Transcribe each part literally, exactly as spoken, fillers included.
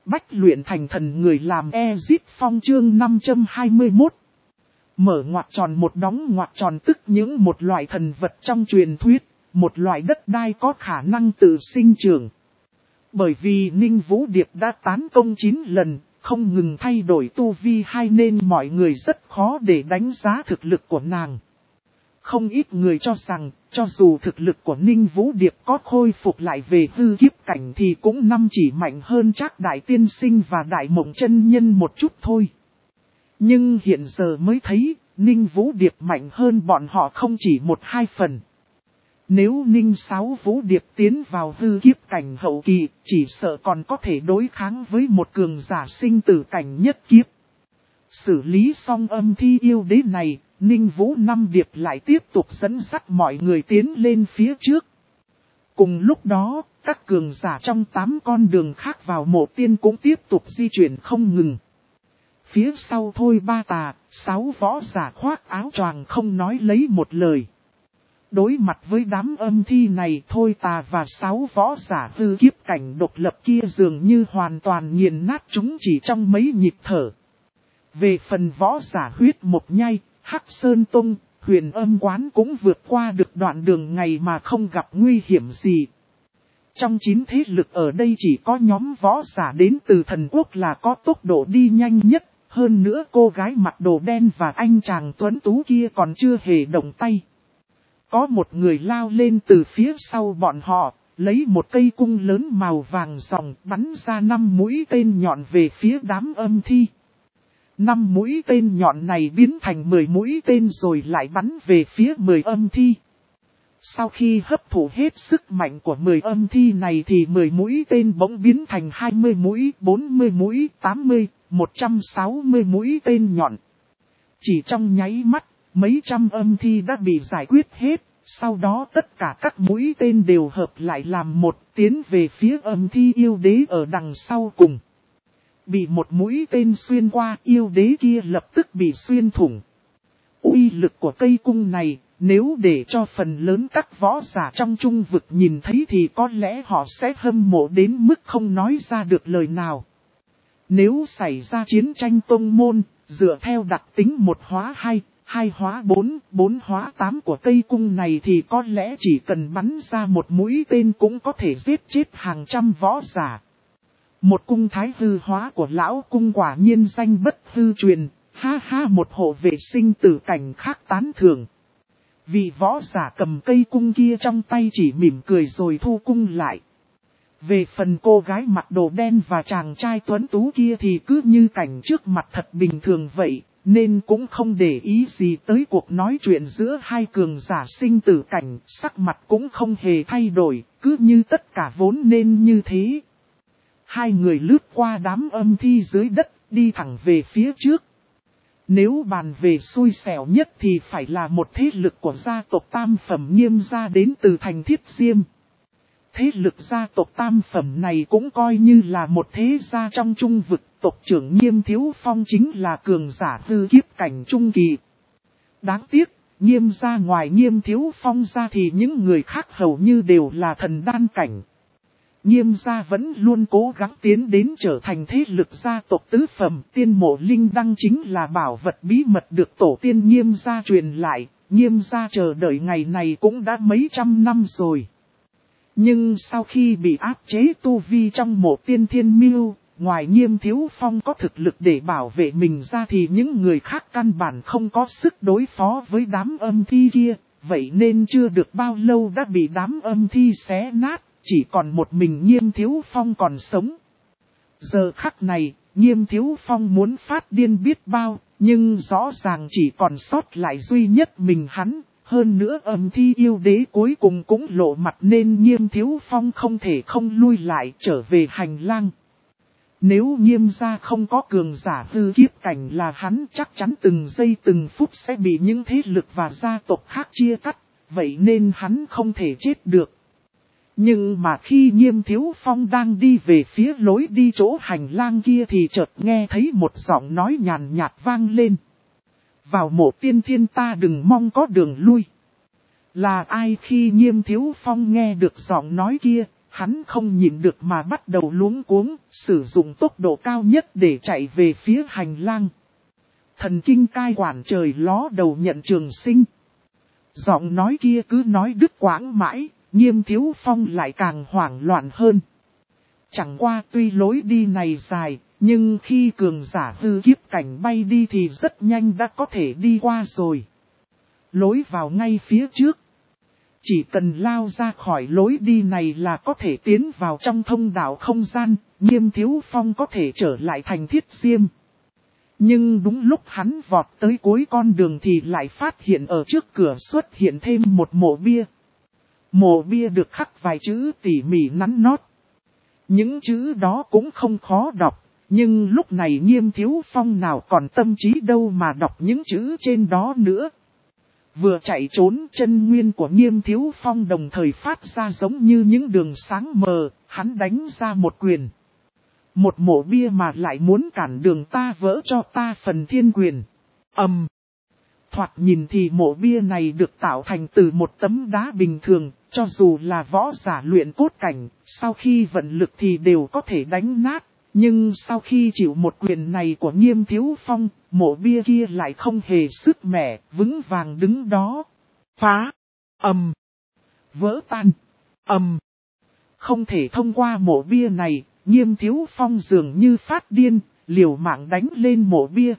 bách luyện thành thần người làm Ezip Phong chương năm trăm hai mươi mốt. Mở ngoặc tròn một đóng ngoặc tròn tức những một loại thần vật trong truyền thuyết, một loại đất đai có khả năng tự sinh trưởng. Bởi vì Ninh Vũ Điệp đã tán công chín lần, không ngừng thay đổi tu vi hay nên mọi người rất khó để đánh giá thực lực của nàng. Không ít người cho rằng, cho dù thực lực của Ninh Vũ Điệp có khôi phục lại về hư kiếp cảnh thì cũng năm chỉ mạnh hơn Trác Đại Tiên Sinh và Đại Mộng Chân Nhân một chút thôi. Nhưng hiện giờ mới thấy, Ninh Vũ Điệp mạnh hơn bọn họ không chỉ một hai phần. Nếu Ninh Sáu Vũ Điệp tiến vào hư kiếp cảnh hậu kỳ, chỉ sợ còn có thể đối kháng với một cường giả sinh tử cảnh nhất kiếp. Xử lý xong âm thi yêu đế này, Ninh Vũ Năm Điệp lại tiếp tục dẫn dắt mọi người tiến lên phía trước. Cùng lúc đó, các cường giả trong tám con đường khác vào mộ tiên cũng tiếp tục di chuyển không ngừng. Phía sau Thôi Ba Tà, sáu võ giả khoác áo choàng không nói lấy một lời. Đối mặt với đám âm thi này, Thôi Tà và sáu võ giả hư kiếp cảnh độc lập kia dường như hoàn toàn nghiền nát chúng chỉ trong mấy nhịp thở. Về phần võ giả huyết mộc nhai, Hắc Sơn Tông, Huyền Âm Quán cũng vượt qua được đoạn đường ngày mà không gặp nguy hiểm gì. Trong chín thế lực ở đây chỉ có nhóm võ giả đến từ thần quốc là có tốc độ đi nhanh nhất, hơn nữa cô gái mặc đồ đen và anh chàng tuấn tú kia còn chưa hề động tay. Có một người lao lên từ phía sau bọn họ, lấy một cây cung lớn màu vàng ròng bắn ra năm mũi tên nhọn về phía đám âm thi. Năm mũi tên nhọn này biến thành mười mũi tên rồi lại bắn về phía mười âm thi. Sau khi hấp thụ hết sức mạnh của mười âm thi này thì mười mũi tên bỗng biến thành hai mươi mũi, bốn mươi mũi, tám mươi, một trăm sáu mươi mũi tên nhọn. Chỉ trong nháy mắt, mấy trăm âm thi đã bị giải quyết hết, sau đó tất cả các mũi tên đều hợp lại làm một tiến về phía âm thi yêu đế ở đằng sau cùng. Bị một mũi tên xuyên qua, yêu đế kia lập tức bị xuyên thủng. Uy lực của cây cung này, nếu để cho phần lớn các võ giả trong trung vực nhìn thấy thì có lẽ họ sẽ hâm mộ đến mức không nói ra được lời nào. Nếu xảy ra chiến tranh tông môn, dựa theo đặc tính một hóa hai, hai hóa bốn, bốn hóa tám của cây cung này thì có lẽ chỉ cần bắn ra một mũi tên cũng có thể giết chết hàng trăm võ giả. Một cung thái hư hóa của lão cung quả nhiên danh bất hư truyền, ha ha một hộ vệ sinh tử cảnh khác tán thưởng. Vị võ giả cầm cây cung kia trong tay chỉ mỉm cười rồi thu cung lại. Về phần cô gái mặc đồ đen và chàng trai tuấn tú kia thì cứ như cảnh trước mặt thật bình thường vậy, nên cũng không để ý gì tới cuộc nói chuyện giữa hai cường giả sinh tử cảnh, sắc mặt cũng không hề thay đổi, cứ như tất cả vốn nên như thế. Hai người lướt qua đám âm thi dưới đất, đi thẳng về phía trước. Nếu bàn về xui xẻo nhất thì phải là một thế lực của gia tộc Tam Phẩm Nghiêm gia đến từ thành Thiết Diêm. Thế lực gia tộc Tam Phẩm này cũng coi như là một thế gia trong trung vực, tộc trưởng Nghiêm Thiếu Phong chính là cường giả hư kiếp cảnh trung kỳ. Đáng tiếc, Nghiêm gia ngoài Nghiêm Thiếu Phong ra thì những người khác hầu như đều là thần đan cảnh. Nghiêm gia vẫn luôn cố gắng tiến đến trở thành thế lực gia tộc tứ phẩm. Tiên mộ linh đăng chính là bảo vật bí mật được tổ tiên Nghiêm gia truyền lại. Nghiêm gia chờ đợi ngày này cũng đã mấy trăm năm rồi. Nhưng sau khi bị áp chế tu vi trong mộ tiên thiên miêu, ngoài Nghiêm Thiếu Phong có thực lực để bảo vệ mình ra thì những người khác căn bản không có sức đối phó với đám âm thi kia. Vậy nên chưa được bao lâu đã bị đám âm thi xé nát. Chỉ còn một mình Nghiêm Thiếu Phong còn sống. Giờ khắc này, Nghiêm Thiếu Phong muốn phát điên biết bao, nhưng rõ ràng chỉ còn sót lại duy nhất mình hắn. Hơn nữa âm thi yêu đế cuối cùng cũng lộ mặt nên Nghiêm Thiếu Phong không thể không lui lại trở về hành lang. Nếu Nghiêm gia không có cường giả hư kiếp cảnh là hắn chắc chắn từng giây từng phút sẽ bị những thế lực và gia tộc khác chia cắt, vậy nên hắn không thể chết được. Nhưng mà khi Nghiêm Thiếu Phong đang đi về phía lối đi chỗ hành lang kia thì chợt nghe thấy một giọng nói nhàn nhạt vang lên. Vào mộ tiên thiên ta đừng mong có đường lui. Là ai? Khi Nghiêm Thiếu Phong nghe được giọng nói kia, hắn không nhịn được mà bắt đầu luống cuống, sử dụng tốc độ cao nhất để chạy về phía hành lang. Thần kinh cai quản trời ló đầu nhận Trường Sinh. Giọng nói kia cứ nói đứt quãng mãi, Nghiêm Thiếu Phong lại càng hoảng loạn hơn. Chẳng qua tuy lối đi này dài, nhưng khi cường giả hư kiếp cảnh bay đi thì rất nhanh đã có thể đi qua rồi. Lối vào ngay phía trước. Chỉ cần lao ra khỏi lối đi này là có thể tiến vào trong thông đạo không gian, Nghiêm Thiếu Phong có thể trở lại thành Thiết Diêm. Nhưng đúng lúc hắn vọt tới cuối con đường thì lại phát hiện ở trước cửa xuất hiện thêm một mộ bia. Mộ bia được khắc vài chữ tỉ mỉ nắn nót. Những chữ đó cũng không khó đọc, nhưng lúc này Nghiêm Thiếu Phong nào còn tâm trí đâu mà đọc những chữ trên đó nữa. Vừa chạy trốn, chân nguyên của Nghiêm Thiếu Phong đồng thời phát ra giống như những đường sáng mờ, hắn đánh ra một quyền. Một mộ bia mà lại muốn cản đường ta vỡ cho ta phần thiên quyền. Ầm. Um. Thoạt nhìn thì mộ bia này được tạo thành từ một tấm đá bình thường, cho dù là võ giả luyện cốt cảnh, sau khi vận lực thì đều có thể đánh nát. Nhưng sau khi chịu một quyền này của Nghiêm Thiếu Phong, mộ bia kia lại không hề sức mẻ, vững vàng đứng đó. Phá! Ầm! Um. Vỡ tan! Ầm! Um. Không thể thông qua mộ bia này, Nghiêm Thiếu Phong dường như phát điên, liều mạng đánh lên mộ bia.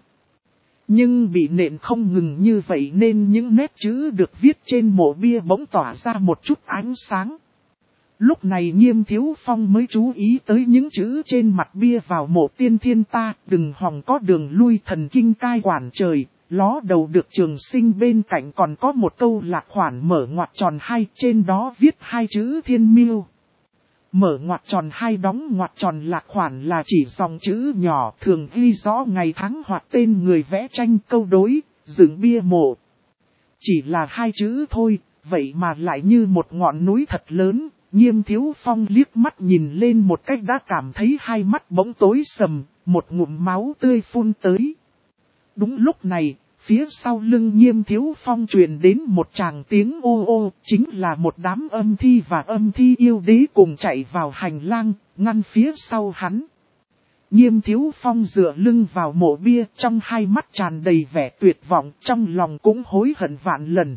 Nhưng bị nện không ngừng như vậy nên những nét chữ được viết trên mộ bia bỗng tỏa ra một chút ánh sáng. Lúc này Nghiêm Thiếu Phong mới chú ý tới những chữ trên mặt bia vào mộ tiên thiên ta, đừng hòng có đường lui thần kinh cai quản trời, ló đầu được Trường Sinh bên cạnh còn có một câu lạc khoản mở ngoặc tròn hai, trên đó viết hai chữ thiên miêu. Mở ngoặc tròn hai đóng ngoặc tròn lạc khoản là chỉ dòng chữ nhỏ thường ghi rõ ngày tháng hoặc tên người vẽ tranh câu đối, dựng bia mộ. Chỉ là hai chữ thôi, vậy mà lại như một ngọn núi thật lớn. Nghiêm Thiếu Phong liếc mắt nhìn lên một cách đã cảm thấy hai mắt bỗng tối sầm, một ngụm máu tươi phun tới. Đúng lúc này, phía sau lưng Nghiêm Thiếu Phong truyền đến một tràng tiếng ô ô, chính là một đám âm thi và âm thi yêu đế cùng chạy vào hành lang, ngăn phía sau hắn. Nghiêm Thiếu Phong dựa lưng vào mộ bia, trong hai mắt tràn đầy vẻ tuyệt vọng, trong lòng cũng hối hận vạn lần.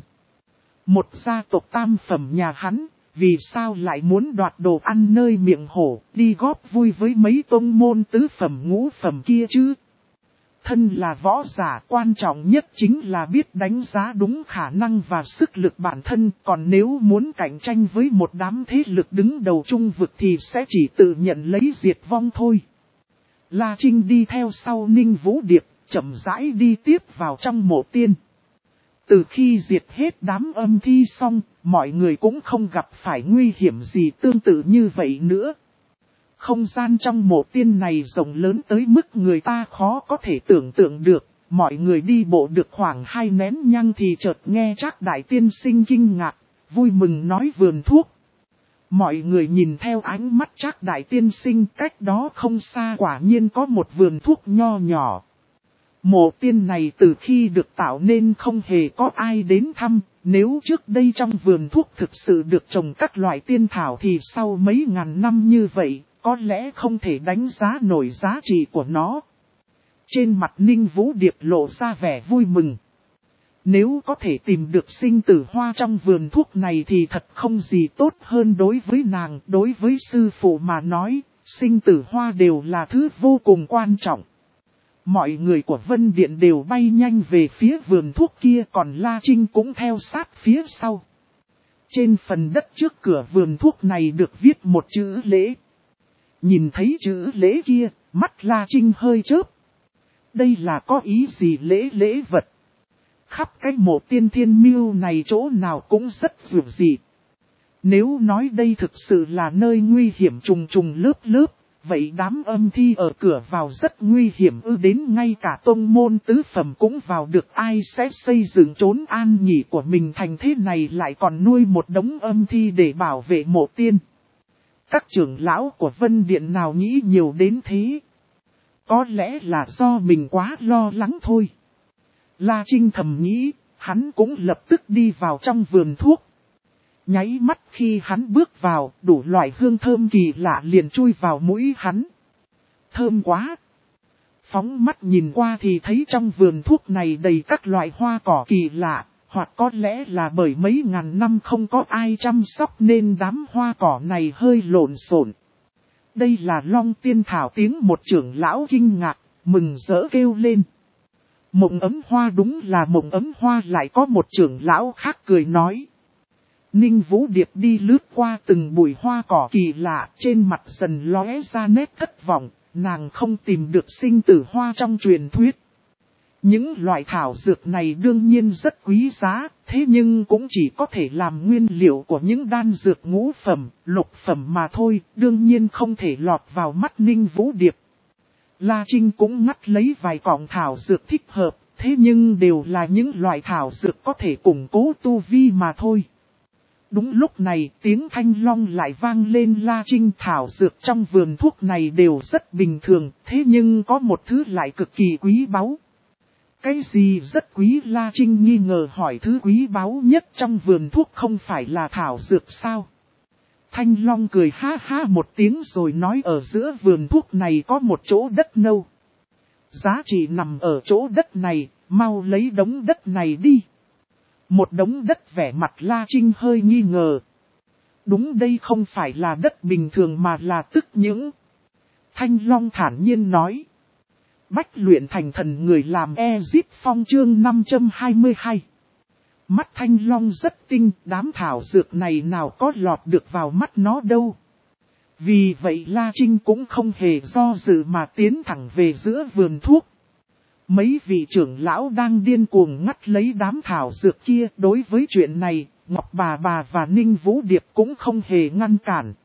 Một gia tộc tam phẩm nhà hắn, vì sao lại muốn đoạt đồ ăn nơi miệng hổ, đi góp vui với mấy tôn môn tứ phẩm ngũ phẩm kia chứ? Thân là võ giả, quan trọng nhất chính là biết đánh giá đúng khả năng và sức lực bản thân, còn nếu muốn cạnh tranh với một đám thế lực đứng đầu trung vực thì sẽ chỉ tự nhận lấy diệt vong thôi. La Trinh đi theo sau Ninh Vũ Điệp, chậm rãi đi tiếp vào trong mộ tiên. Từ khi diệt hết đám âm thi xong, mọi người cũng không gặp phải nguy hiểm gì tương tự như vậy nữa. Không gian trong mộ tiên này rộng lớn tới mức người ta khó có thể tưởng tượng được. Mọi người đi bộ được khoảng hai nén nhang thì chợt nghe Trác Đại Tiên Sinh kinh ngạc, vui mừng nói vườn thuốc. Mọi người nhìn theo ánh mắt Trác Đại Tiên Sinh, cách đó không xa quả nhiên có một vườn thuốc nho nhỏ. Mộ tiên này từ khi được tạo nên không hề có ai đến thăm, nếu trước đây trong vườn thuốc thực sự được trồng các loại tiên thảo thì sau mấy ngàn năm như vậy, có lẽ không thể đánh giá nổi giá trị của nó. Trên mặt Ninh Vũ Điệp lộ ra vẻ vui mừng. Nếu có thể tìm được sinh tử hoa trong vườn thuốc này thì thật không gì tốt hơn đối với nàng, đối với sư phụ mà nói, sinh tử hoa đều là thứ vô cùng quan trọng. Mọi người của Vân Điện đều bay nhanh về phía vườn thuốc kia, còn La Trinh cũng theo sát phía sau. Trên phần đất trước cửa vườn thuốc này được viết một chữ lễ. Nhìn thấy chữ lễ kia, mắt La Trinh hơi chớp. Đây là có ý gì lễ lễ vật? Khắp cái mộ tiên thiên miêu này chỗ nào cũng rất dữ dị. Nếu nói đây thực sự là nơi nguy hiểm trùng trùng lớp lớp, vậy đám âm thi ở cửa vào rất nguy hiểm ư, đến ngay cả tông môn tứ phẩm cũng vào được, ai sẽ xây dựng chốn an nghỉ của mình thành thế này lại còn nuôi một đống âm thi để bảo vệ mộ tiên. Các trưởng lão của Vân Điện nào nghĩ nhiều đến thế? Có lẽ là do mình quá lo lắng thôi. La Trinh thầm nghĩ, hắn cũng lập tức đi vào trong vườn thuốc. Nháy mắt khi hắn bước vào, đủ loại hương thơm kỳ lạ liền chui vào mũi hắn. Thơm quá! Phóng mắt nhìn qua thì thấy trong vườn thuốc này đầy các loại hoa cỏ kỳ lạ, hoặc có lẽ là bởi mấy ngàn năm không có ai chăm sóc nên đám hoa cỏ này hơi lộn xộn. Đây là Long Tiên Thảo, tiếng một trưởng lão kinh ngạc, mừng rỡ kêu lên. Mộng ấm hoa, đúng là mộng ấm hoa, lại có một trưởng lão khác cười nói. Ninh Vũ Điệp đi lướt qua từng bụi hoa cỏ kỳ lạ, trên mặt dần lóe ra nét thất vọng, nàng không tìm được sinh tử hoa trong truyền thuyết. Những loại thảo dược này đương nhiên rất quý giá, thế nhưng cũng chỉ có thể làm nguyên liệu của những đan dược ngũ phẩm, lục phẩm mà thôi, đương nhiên không thể lọt vào mắt Ninh Vũ Điệp. La Trinh cũng ngắt lấy vài cọng thảo dược thích hợp, thế nhưng đều là những loại thảo dược có thể củng cố tu vi mà thôi. Đúng lúc này, tiếng thanh long lại vang lên. La Trinh, thảo dược trong vườn thuốc này đều rất bình thường, thế nhưng có một thứ lại cực kỳ quý báu. Cái gì rất quý? La Trinh nghi ngờ hỏi. Thứ quý báu nhất trong vườn thuốc không phải là thảo dược sao? Thanh long cười ha ha một tiếng rồi nói, ở giữa vườn thuốc này có một chỗ đất nâu. Giá trị nằm ở chỗ đất này, mau lấy đống đất này đi. Một đống đất, vẻ mặt La Trinh hơi nghi ngờ. Đúng, đây không phải là đất bình thường mà là tức những. Thanh long thản nhiên nói. Bách luyện thành thần, người làm Ezip Phong, chương năm trăm hai mươi hai. Mắt thanh long rất tinh, đám thảo dược này nào có lọt được vào mắt nó đâu. Vì vậy La Trinh cũng không hề do dự mà tiến thẳng về giữa vườn thuốc. Mấy vị trưởng lão đang điên cuồng ngắt lấy đám thảo dược kia. Đối với chuyện này, Ngọc Bà Bà và Ninh Vũ Điệp cũng không hề ngăn cản.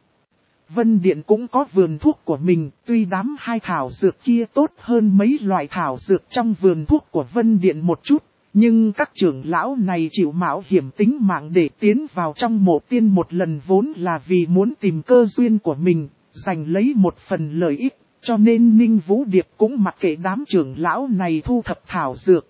Vân Điện cũng có vườn thuốc của mình, tuy đám hai thảo dược kia tốt hơn mấy loại thảo dược trong vườn thuốc của Vân Điện một chút, nhưng các trưởng lão này chịu mạo hiểm tính mạng để tiến vào trong mộ tiên một lần vốn là vì muốn tìm cơ duyên của mình, giành lấy một phần lợi ích, cho nên Ninh Vũ Điệp cũng mặc kệ đám trưởng lão này thu thập thảo dược.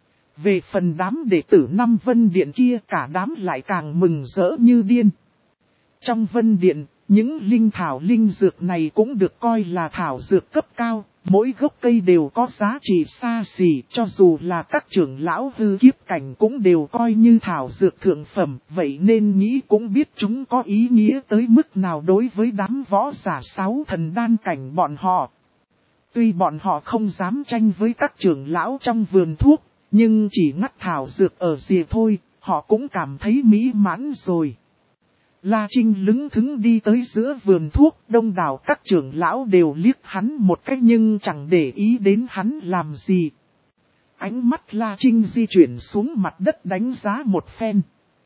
Về phần đám đệ tử năm Vân Điện kia, cả đám lại càng mừng rỡ như điên. Trong Vân Điện, những linh thảo linh dược này cũng được coi là thảo dược cấp cao, mỗi gốc cây đều có giá trị xa xỉ, cho dù là các trưởng lão hư kiếp cảnh cũng đều coi như thảo dược thượng phẩm, vậy nên nghĩ cũng biết chúng có ý nghĩa tới mức nào đối với đám võ giả sáu thần đan cảnh bọn họ. Tuy bọn họ không dám tranh với các trưởng lão trong vườn thuốc, nhưng chỉ ngắt thảo dược ở rìa thôi, họ cũng cảm thấy mỹ mãn rồi. La Trinh lững thững đi tới giữa vườn thuốc, đông đảo các trưởng lão đều liếc hắn một cách nhưng chẳng để ý đến hắn làm gì. Ánh mắt La Trinh di chuyển xuống mặt đất đánh giá một phen.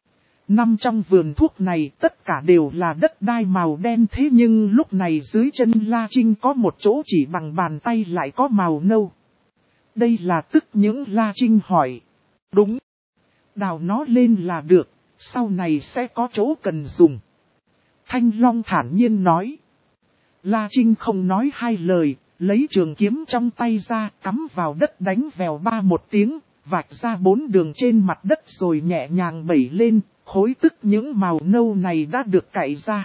Năm trong vườn thuốc này tất cả đều là đất đai màu đen, thế nhưng lúc này dưới chân La Trinh có một chỗ chỉ bằng bàn tay lại có màu nâu. Đây là tức những? La Trinh hỏi. Đúng. Đào nó lên là được. Sau này sẽ có chỗ cần dùng. Thanh Long thản nhiên nói. La Trinh không nói hai lời, lấy trường kiếm trong tay ra, cắm vào đất đánh vèo ba một tiếng, vạch ra bốn đường trên mặt đất rồi nhẹ nhàng bẩy lên, khối tức những màu nâu này đã được cạy ra.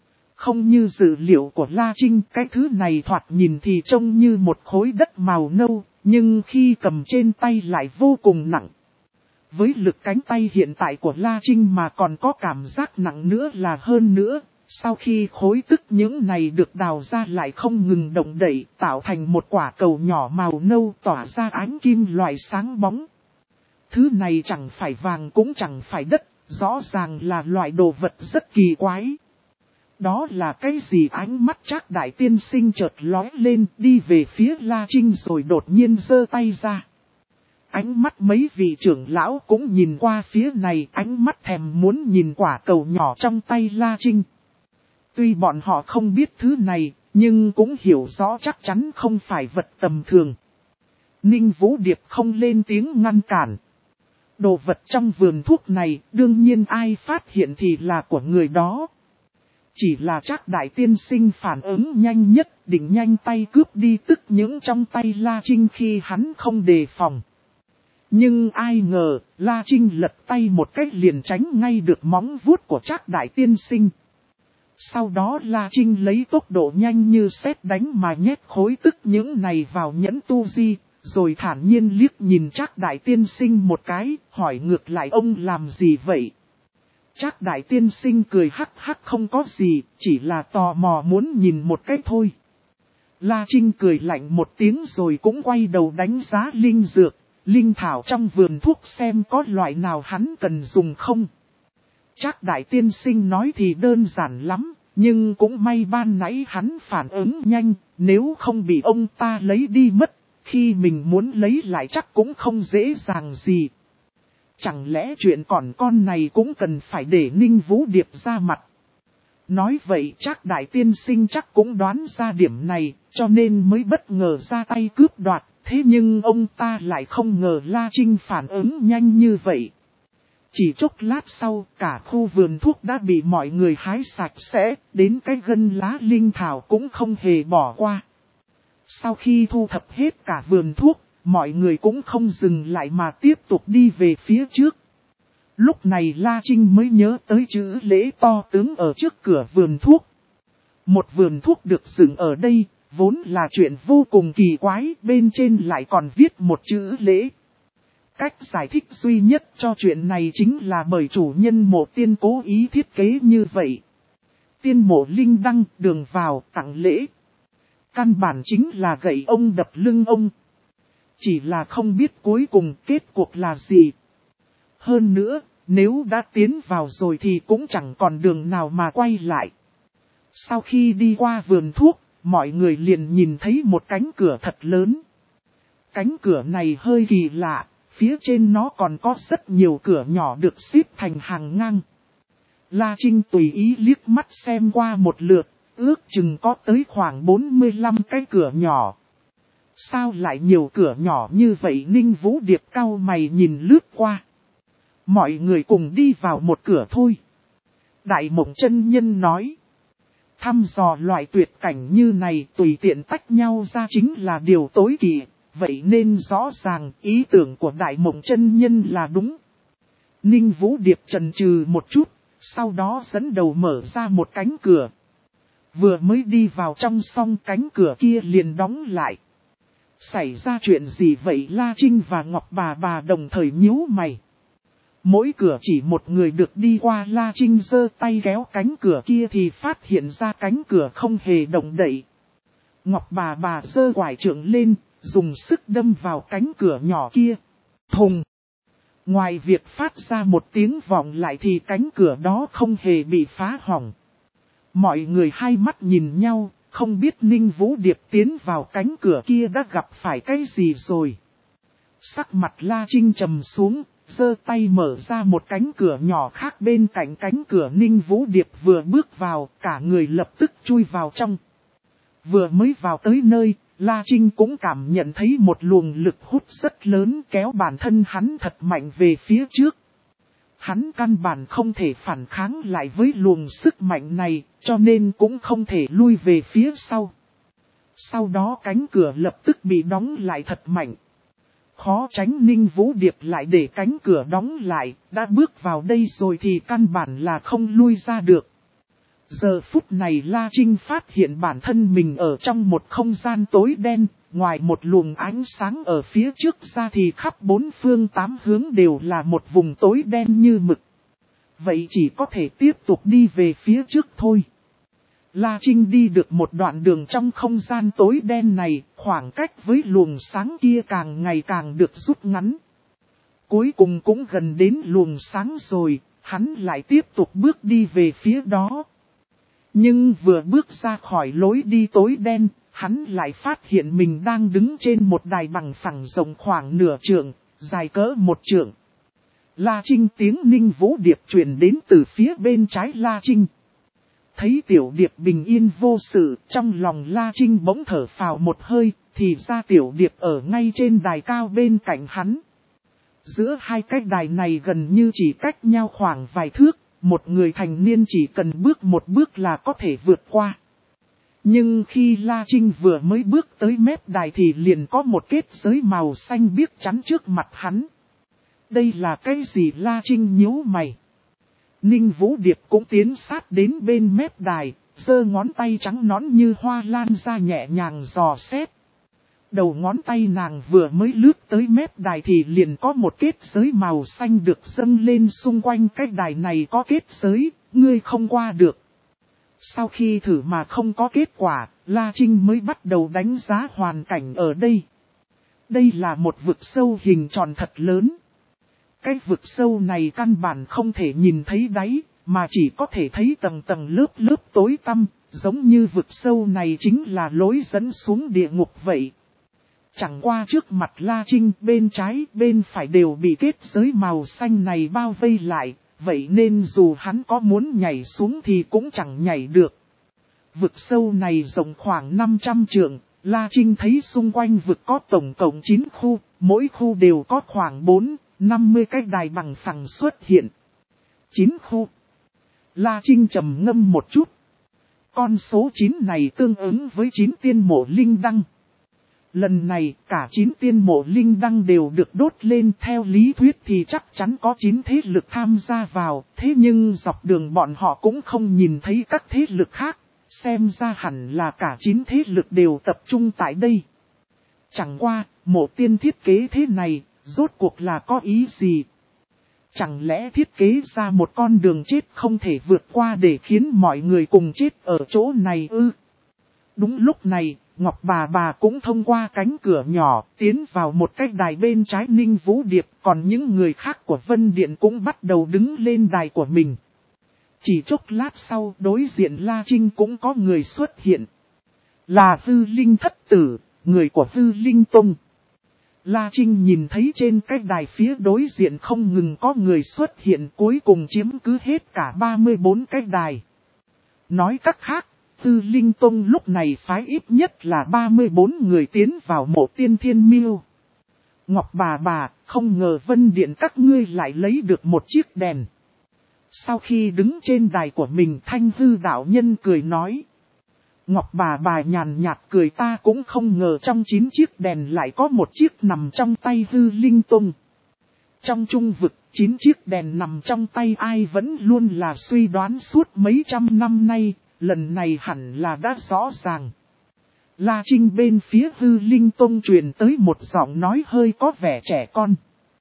Không như dự liệu của La Trinh, cái thứ này thoạt nhìn thì trông như một khối đất màu nâu, nhưng khi cầm trên tay lại vô cùng nặng. Với lực cánh tay hiện tại của La Trinh mà còn có cảm giác nặng nữa là hơn nữa, sau khi khối tức những này được đào ra lại không ngừng động đậy, tạo thành một quả cầu nhỏ màu nâu tỏa ra ánh kim loại sáng bóng. Thứ này chẳng phải vàng cũng chẳng phải đất, rõ ràng là loại đồ vật rất kỳ quái. Đó là cái gì? Ánh mắt Trác Đại Tiên Sinh chợt lóe lên, đi về phía La Trinh rồi đột nhiên giơ tay ra. Ánh mắt mấy vị trưởng lão cũng nhìn qua phía này, ánh mắt thèm muốn nhìn quả cầu nhỏ trong tay La Trinh. Tuy bọn họ không biết thứ này, nhưng cũng hiểu rõ chắc chắn không phải vật tầm thường. Ninh Vũ Điệp không lên tiếng ngăn cản. Đồ vật trong vườn thuốc này, đương nhiên ai phát hiện thì là của người đó. Chỉ là Trác Đại Tiên Sinh phản ứng nhanh nhất, định nhanh tay cướp đi tức những trong tay La Trinh khi hắn không đề phòng. Nhưng ai ngờ, La Trinh lật tay một cách liền tránh ngay được móng vuốt của Trác đại tiên sinh. Sau đó La Trinh lấy tốc độ nhanh như sét đánh mà nhét khối tức những này vào nhẫn tu di, rồi thản nhiên liếc nhìn Trác đại tiên sinh một cái, hỏi ngược lại ông làm gì vậy? Trác đại tiên sinh cười hắc hắc không có gì, chỉ là tò mò muốn nhìn một cái thôi. La Trinh cười lạnh một tiếng rồi cũng quay đầu đánh giá linh dược, linh thảo trong vườn thuốc xem có loại nào hắn cần dùng không. Trác đại tiên sinh nói thì đơn giản lắm, nhưng cũng may ban nãy hắn phản ứng nhanh, nếu không bị ông ta lấy đi mất, khi mình muốn lấy lại chắc cũng không dễ dàng gì. Chẳng lẽ chuyện còn con này cũng cần phải để Ninh Vũ Điệp ra mặt. Nói vậy Trác đại tiên sinh chắc cũng đoán ra điểm này, cho nên mới bất ngờ ra tay cướp đoạt, thế nhưng ông ta lại không ngờ La Trinh phản ứng nhanh như vậy. Chỉ chốc lát sau, cả khu vườn thuốc đã bị mọi người hái sạch sẽ, đến cái gân lá linh thảo cũng không hề bỏ qua. Sau khi thu thập hết cả vườn thuốc, mọi người cũng không dừng lại mà tiếp tục đi về phía trước. Lúc này La Trinh mới nhớ tới chữ lễ to tướng ở trước cửa vườn thuốc. Một vườn thuốc được dựng ở đây, vốn là chuyện vô cùng kỳ quái, bên trên lại còn viết một chữ lễ. Cách giải thích duy nhất cho chuyện này chính là bởi chủ nhân mộ tiên cố ý thiết kế như vậy. Tiên mộ linh đăng, đường vào, tặng lễ. Căn bản chính là gậy ông đập lưng ông. Chỉ là không biết cuối cùng kết cuộc là gì. Hơn nữa, nếu đã tiến vào rồi thì cũng chẳng còn đường nào mà quay lại. Sau khi đi qua vườn thuốc, mọi người liền nhìn thấy một cánh cửa thật lớn. Cánh cửa này hơi kỳ lạ, phía trên nó còn có rất nhiều cửa nhỏ được xếp thành hàng ngang. La Trinh tùy ý liếc mắt xem qua một lượt, ước chừng có tới khoảng bốn mươi lăm cái cửa nhỏ. Sao lại nhiều cửa nhỏ như vậy? Ninh Vũ Điệp cau mày nhìn lướt qua. Mọi người cùng đi vào một cửa thôi. Đại Mộng chân nhân nói. Thăm dò loại tuyệt cảnh như này tùy tiện tách nhau ra chính là điều tối kỵ. Vậy nên rõ ràng ý tưởng của Đại Mộng chân nhân là đúng. Ninh Vũ Điệp chần chừ một chút, sau đó dẫn đầu mở ra một cánh cửa. Vừa mới đi vào trong xong cánh cửa kia liền đóng lại. Xảy ra chuyện gì vậy? La Trinh và Ngọc bà bà đồng thời nhíu mày. Mỗi cửa chỉ một người được đi qua. La Trinh giơ tay kéo cánh cửa kia thì phát hiện ra cánh cửa không hề động đậy. Ngọc bà bà giơ quải trượng lên, dùng sức đâm vào cánh cửa nhỏ kia. Thùng! Ngoài việc phát ra một tiếng vọng lại thì cánh cửa đó không hề bị phá hỏng. Mọi người hai mắt nhìn nhau, không biết Ninh Vũ Điệp tiến vào cánh cửa kia đã gặp phải cái gì rồi. Sắc mặt La Trinh trầm xuống, giơ tay mở ra một cánh cửa nhỏ khác bên cạnh cánh cửa. Ninh Vũ Điệp vừa bước vào, cả người lập tức chui vào trong. Vừa mới vào tới nơi, La Trinh cũng cảm nhận thấy một luồng lực hút rất lớn kéo bản thân hắn thật mạnh về phía trước. Hắn căn bản không thể phản kháng lại với luồng sức mạnh này, cho nên cũng không thể lui về phía sau. Sau đó cánh cửa lập tức bị đóng lại thật mạnh. Khó tránh Ninh Vũ Điệp lại để cánh cửa đóng lại, đã bước vào đây rồi thì căn bản là không lui ra được. Giờ phút này La Trinh phát hiện bản thân mình ở trong một không gian tối đen, ngoài một luồng ánh sáng ở phía trước ra thì khắp bốn phương tám hướng đều là một vùng tối đen như mực. Vậy chỉ có thể tiếp tục đi về phía trước thôi. La Trinh đi được một đoạn đường trong không gian tối đen này, khoảng cách với luồng sáng kia càng ngày càng được rút ngắn. Cuối cùng cũng gần đến luồng sáng rồi, hắn lại tiếp tục bước đi về phía đó. Nhưng vừa bước ra khỏi lối đi tối đen, hắn lại phát hiện mình đang đứng trên một đài bằng phẳng rộng khoảng nửa trượng, dài cỡ một trượng. La Trinh, tiếng Ninh Vũ Điệp truyền đến từ phía bên trái La Trinh. Thấy Tiểu Điệp bình yên vô sự, trong lòng La Trinh bỗng thở phào một hơi, thì ra Tiểu Điệp ở ngay trên đài cao bên cạnh hắn. Giữa hai cái đài này gần như chỉ cách nhau khoảng vài thước, một người thành niên chỉ cần bước một bước là có thể vượt qua. Nhưng khi La Trinh vừa mới bước tới mép đài thì liền có một kết giới màu xanh biếc chắn trước mặt hắn. Đây là cái gì? La Trinh nhíu mày. Ninh Vũ Điệp cũng tiến sát đến bên mép đài, giơ ngón tay trắng nõn như hoa lan ra nhẹ nhàng dò xét. Đầu ngón tay nàng vừa mới lướt tới mép đài thì liền có một kết giới màu xanh được dâng lên xung quanh cái đài này. Có kết giới, ngươi không qua được. Sau khi thử mà không có kết quả, La Trinh mới bắt đầu đánh giá hoàn cảnh ở đây. Đây là một vực sâu hình tròn thật lớn. Cái vực sâu này căn bản không thể nhìn thấy đáy, mà chỉ có thể thấy tầng tầng lớp lớp tối tăm, giống như vực sâu này chính là lối dẫn xuống địa ngục vậy. Chẳng qua trước mặt La Trinh, bên trái bên phải đều bị kết giới màu xanh này bao vây lại, vậy nên dù hắn có muốn nhảy xuống thì cũng chẳng nhảy được. Vực sâu này rộng khoảng năm trăm trượng, La Trinh thấy xung quanh vực có tổng cộng chín khu, mỗi khu đều có khoảng bốn, năm mươi cái đài bằng phẳng xuất hiện. chín khu. La Trinh trầm ngâm một chút. Con số chín này tương ứng với chín tiên mộ linh đăng. Lần này cả chín tiên mộ linh đăng đều được đốt lên, theo lý thuyết thì chắc chắn có chín thế lực tham gia vào, thế nhưng dọc đường bọn họ cũng không nhìn thấy các thế lực khác, xem ra hẳn là cả chín thế lực đều tập trung tại đây. Chẳng qua, mộ tiên thiết kế thế này, rốt cuộc là có ý gì? Chẳng lẽ thiết kế ra một con đường chết không thể vượt qua để khiến mọi người cùng chết ở chỗ này ư? Đúng lúc này, Ngọc bà bà cũng thông qua cánh cửa nhỏ, tiến vào một cái đài bên trái Ninh Vũ Điệp, còn những người khác của Vân Điện cũng bắt đầu đứng lên đài của mình. Chỉ chốc lát sau, đối diện La Trinh cũng có người xuất hiện. Là Hư Linh Thất Tử, người của Hư Linh Tông. La Trinh nhìn thấy trên cái đài phía đối diện không ngừng có người xuất hiện, cuối cùng chiếm cứ hết cả ba mươi bốn cái đài. Nói cách khác, Hư Linh Tông lúc này phái ít nhất là ba mươi bốn người tiến vào mộ tiên thiên miêu. Ngọc bà bà, không ngờ Vân Điện các ngươi lại lấy được một chiếc đèn. Sau khi đứng trên đài của mình, Thanh Hư đạo nhân cười nói. Ngọc bà bà nhàn nhạt cười, ta cũng không ngờ trong chín chiếc đèn lại có một chiếc nằm trong tay Hư Linh Tông. Trong trung vực, chín chiếc đèn nằm trong tay ai vẫn luôn là suy đoán suốt mấy trăm năm nay, lần này hẳn là đã rõ ràng. La Trinh bên phía Hư Linh Tông truyền tới một giọng nói hơi có vẻ trẻ con.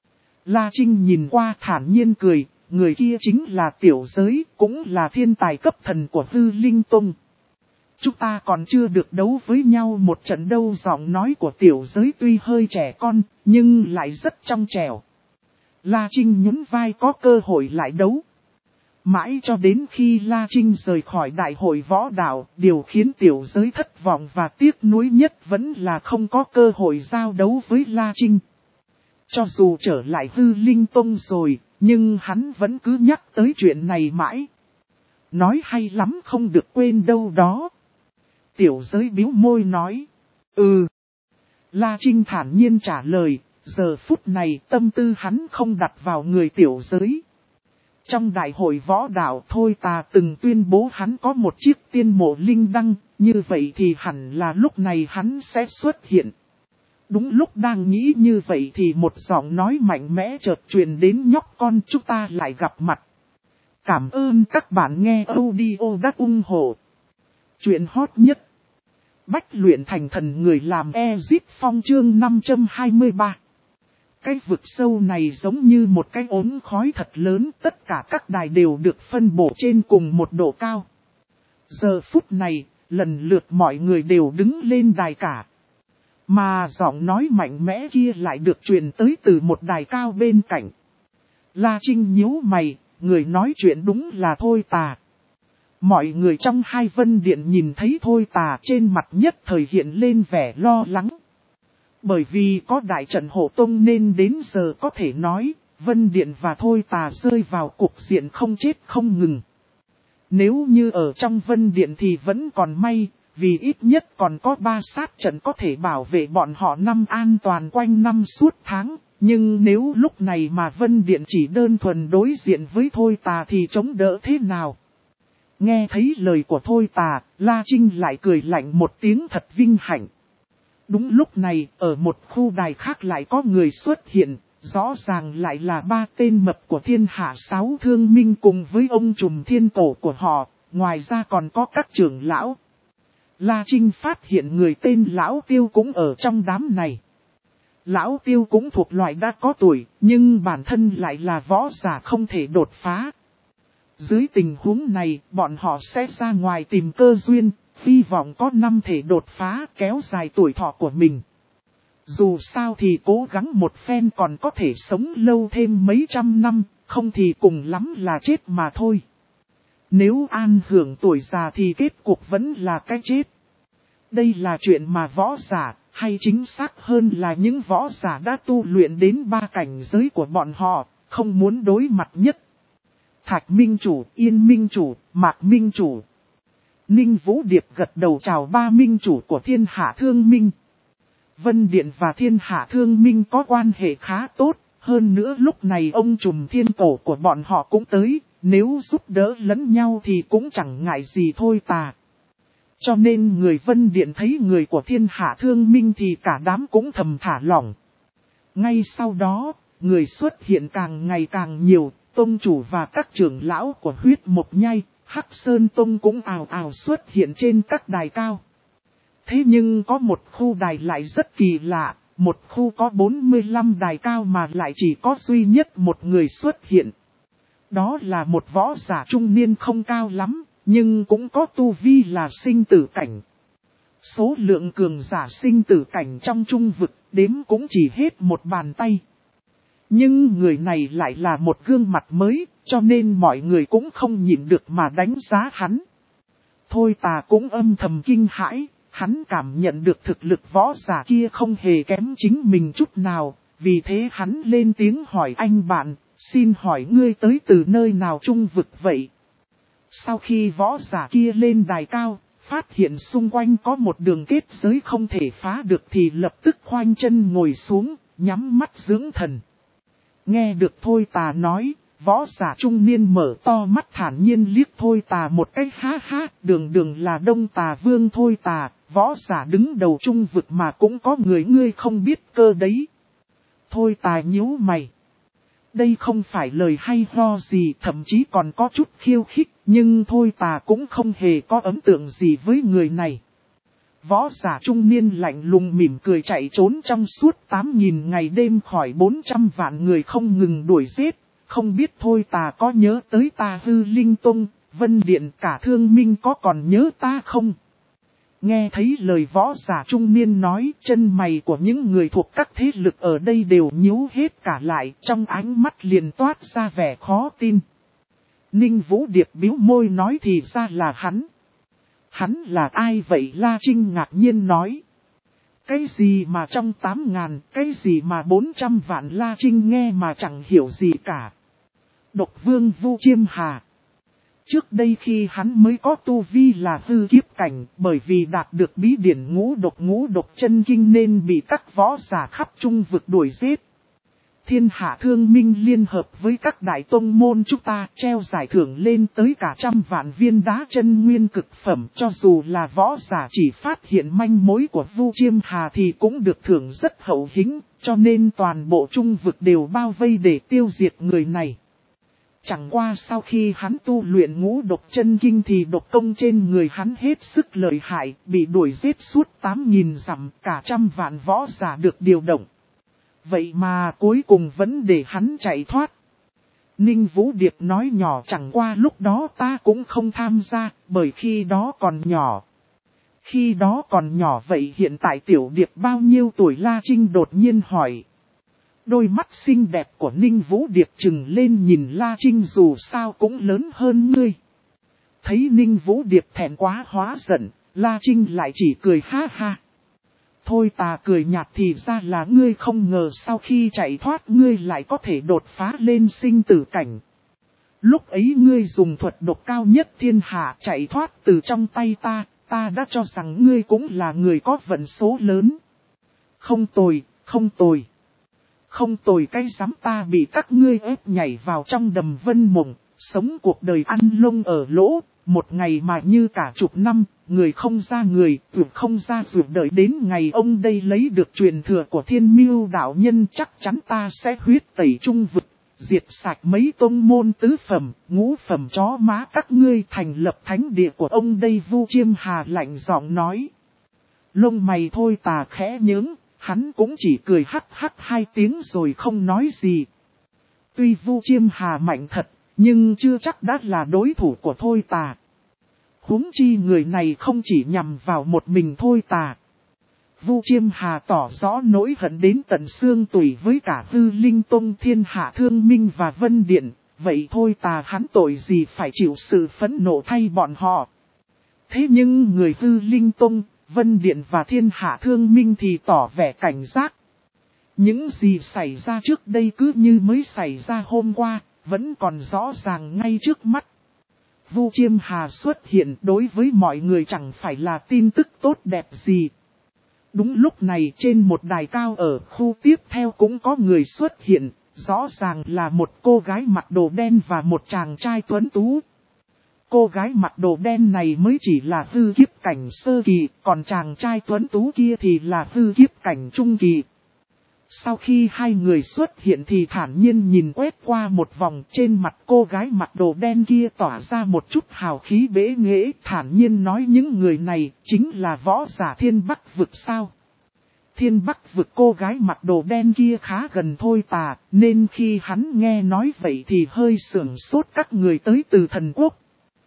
La Trinh nhìn qua thản nhiên cười, người kia chính là Tiểu Giới, cũng là thiên tài cấp thần của Hư Linh Tông. Chúng ta còn chưa được đấu với nhau một trận đâu. Giọng nói của Tiểu Giới tuy hơi trẻ con, nhưng lại rất trong trẻo. La Trinh nhún vai, có cơ hội lại đấu. Mãi cho đến khi La Trinh rời khỏi đại hội võ đạo, điều khiến Tiểu Giới thất vọng và tiếc nuối nhất vẫn là không có cơ hội giao đấu với La Trinh. Cho dù trở lại Hư Linh Tông rồi, nhưng hắn vẫn cứ nhắc tới chuyện này mãi. Nói hay lắm không được quên đâu đó. Tiểu Giới bĩu môi nói. Ừ. La Trinh thản nhiên trả lời, giờ phút này tâm tư hắn không đặt vào người Tiểu Giới. Trong đại hội võ đạo Thôi Tà từng tuyên bố hắn có một chiếc tiên mộ linh đăng, như vậy thì hẳn là lúc này hắn sẽ xuất hiện. Đúng lúc đang nghĩ như vậy thì một giọng nói mạnh mẽ chợt truyền đến, nhóc con, chúng ta lại gặp mặt. Cảm ơn các bạn nghe audio đã ủng hộ. Chuyện hot nhất. Bách luyện thành thần người làm Ezip Phong chương năm trăm hai mươi ba. Cái vực sâu này giống như một cái ống khói thật lớn, tất cả các đài đều được phân bổ trên cùng một độ cao. Giờ phút này, lần lượt mọi người đều đứng lên đài cả. Mà giọng nói mạnh mẽ kia lại được truyền tới từ một đài cao bên cạnh. La Trinh nhíu mày, người nói chuyện đúng là Thôi Tà. Mọi người trong Hai Vân Điện nhìn thấy Thôi Tà trên mặt nhất thời hiện lên vẻ lo lắng. Bởi vì có đại trận hộ tông nên đến giờ có thể nói, Vân Điện và Thôi Tà rơi vào cục diện không chết không ngừng. Nếu như ở trong Vân Điện thì vẫn còn may, vì ít nhất còn có ba sát trận có thể bảo vệ bọn họ năm an toàn quanh năm suốt tháng. Nhưng nếu lúc này mà Vân Điện chỉ đơn thuần đối diện với Thôi Tà thì chống đỡ thế nào? Nghe thấy lời của Thôi Tà, La Trinh lại cười lạnh một tiếng thật vinh hạnh. Đúng lúc này, ở một khu đài khác lại có người xuất hiện, rõ ràng lại là ba tên mập của thiên hạ sáu thương minh cùng với ông trùm thiên cổ của họ, ngoài ra còn có các trưởng lão. La Trinh phát hiện người tên Lão Tiêu cũng ở trong đám này. Lão Tiêu cũng thuộc loại đã có tuổi, nhưng bản thân lại là võ giả không thể đột phá. Dưới tình huống này, bọn họ sẽ ra ngoài tìm cơ duyên, hy vọng có năm thể đột phá kéo dài tuổi thọ của mình. Dù sao thì cố gắng một phen còn có thể sống lâu thêm mấy trăm năm, không thì cùng lắm là chết mà thôi. Nếu an hưởng tuổi già thì kết cục vẫn là cái chết. Đây là chuyện mà võ giả, hay chính xác hơn là những võ giả đã tu luyện đến ba cảnh giới của bọn họ, không muốn đối mặt nhất. Thạch Minh Chủ, Yên Minh Chủ, Mạc Minh Chủ. Ninh Vũ Điệp gật đầu chào ba Minh Chủ của Thiên Hạ Thương Minh. Vân Điện và Thiên Hạ Thương Minh có quan hệ khá tốt, hơn nữa lúc này ông trùm thiên cổ của bọn họ cũng tới, nếu giúp đỡ lẫn nhau thì cũng chẳng ngại gì thôi tà. Cho nên người Vân Điện thấy người của Thiên Hạ Thương Minh thì cả đám cũng thầm thả lỏng. Ngay sau đó, người xuất hiện càng ngày càng nhiều, tông chủ và các trưởng lão của huyết mộc nhai, Hắc Sơn Tông cũng ào ào xuất hiện trên các đài cao. Thế nhưng có một khu đài lại rất kỳ lạ, một khu có bốn mươi lăm đài cao mà lại chỉ có duy nhất một người xuất hiện. Đó là một võ giả trung niên không cao lắm, nhưng cũng có tu vi là sinh tử cảnh. Số lượng cường giả sinh tử cảnh trong trung vực đếm cũng chỉ hết một bàn tay. Nhưng người này lại là một gương mặt mới, cho nên mọi người cũng không nhịn được mà đánh giá hắn. Thôi tà cũng âm thầm kinh hãi, hắn cảm nhận được thực lực võ giả kia không hề kém chính mình chút nào, vì thế hắn lên tiếng hỏi anh bạn, xin hỏi ngươi tới từ nơi nào trung vực vậy? Sau khi võ giả kia lên đài cao, phát hiện xung quanh có một đường kết giới không thể phá được thì lập tức khoanh chân ngồi xuống, nhắm mắt dưỡng thần. Nghe được Thôi Tà nói, võ giả trung niên mở to mắt thản nhiên liếc Thôi Tà một cái ha ha, đường đường là Đông Tà Vương Thôi Tà, võ giả đứng đầu trung vực mà cũng có người ngươi không biết cơ đấy. Thôi Tà nhíu mày. Đây không phải lời hay ho gì, thậm chí còn có chút khiêu khích, nhưng Thôi Tà cũng không hề có ấn tượng gì với người này. Võ giả trung niên lạnh lùng mỉm cười chạy trốn trong suốt tám nghìn ngày đêm khỏi bốn trăm vạn người không ngừng đuổi giết, không biết Thôi Tà có nhớ tới ta Hư Linh Tông, Vân Điện cả Thương Minh có còn nhớ ta không? Nghe thấy lời võ giả trung niên nói, chân mày của những người thuộc các thế lực ở đây đều nhíu hết cả lại, trong ánh mắt liền toát ra vẻ khó tin. Ninh Vũ Điệp bĩu môi nói thì ra là hắn. Hắn là ai vậy? La Trinh ngạc nhiên nói. Cái gì mà trong tám ngàn, cái gì mà bốn trăm vạn? La Trinh nghe mà chẳng hiểu gì cả. Độc Vương Vu Chiêm Hà. Trước đây khi hắn mới có tu vi là hư kiếp cảnh, bởi vì đạt được bí điển ngũ độc ngũ độc chân kinh nên bị các võ giả khắp trung vực đuổi giết. Thiên Hạ Thương Minh liên hợp với các đại tông môn chúng ta treo giải thưởng lên tới cả trăm vạn viên đá chân nguyên cực phẩm, cho dù là võ giả chỉ phát hiện manh mối của Vu Chiêm Hà thì cũng được thưởng rất hậu hĩnh, cho nên toàn bộ trung vực đều bao vây để tiêu diệt người này. Chẳng qua sau khi hắn tu luyện ngũ độc chân kinh thì độc công trên người hắn hết sức lợi hại, bị đuổi giết suốt tám nghìn dặm, cả trăm vạn võ giả được điều động. Vậy mà cuối cùng vẫn để hắn chạy thoát. Ninh Vũ Điệp nói nhỏ chẳng qua lúc đó ta cũng không tham gia, bởi khi đó còn nhỏ. Khi đó còn nhỏ vậy hiện tại Tiểu Điệp bao nhiêu tuổi? La Trinh đột nhiên hỏi. Đôi mắt xinh đẹp của Ninh Vũ Điệp trừng lên nhìn La Trinh, dù sao cũng lớn hơn ngươi. Thấy Ninh Vũ Điệp thẹn quá hóa giận, La Trinh lại chỉ cười ha ha. Thôi Tà cười nhạt thì ra là ngươi không ngờ sau khi chạy thoát ngươi lại có thể đột phá lên sinh tử cảnh. Lúc ấy ngươi dùng thuật độc cao nhất thiên hạ chạy thoát từ trong tay ta, ta đã cho rằng ngươi cũng là người có vận số lớn. Không tồi, không tồi. Không tồi cái dám, ta bị các ngươi ép nhảy vào trong đầm vân mộng, sống cuộc đời ăn lông ở lỗ, một ngày mà như cả chục năm, người không ra người, vượt không ra vượt, đợi đến ngày ông đây lấy được truyền thừa của Thiên Mưu đạo nhân, chắc chắn ta sẽ huyết tẩy trung vực, diệt sạch mấy tông môn tứ phẩm, ngũ phẩm chó má các ngươi, thành lập thánh địa của ông đây. Vu Chiêm Hà lạnh giọng nói. Lông mày Thôi Tà khẽ nhướng, hắn cũng chỉ cười hắc hắc hai tiếng rồi không nói gì. Tuy Vu Chiêm Hà mạnh thật, nhưng chưa chắc đã là đối thủ của Thôi Tà. Huống chi người này không chỉ nhằm vào một mình Thôi Tà. Vu Chiêm Hà tỏ rõ nỗi hận đến tận xương tủy với cả Hư Linh Tông, Thiên Hạ Thương Minh và Vân Điện. Vậy Thôi Tà hắn tội gì phải chịu sự phẫn nộ thay bọn họ. Thế nhưng người Hư Linh Tông, Vân Điện và Thiên Hạ Thương Minh thì tỏ vẻ cảnh giác. Những gì xảy ra trước đây cứ như mới xảy ra hôm qua, vẫn còn rõ ràng ngay trước mắt. Vu Chiêm Hà xuất hiện đối với mọi người chẳng phải là tin tức tốt đẹp gì. Đúng lúc này trên một đài cao ở khu tiếp theo cũng có người xuất hiện, rõ ràng là một cô gái mặc đồ đen và một chàng trai tuấn tú. Cô gái mặc đồ đen này mới chỉ là hư kiếp cảnh sơ kỳ, còn chàng trai tuấn tú kia thì là hư kiếp cảnh trung kỳ. Sau khi hai người xuất hiện thì thản nhiên nhìn quét qua một vòng, trên mặt cô gái mặc đồ đen kia tỏa ra một chút hào khí bế nghễ, thản nhiên nói những người này chính là võ giả Thiên Bắc vực sao. Thiên Bắc vực, cô gái mặc đồ đen kia khá gần Thôi Tà, nên khi hắn nghe nói vậy thì hơi sưởng sốt. Các người tới từ thần quốc.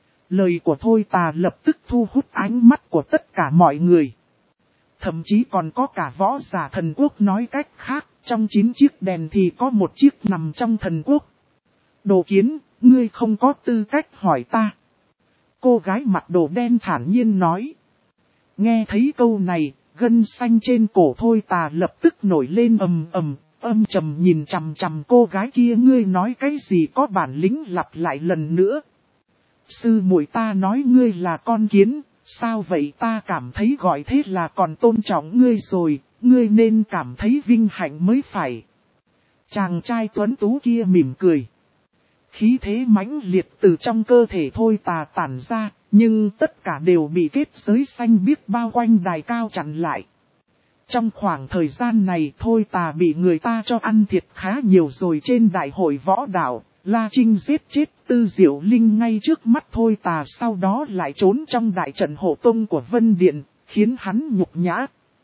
Lời của Thôi Tà lập tức thu hút ánh mắt của tất cả mọi người. Thậm chí còn có cả võ giả thần quốc, nói cách khác, trong chín chiếc đèn thì có một chiếc nằm trong thần quốc. Đồ Kiến, ngươi không có tư cách hỏi ta. Cô gái mặc đồ đen thản nhiên nói. Nghe thấy câu này, gân xanh trên cổ Thôi Tà lập tức nổi lên ầm ầm, âm trầm nhìn chằm chằm cô gái kia. Ngươi nói cái gì, có bản lĩnh lặp lại lần nữa. Sư muội ta nói ngươi là con kiến. Sao vậy, ta cảm thấy gọi thế là còn tôn trọng ngươi rồi, ngươi nên cảm thấy vinh hạnh mới phải. Chàng trai tuấn tú kia mỉm cười. Khí thế mãnh liệt từ trong cơ thể Thôi Tà tản ra, nhưng tất cả đều bị kết giới xanh biếc bao quanh đài cao chặn lại. Trong khoảng thời gian này Thôi Tà bị người ta cho ăn thiệt khá nhiều rồi. Trên đại hội võ đạo, La Trinh giết chết Tư Diệu Linh ngay trước mắt Thôi Tà, sau đó lại trốn trong đại trận hộ tông của Vân Điện, khiến hắn nhục nhã.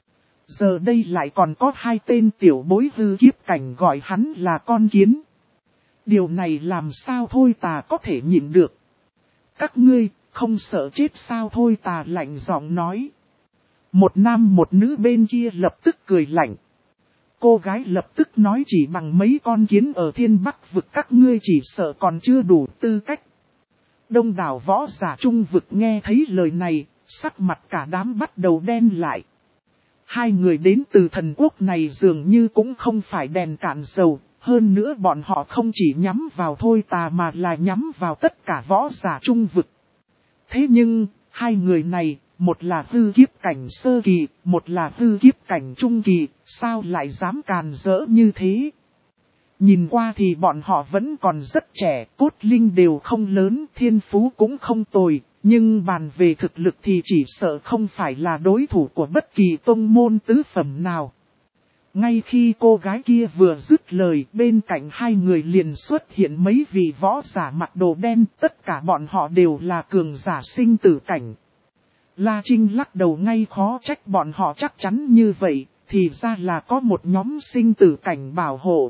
Giờ đây lại còn có hai tên tiểu bối hư kiếp cảnh gọi hắn là con kiến. Điều này làm sao Thôi Tà có thể nhịn được. Các ngươi không sợ chết sao, Thôi Tà lạnh giọng nói. Một nam một nữ bên kia lập tức cười lạnh. Cô gái lập tức nói chỉ bằng mấy con kiến ở Thiên Bắc vực các ngươi chỉ sợ còn chưa đủ tư cách. Đông đảo võ giả trung vực nghe thấy lời này, sắc mặt cả đám bắt đầu đen lại. Hai người đến từ thần quốc này dường như cũng không phải đèn cạn dầu, hơn nữa bọn họ không chỉ nhắm vào Thôi Tà mà là nhắm vào tất cả võ giả trung vực. Thế nhưng, hai người này, một là hư kiếp cảnh sơ kỳ, một là hư kiếp cảnh trung kỳ, sao lại dám càn rỡ như thế? Nhìn qua thì bọn họ vẫn còn rất trẻ, cốt linh đều không lớn, thiên phú cũng không tồi, nhưng bàn về thực lực thì chỉ sợ không phải là đối thủ của bất kỳ tông môn tứ phẩm nào. Ngay khi cô gái kia vừa dứt lời, bên cạnh hai người liền xuất hiện mấy vị võ giả mặc đồ đen, tất cả bọn họ đều là cường giả sinh tử cảnh. La Trinh lắc đầu ngay, khó trách bọn họ chắc chắn như vậy, thì ra là có một nhóm sinh tử cảnh bảo hộ.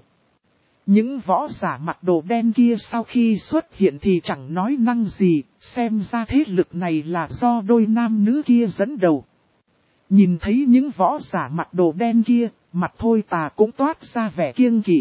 Những võ giả mặc đồ đen kia sau khi xuất hiện thì chẳng nói năng gì, xem ra thế lực này là do đôi nam nữ kia dẫn đầu. Nhìn thấy những võ giả mặc đồ đen kia, mặt Thôi Tà cũng toát ra vẻ kiêng kỵ.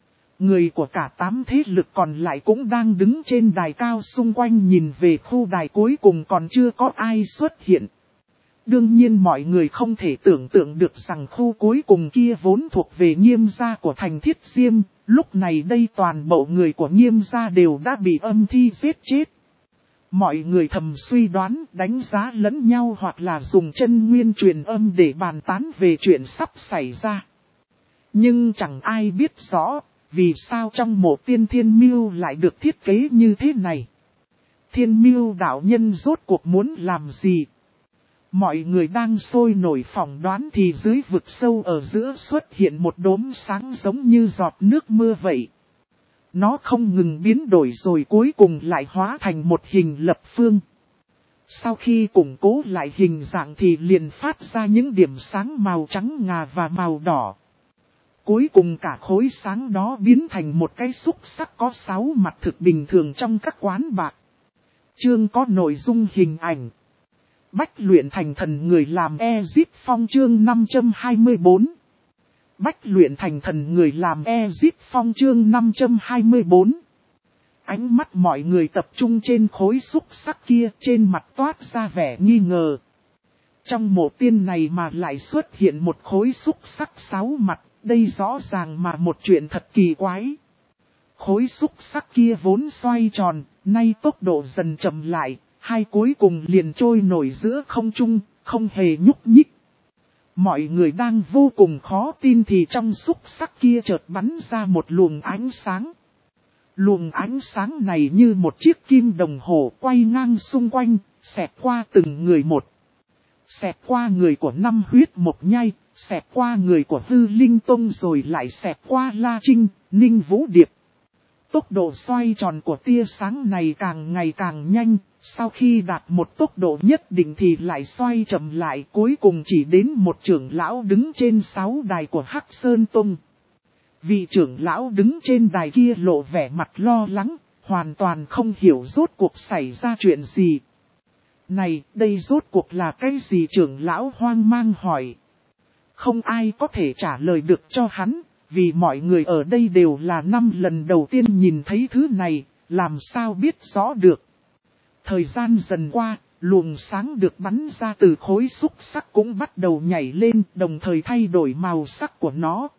Người của cả tám thế lực còn lại cũng đang đứng trên đài cao xung quanh nhìn về khu đài cuối cùng còn chưa có ai xuất hiện. Đương nhiên mọi người không thể tưởng tượng được rằng khu cuối cùng kia vốn thuộc về Nghiêm gia của thành Thiết Diêm, lúc này đây toàn bộ người của Nghiêm gia đều đã bị âm thi giết chết. Mọi người thầm suy đoán, đánh giá lẫn nhau hoặc là dùng chân nguyên truyền âm để bàn tán về chuyện sắp xảy ra. Nhưng chẳng ai biết rõ, vì sao trong mộ tiên Thiên Mưu lại được thiết kế như thế này. Thiên Mưu đạo nhân rốt cuộc muốn làm gì? Mọi người đang sôi nổi phỏng đoán thì dưới vực sâu ở giữa xuất hiện một đốm sáng giống như giọt nước mưa vậy. Nó không ngừng biến đổi rồi cuối cùng lại hóa thành một hình lập phương. Sau khi củng cố lại hình dạng thì liền phát ra những điểm sáng màu trắng ngà và màu đỏ. Cuối cùng cả khối sáng đó biến thành một cái xúc sắc có sáu mặt thực bình thường trong các quán bạc. Chương có nội dung hình ảnh. Bách luyện thành thần người làm Ezip Phong chương năm trăm hai mươi tư. Bách luyện thành thần người làm Ezip Phong chương năm trăm hai mươi tư. Ánh mắt mọi người tập trung trên khối xúc sắc kia, trên mặt toát ra vẻ nghi ngờ. Trong mộ tiên này mà lại xuất hiện một khối xúc sắc sáu mặt, đây rõ ràng mà một chuyện thật kỳ quái. Khối xúc sắc kia vốn xoay tròn, nay tốc độ dần chậm lại, hai cuối cùng liền trôi nổi giữa không trung, không hề nhúc nhích. Mọi người đang vô cùng khó tin thì trong xúc sắc kia chợt bắn ra một luồng ánh sáng. Luồng ánh sáng này như một chiếc kim đồng hồ quay ngang xung quanh, xẹt qua từng người một. Xẹt qua người của năm huyết mộc nhai, xẹt qua người của Hư Linh Tông rồi lại xẹt qua La Trinh, Ninh Vũ Điệp. Tốc độ xoay tròn của tia sáng này càng ngày càng nhanh, sau khi đạt một tốc độ nhất định thì lại xoay chậm lại, cuối cùng chỉ đến một trưởng lão đứng trên sáu đài của Hắc Sơn Tông. Vị trưởng lão đứng trên đài kia lộ vẻ mặt lo lắng, hoàn toàn không hiểu rốt cuộc xảy ra chuyện gì. Này, đây rốt cuộc là cái gì? Trưởng lão hoang mang hỏi. Không ai có thể trả lời được cho hắn, vì mọi người ở đây đều là năm lần đầu tiên nhìn thấy thứ này, làm sao biết rõ được. Thời gian dần qua, luồng sáng được bắn ra từ khối xúc sắc cũng bắt đầu nhảy lên, đồng thời thay đổi màu sắc của nó.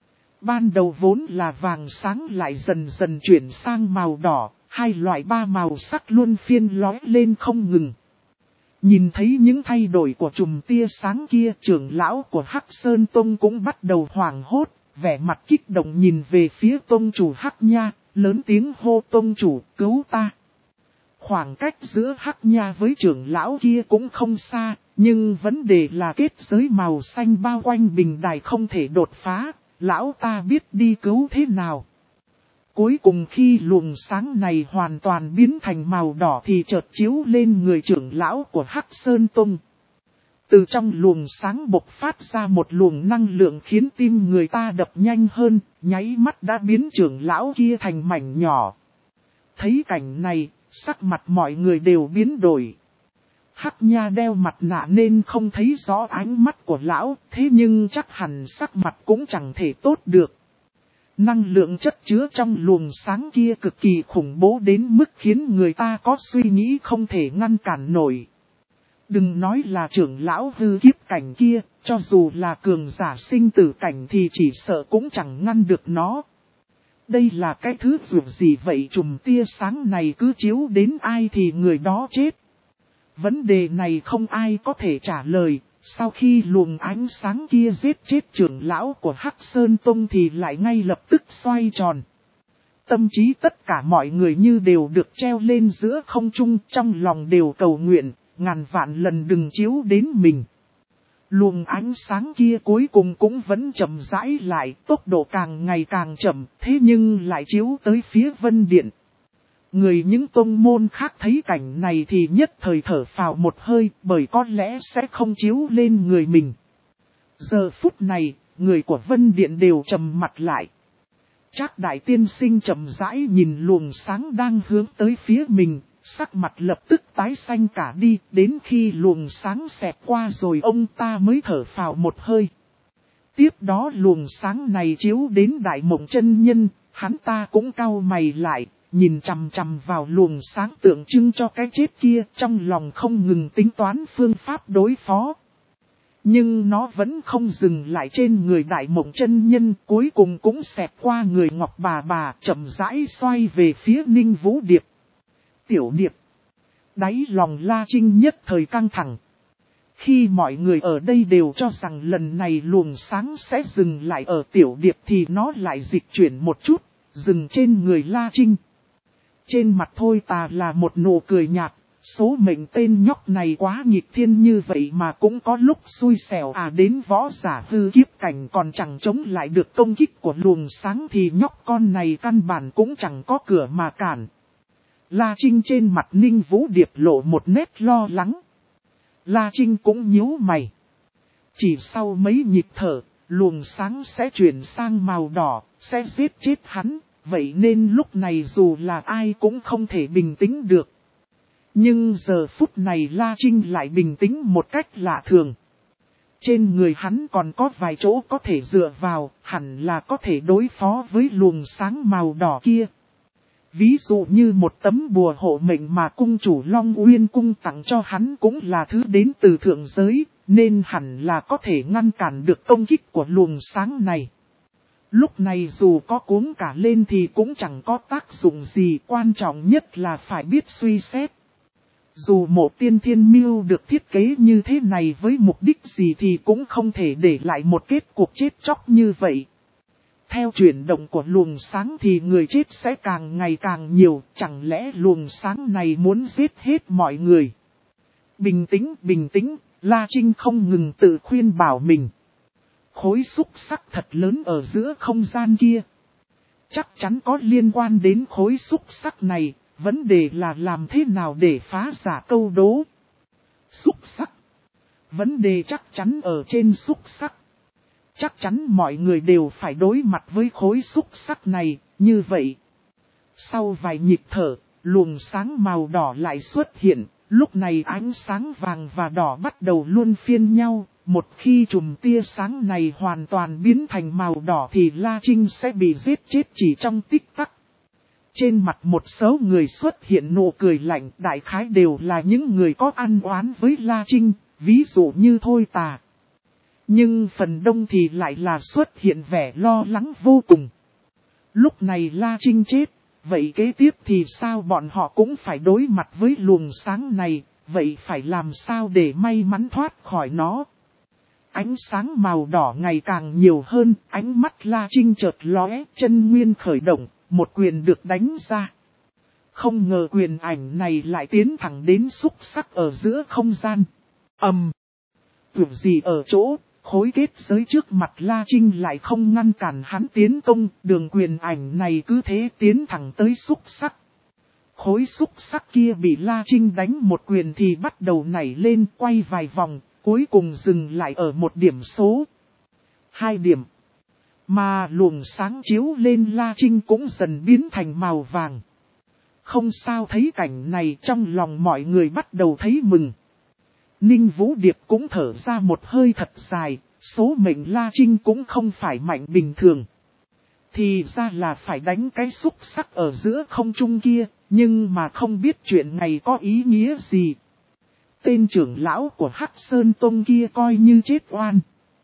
Ban đầu vốn là vàng sáng lại dần dần chuyển sang màu đỏ, hai loại ba màu sắc luôn phiên lóe lên không ngừng. Nhìn thấy những thay đổi của chùm tia sáng kia, trưởng lão của Hắc Sơn Tông cũng bắt đầu hoảng hốt, vẻ mặt kích động nhìn về phía tông chủ Hắc Nha, lớn tiếng hô: tông chủ, cứu ta. Khoảng cách giữa Hắc Nha với trưởng lão kia cũng không xa, nhưng vấn đề là kết giới màu xanh bao quanh bình đài không thể đột phá, lão ta biết đi cứu thế nào. Cuối cùng khi luồng sáng này hoàn toàn biến thành màu đỏ thì chợt chiếu lên người trưởng lão của Hắc Sơn Tông. Từ trong luồng sáng bộc phát ra một luồng năng lượng khiến tim người ta đập nhanh hơn, nháy mắt đã biến trưởng lão kia thành mảnh nhỏ. Thấy cảnh này, sắc mặt mọi người đều biến đổi. Hắc Nha đeo mặt nạ nên không thấy rõ ánh mắt của lão, thế nhưng chắc hẳn sắc mặt cũng chẳng thể tốt được. Năng lượng chất chứa trong luồng sáng kia cực kỳ khủng bố đến mức khiến người ta có suy nghĩ không thể ngăn cản nổi. Đừng nói là trưởng lão hư kiếp cảnh kia, cho dù là cường giả sinh tử cảnh thì chỉ sợ cũng chẳng ngăn được nó. Đây là cái thứ dù gì vậy? Chùm tia sáng này cứ chiếu đến ai thì người đó chết. Vấn đề này không ai có thể trả lời. Sau khi luồng ánh sáng kia giết chết trưởng lão của Hắc Sơn Tông thì lại ngay lập tức xoay tròn. Tâm trí tất cả mọi người như đều được treo lên giữa không trung, trong lòng đều cầu nguyện, ngàn vạn lần đừng chiếu đến mình. Luồng ánh sáng kia cuối cùng cũng vẫn chậm rãi lại, tốc độ càng ngày càng chậm, thế nhưng lại chiếu tới phía Vân Điện. Người những tông môn khác thấy cảnh này thì nhất thời thở phào một hơi, bởi có lẽ sẽ không chiếu lên người mình. Giờ phút này, người của Vân Điện đều trầm mặt lại. Trác đại tiên sinh chậm rãi nhìn luồng sáng đang hướng tới phía mình, sắc mặt lập tức tái xanh cả đi, đến khi luồng sáng xẹt qua rồi ông ta mới thở phào một hơi. Tiếp đó luồng sáng này chiếu đến Đại Mộng chân nhân, hắn ta cũng cau mày lại, nhìn chằm chằm vào luồng sáng tượng trưng cho cái chết kia, trong lòng không ngừng tính toán phương pháp đối phó. Nhưng nó vẫn không dừng lại trên người Đại Mộng chân nhân, cuối cùng cũng xẹt qua người Ngọc bà bà, chậm rãi xoay về phía Ninh Vũ Điệp. Tiểu Điệp. Đáy lòng La Trinh nhất thời căng thẳng. Khi mọi người ở đây đều cho rằng lần này luồng sáng sẽ dừng lại ở Tiểu Điệp thì nó lại dịch chuyển một chút, dừng trên người La Trinh. Trên mặt Thôi Tà là một nụ cười nhạt, số mệnh tên nhóc này quá nghịch thiên như vậy mà cũng có lúc xui xẻo à, đến võ giả hư kiếp cảnh còn chẳng chống lại được công kích của luồng sáng thì nhóc con này căn bản cũng chẳng có cửa mà cản. La Trinh trên mặt Ninh Vũ Điệp lộ một nét lo lắng. La Trinh cũng nhíu mày. Chỉ sau mấy nhịp thở, luồng sáng sẽ chuyển sang màu đỏ, sẽ giết chết hắn, vậy nên lúc này dù là ai cũng không thể bình tĩnh được. Nhưng giờ phút này La Trinh lại bình tĩnh một cách lạ thường. Trên người hắn còn có vài chỗ có thể dựa vào, hẳn là có thể đối phó với luồng sáng màu đỏ kia. Ví dụ như một tấm bùa hộ mệnh mà cung chủ Long Uyên cung tặng cho hắn cũng là thứ đến từ thượng giới, nên hẳn là có thể ngăn cản được công kích của luồng sáng này. Lúc này dù có cuống cả lên thì cũng chẳng có tác dụng gì, quan trọng nhất là phải biết suy xét. Dù Mộ Tiên Thiên Miêu được thiết kế như thế này với mục đích gì thì cũng không thể để lại một kết cuộc chết chóc như vậy. Theo chuyển động của luồng sáng thì người chết sẽ càng ngày càng nhiều, chẳng lẽ luồng sáng này muốn giết hết mọi người? Bình tĩnh, bình tĩnh, La Trinh không ngừng tự khuyên bảo mình. Khối xúc sắc thật lớn ở giữa không gian kia. Chắc chắn có liên quan đến khối xúc sắc này, vấn đề là làm thế nào để phá giả câu đố. Xúc sắc. Vấn đề chắc chắn ở trên xúc sắc. Chắc chắn mọi người đều phải đối mặt với khối xúc sắc này, như vậy. Sau vài nhịp thở, luồng sáng màu đỏ lại xuất hiện, lúc này ánh sáng vàng và đỏ bắt đầu luân phiên nhau. Một khi chùm tia sáng này hoàn toàn biến thành màu đỏ thì La Trinh sẽ bị giết chết chỉ trong tích tắc. Trên mặt một số người xuất hiện nụ cười lạnh, đại khái đều là những người có ăn oán với La Trinh, ví dụ như Thôi Tà. Nhưng phần đông thì lại là xuất hiện vẻ lo lắng vô cùng. Lúc này La Trinh chết, vậy kế tiếp thì sao bọn họ cũng phải đối mặt với luồng sáng này, vậy phải làm sao để may mắn thoát khỏi nó. Ánh sáng màu đỏ ngày càng nhiều hơn, ánh mắt La Trinh chợt lóe, chân nguyên khởi động, một quyền được đánh ra. Không ngờ quyền ảnh này lại tiến thẳng đến xúc sắc ở giữa không gian. Ầm. Tưởng gì ở chỗ, khối kết giới trước mặt La Trinh lại không ngăn cản hắn tiến công, đường quyền ảnh này cứ thế tiến thẳng tới xúc sắc. Khối xúc sắc kia bị La Trinh đánh một quyền thì bắt đầu nảy lên, quay vài vòng, cuối cùng dừng lại ở một điểm số. Hai điểm. Mà luồng sáng chiếu lên La Trinh cũng dần biến thành màu vàng. Không sao, thấy cảnh này trong lòng mọi người bắt đầu thấy mừng. Ninh Vũ Điệp cũng thở ra một hơi thật dài, số mệnh La Trinh cũng không phải mạnh bình thường. Thì ra là phải đánh cái xúc sắc ở giữa không trung kia, nhưng mà không biết chuyện này có ý nghĩa gì. Tên trưởng lão của Hắc Sơn Tông kia coi như chết oan.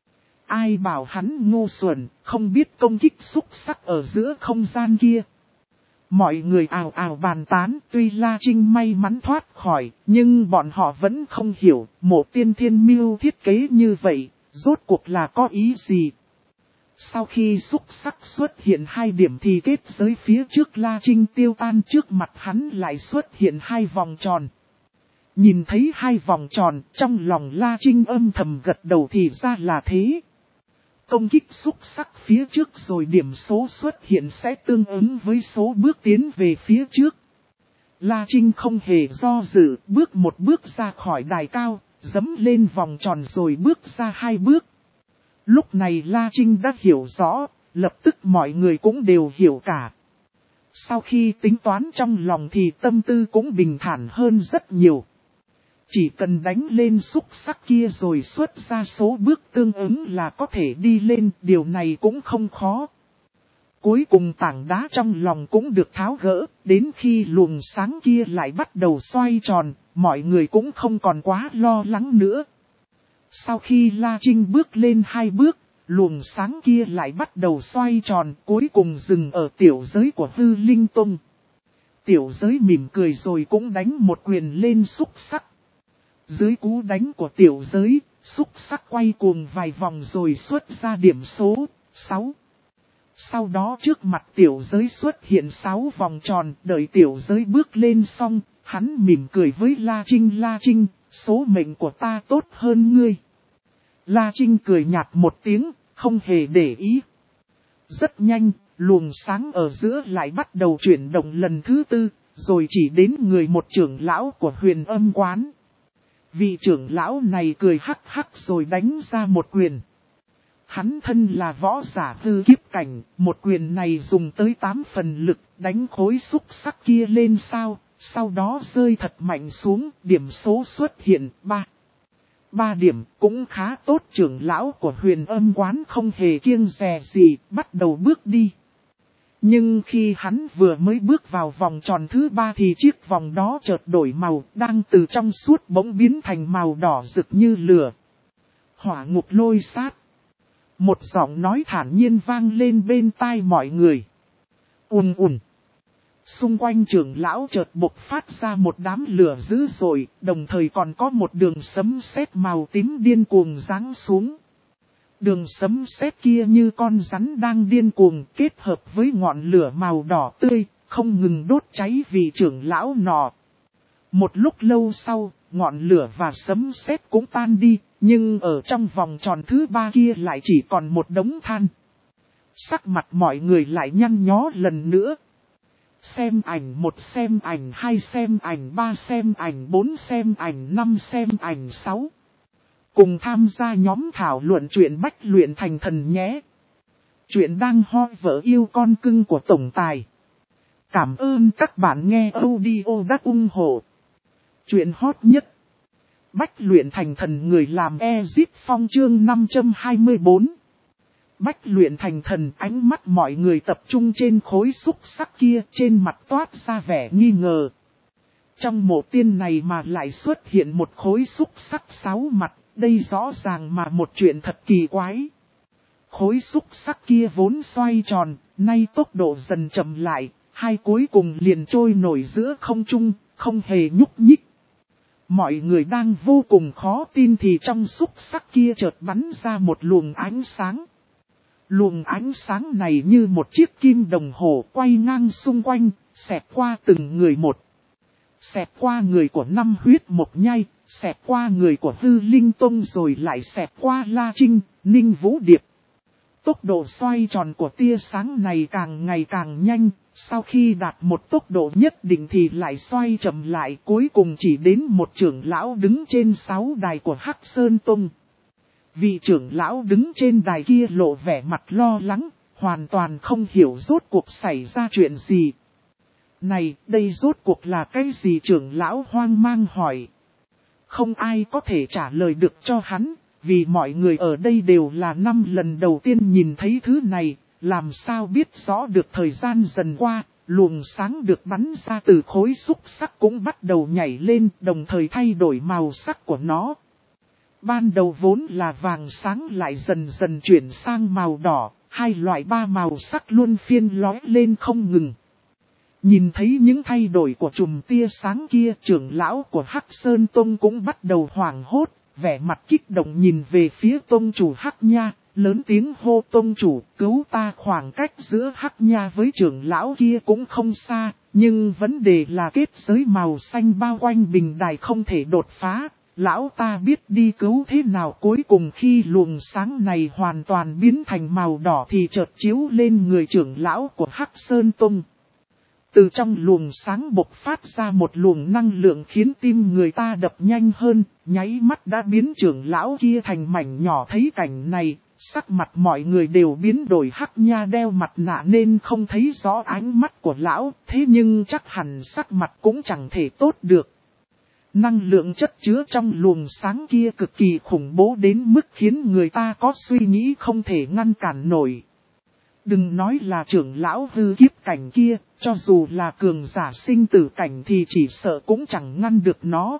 Ai bảo hắn ngu xuẩn, không biết công kích xúc sắc ở giữa không gian kia. Mọi người ào ào bàn tán, tuy La Trinh may mắn thoát khỏi, nhưng bọn họ vẫn không hiểu, Mộ Tiên Thiên Miêu thiết kế như vậy, rốt cuộc là có ý gì. Sau khi xúc sắc xuất hiện hai điểm thì kết giới phía trước La Trinh tiêu tan, trước mặt hắn lại xuất hiện hai vòng tròn. Nhìn thấy hai vòng tròn, trong lòng La Trinh âm thầm gật đầu, thì ra là thế. Công kích xúc sắc phía trước rồi điểm số xuất hiện sẽ tương ứng với số bước tiến về phía trước. La Trinh không hề do dự, bước một bước ra khỏi đài cao, dẫm lên vòng tròn rồi bước ra hai bước. Lúc này La Trinh đã hiểu rõ, lập tức mọi người cũng đều hiểu cả. Sau khi tính toán trong lòng thì tâm tư cũng bình thản hơn rất nhiều. Chỉ cần đánh lên xúc sắc kia rồi xuất ra số bước tương ứng là có thể đi lên, điều này cũng không khó. Cuối cùng tảng đá trong lòng cũng được tháo gỡ, đến khi luồng sáng kia lại bắt đầu xoay tròn, mọi người cũng không còn quá lo lắng nữa. Sau khi La Trinh bước lên hai bước, luồng sáng kia lại bắt đầu xoay tròn, cuối cùng dừng ở tiểu giới của Hư Linh Tông. Tiểu giới mỉm cười rồi cũng đánh một quyền lên xúc sắc. Dưới cú đánh của tiểu giới, xúc sắc quay cuồng vài vòng rồi xuất ra điểm số sáu. Sau đó trước mặt tiểu giới xuất hiện sáu vòng tròn, đợi tiểu giới bước lên xong, hắn mỉm cười với La Trinh. La Trinh, số mệnh của ta tốt hơn ngươi. La Trinh cười nhạt một tiếng, không hề để ý. Rất nhanh, luồng sáng ở giữa lại bắt đầu chuyển động lần thứ tư, rồi chỉ đến người một trưởng lão của Huyền Âm Quán. Vị trưởng lão này cười hắc hắc rồi đánh ra một quyền. Hắn thân là võ giả hư kiếp cảnh, một quyền này dùng tới tám phần lực, đánh khối xúc sắc kia lên sao, sau đó rơi thật mạnh xuống, điểm số xuất hiện ba. Ba điểm cũng khá tốt, trưởng lão của Huyền Âm Quán không hề kiêng dè gì, bắt đầu bước đi. Nhưng khi hắn vừa mới bước vào vòng tròn thứ ba thì chiếc vòng đó chợt đổi màu, đang từ trong suốt bỗng biến thành màu đỏ rực như lửa. Hỏa ngục lôi sát. Một giọng nói thản nhiên vang lên bên tai mọi người. Ùn ùn. Xung quanh trưởng lão chợt bộc phát ra một đám lửa dữ dội, đồng thời còn có một đường sấm sét màu tím điên cuồng giáng xuống. Đường sấm sét kia như con rắn đang điên cuồng kết hợp với ngọn lửa màu đỏ tươi, không ngừng đốt cháy vị trưởng lão nọ. Một lúc lâu sau, ngọn lửa và sấm sét cũng tan đi, nhưng ở trong vòng tròn thứ ba kia lại chỉ còn một đống than. Sắc mặt mọi người lại nhăn nhó lần nữa. Xem ảnh một, xem ảnh hai, xem ảnh ba, xem ảnh bốn, xem ảnh năm, xem ảnh sáu. Cùng tham gia nhóm thảo luận chuyện bách luyện thành thần nhé. Chuyện đang hot vợ yêu con cưng của tổng tài. Cảm ơn các bạn nghe audio đã ủng hộ. Chuyện hot nhất. Bách luyện thành thần người làm Ezip Phong chương năm trăm hai mươi tư. Bách luyện thành thần, ánh mắt mọi người tập trung trên khối xúc sắc kia, trên mặt toát ra vẻ nghi ngờ. Trong mộ tiên này mà lại xuất hiện một khối xúc sắc sáu mặt, đây rõ ràng mà một chuyện thật kỳ quái. Khối xúc sắc kia vốn xoay tròn, nay tốc độ dần chậm lại, hai cuối cùng liền trôi nổi giữa không trung, không hề nhúc nhích. Mọi người đang vô cùng khó tin thì trong xúc sắc kia chợt bắn ra một luồng ánh sáng. Luồng ánh sáng này như một chiếc kim đồng hồ quay ngang xung quanh, xẹt qua từng người một. Xẹt qua người của năm huyết mộc nhai, xẹt qua người của Hư Linh Tông rồi lại xẹt qua La Trinh, Ninh Vũ Điệp. Tốc độ xoay tròn của tia sáng này càng ngày càng nhanh, sau khi đạt một tốc độ nhất định thì lại xoay chậm lại, cuối cùng chỉ đến một trưởng lão đứng trên sáu đài của Hắc Sơn Tông. Vị trưởng lão đứng trên đài kia lộ vẻ mặt lo lắng, hoàn toàn không hiểu rốt cuộc xảy ra chuyện gì. Này, đây rốt cuộc là cái gì? Trưởng lão hoang mang hỏi. Không ai có thể trả lời được cho hắn, vì mọi người ở đây đều là năm lần đầu tiên nhìn thấy thứ này, làm sao biết rõ được. Thời gian dần qua, luồng sáng được bắn ra từ khối xúc sắc cũng bắt đầu nhảy lên, đồng thời thay đổi màu sắc của nó. Ban đầu vốn là vàng sáng lại dần dần chuyển sang màu đỏ, hai loại ba màu sắc luôn phiên lóe lên không ngừng. Nhìn thấy những thay đổi của chùm tia sáng kia, trưởng lão của Hắc Sơn Tông cũng bắt đầu hoảng hốt, vẻ mặt kích động nhìn về phía tông chủ Hắc Nha, lớn tiếng hô: tông chủ, cứu ta! Khoảng cách giữa Hắc Nha với trưởng lão kia cũng không xa, nhưng vấn đề là kết giới màu xanh bao quanh bình đài không thể đột phá. Lão ta biết đi cứu thế nào. Cuối cùng khi luồng sáng này hoàn toàn biến thành màu đỏ thì chợt chiếu lên người trưởng lão của Hắc Sơn Tông. Từ trong luồng sáng bộc phát ra một luồng năng lượng khiến tim người ta đập nhanh hơn, nháy mắt đã biến trưởng lão kia thành mảnh nhỏ. Thấy cảnh này, sắc mặt mọi người đều biến đổi. Hắc Nha đeo mặt nạ nên không thấy rõ ánh mắt của lão, thế nhưng chắc hẳn sắc mặt cũng chẳng thể tốt được. Năng lượng chất chứa trong luồng sáng kia cực kỳ khủng bố đến mức khiến người ta có suy nghĩ không thể ngăn cản nổi. Đừng nói là trưởng lão hư kiếp cảnh kia, cho dù là cường giả sinh tử cảnh thì chỉ sợ cũng chẳng ngăn được nó.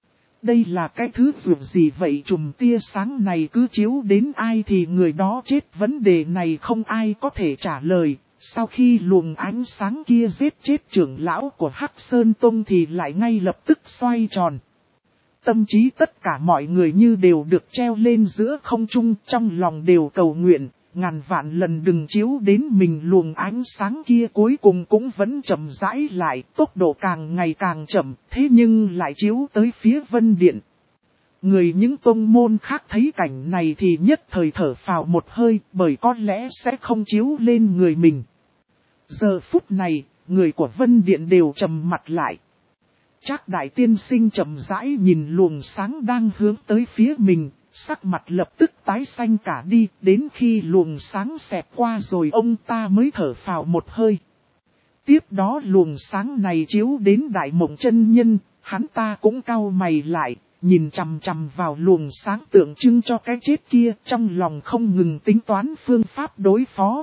Đây là cái thứ dường gì vậy? Chùm tia sáng này cứ chiếu đến ai thì người đó chết. Vấn đề này không ai có thể trả lời. Sau khi luồng ánh sáng kia giết chết trưởng lão của Hắc Sơn Tông thì lại ngay lập tức xoay tròn. Tâm trí tất cả mọi người như đều được treo lên giữa không trung, trong lòng đều cầu nguyện, ngàn vạn lần đừng chiếu đến mình, luồng ánh sáng kia cuối cùng cũng vẫn chậm rãi lại, tốc độ càng ngày càng chậm, thế nhưng lại chiếu tới phía Vân Điện. Người những tông môn khác thấy cảnh này thì nhất thời thở phào một hơi, bởi có lẽ sẽ không chiếu lên người mình. Giờ phút này, người của Vân Điện đều trầm mặt lại. Trác đại tiên sinh chậm rãi nhìn luồng sáng đang hướng tới phía mình, sắc mặt lập tức tái xanh cả đi, đến khi luồng sáng xẹt qua rồi ông ta mới thở phào một hơi. Tiếp đó luồng sáng này chiếu đến Đại Mộng chân nhân, hắn ta cũng cau mày lại, nhìn chằm chằm vào luồng sáng tượng trưng cho cái chết kia, trong lòng không ngừng tính toán phương pháp đối phó.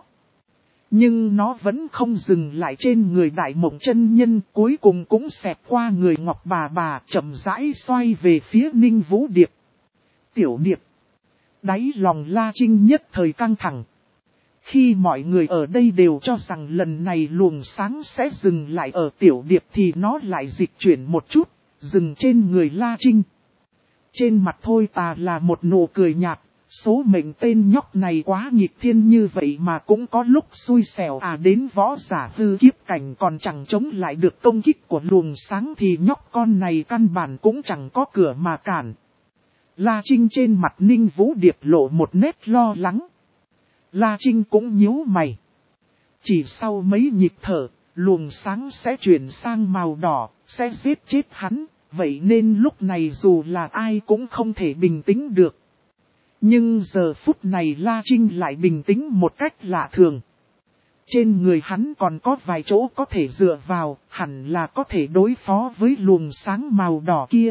Nhưng nó vẫn không dừng lại trên người Đại Mộng chân nhân, cuối cùng cũng xẹt qua người Ngọc bà bà, chậm rãi xoay về phía Ninh Vũ Điệp. Tiểu Điệp, đáy lòng La Trinh nhất thời căng thẳng. Khi mọi người ở đây đều cho rằng lần này luồng sáng sẽ dừng lại ở Tiểu Điệp thì nó lại dịch chuyển một chút, dừng trên người La Trinh. Trên mặt Thôi Tà là một nụ cười nhạt, số mệnh tên nhóc này quá nghịch thiên như vậy mà cũng có lúc xui xẻo à, đến võ giả hư kiếp cảnh còn chẳng chống lại được công kích của luồng sáng thì nhóc con này căn bản cũng chẳng có cửa mà cản. La Trinh trên mặt Ninh Vũ Điệp lộ một nét lo lắng. La Trinh cũng nhíu mày. Chỉ sau mấy nhịp thở, luồng sáng sẽ chuyển sang màu đỏ, sẽ giết chết hắn, vậy nên lúc này dù là ai cũng không thể bình tĩnh được. Nhưng giờ phút này La Trinh lại bình tĩnh một cách lạ thường. Trên người hắn còn có vài chỗ có thể dựa vào, hẳn là có thể đối phó với luồng sáng màu đỏ kia.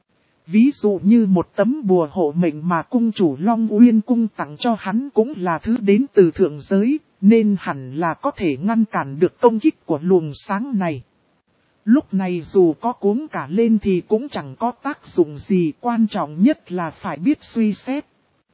Ví dụ như một tấm bùa hộ mệnh mà cung chủ Long Uyên cung tặng cho hắn cũng là thứ đến từ thượng giới, nên hẳn là có thể ngăn cản được công kích của luồng sáng này. Lúc này dù có cuống cả lên thì cũng chẳng có tác dụng gì, quan trọng nhất là phải biết suy xét.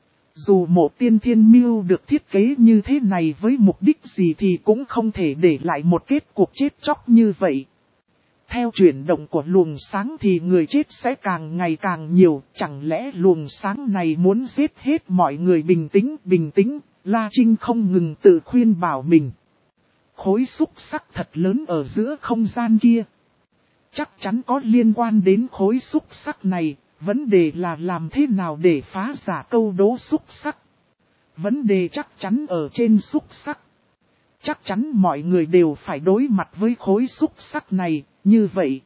Dù Mộ Tiên Thiên Miêu được thiết kế như thế này với mục đích gì thì cũng không thể để lại một kết cuộc chết chóc như vậy. Theo chuyển động của luồng sáng thì người chết sẽ càng ngày càng nhiều, chẳng lẽ luồng sáng này muốn giết hết mọi người? Bình tĩnh, bình tĩnh, La Trinh không ngừng tự khuyên bảo mình. Khối xúc sắc thật lớn ở giữa không gian kia. Chắc chắn có liên quan đến khối xúc sắc này, vấn đề là làm thế nào để phá giả câu đố xúc sắc. Vấn đề chắc chắn ở trên xúc sắc. Chắc chắn mọi người đều phải đối mặt với khối xúc sắc này, như vậy.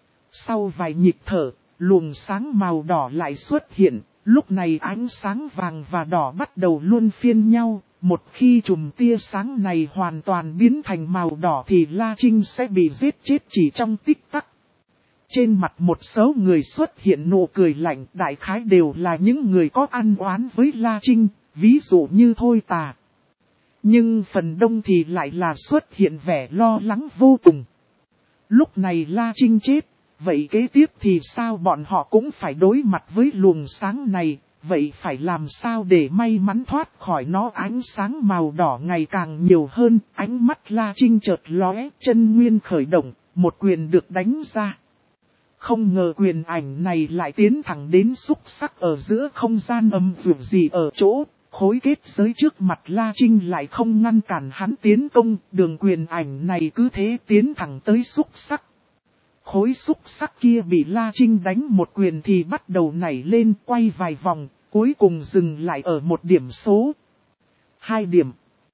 Sau vài nhịp thở, luồng sáng màu đỏ lại xuất hiện, lúc này ánh sáng vàng và đỏ bắt đầu luân phiên nhau. Một khi chùm tia sáng này hoàn toàn biến thành màu đỏ thì La Trinh sẽ bị giết chết chỉ trong tích tắc. Trên mặt một số người xuất hiện nụ cười lạnh, đại khái đều là những người có ăn oán với La Trinh, ví dụ như Thôi Tà. Nhưng phần đông thì lại là xuất hiện vẻ lo lắng vô cùng. Lúc này La Trinh chết, vậy kế tiếp thì sao? Bọn họ cũng phải đối mặt với luồng sáng này, vậy phải làm sao để may mắn thoát khỏi nó? Ánh sáng màu đỏ ngày càng nhiều hơn, ánh mắt La Trinh chợt lóe, chân nguyên khởi động, một quyền được đánh ra. Không ngờ quyền ảnh này lại tiến thẳng đến xúc sắc ở giữa không gian âm vượt gì ở chỗ. Khối kết giới trước mặt La Trinh lại không ngăn cản hắn tiến công, đường quyền ảnh này cứ thế tiến thẳng tới xúc sắc. Khối xúc sắc kia bị La Trinh đánh một quyền thì bắt đầu nảy lên, quay vài vòng, cuối cùng dừng lại ở một điểm số. Hai điểm.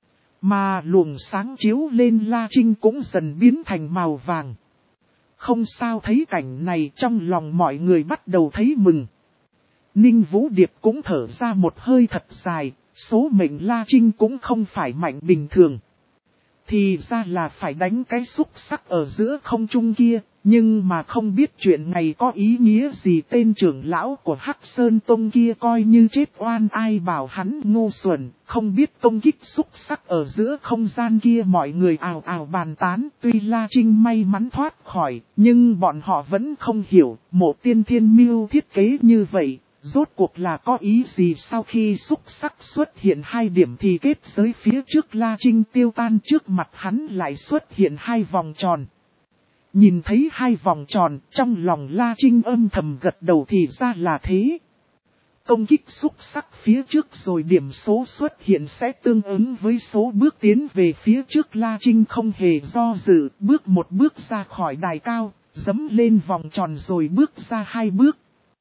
Mà luồng sáng chiếu lên La Trinh cũng dần biến thành màu vàng. Không sao, thấy cảnh này trong lòng mọi người bắt đầu thấy mừng. Ninh Vũ Điệp cũng thở ra một hơi thật dài, số mệnh La Trinh cũng không phải mạnh bình thường. Thì ra là phải đánh cái xúc sắc ở giữa không trung kia, nhưng mà không biết chuyện này có ý nghĩa gì. Tên trưởng lão của Hắc Sơn Tông kia coi như chết oan, ai bảo hắn ngu xuẩn, không biết công kích xúc sắc ở giữa không gian kia. Mọi người ào ào bàn tán, tuy La Trinh may mắn thoát khỏi, nhưng bọn họ vẫn không hiểu, Mộ Tiên Thiên Miêu thiết kế như vậy. Rốt cuộc là có ý gì? Sau khi xúc sắc xuất hiện hai điểm thì kết giới phía trước La Trinh tiêu tan, trước mặt hắn lại xuất hiện hai vòng tròn. Nhìn thấy hai vòng tròn, trong lòng La Trinh âm thầm gật đầu, thì ra là thế. Công kích xúc sắc phía trước rồi điểm số xuất hiện sẽ tương ứng với số bước tiến về phía trước. La Trinh không hề do dự, bước một bước ra khỏi đài cao, dẫm lên vòng tròn rồi bước ra hai bước.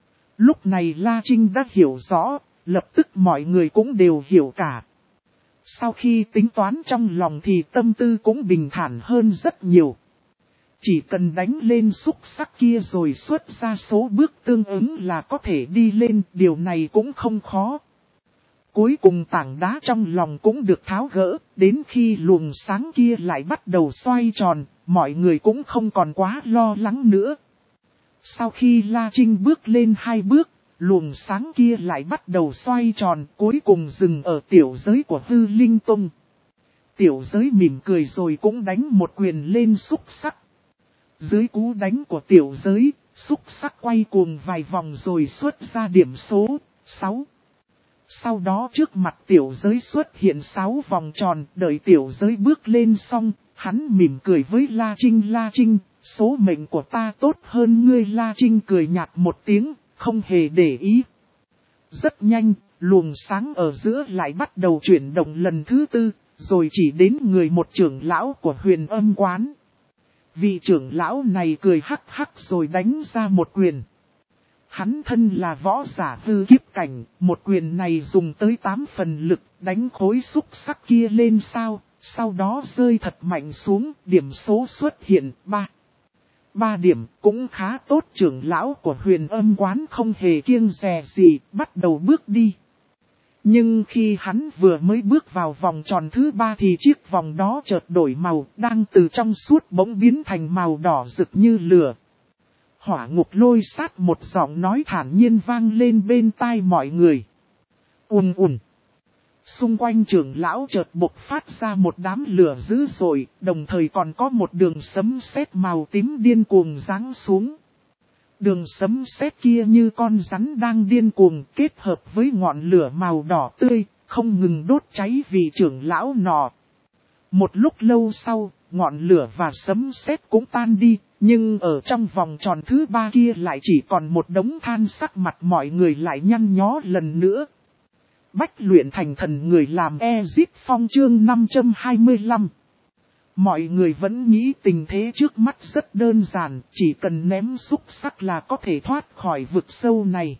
Lúc này La Trinh đã hiểu rõ, lập tức mọi người cũng đều hiểu cả. Sau khi tính toán trong lòng thì tâm tư cũng bình thản hơn rất nhiều. Chỉ cần đánh lên xúc sắc kia rồi xuất ra số bước tương ứng là có thể đi lên, điều này cũng không khó. Cuối cùng tảng đá trong lòng cũng được tháo gỡ, đến khi luồng sáng kia lại bắt đầu xoay tròn, mọi người cũng không còn quá lo lắng nữa. Sau khi La Trinh bước lên hai bước, luồng sáng kia lại bắt đầu xoay tròn, cuối cùng dừng ở tiểu giới của Hư Linh Tông. Tiểu giới mỉm cười rồi cũng đánh một quyền lên xúc sắc. Dưới cú đánh của tiểu giới, xúc sắc quay cuồng vài vòng rồi xuất ra điểm số sáu. Sau đó trước mặt tiểu giới xuất hiện sáu vòng tròn, đợi tiểu giới bước lên xong, hắn mỉm cười với La Trinh. La Trinh, số mệnh của ta tốt hơn ngươi. La Trinh cười nhạt một tiếng, không hề để ý. Rất nhanh, luồng sáng ở giữa lại bắt đầu chuyển động lần thứ tư, rồi chỉ đến người một trưởng lão của Huyền Âm Quán. Vị trưởng lão này cười hắc hắc rồi đánh ra một quyền. Hắn thân là võ giả hư kiếp cảnh, một quyền này dùng tới tám phần lực, đánh khối xúc sắc kia lên sao, sau đó rơi thật mạnh xuống, điểm số xuất hiện ba. Ba điểm cũng khá tốt. Trưởng lão của Huyền Âm Quán không hề kiêng dè gì, bắt đầu bước đi. Nhưng khi hắn vừa mới bước vào vòng tròn thứ ba thì chiếc vòng đó chợt đổi màu, đang từ trong suốt bỗng biến thành màu đỏ rực như lửa. Hỏa ngục lôi sát, một giọng nói thản nhiên vang lên bên tai mọi người. Ùn ùn. Xung quanh trưởng lão chợt bộc phát ra một đám lửa dữ dội, đồng thời còn có một đường sấm sét màu tím điên cuồng giáng xuống. Đường sấm sét kia như con rắn đang điên cuồng kết hợp với ngọn lửa màu đỏ tươi, không ngừng đốt cháy vị trưởng lão nọ. Một lúc lâu sau, ngọn lửa và sấm sét cũng tan đi, nhưng ở trong vòng tròn thứ ba kia lại chỉ còn một đống than. Sắc mặt mọi người lại nhăn nhó lần nữa. Bách luyện thành thần, người làm Ezip Phong chương năm trăm hai mươi lăm. Mọi người vẫn nghĩ tình thế trước mắt rất đơn giản, chỉ cần ném xúc sắc là có thể thoát khỏi vực sâu này.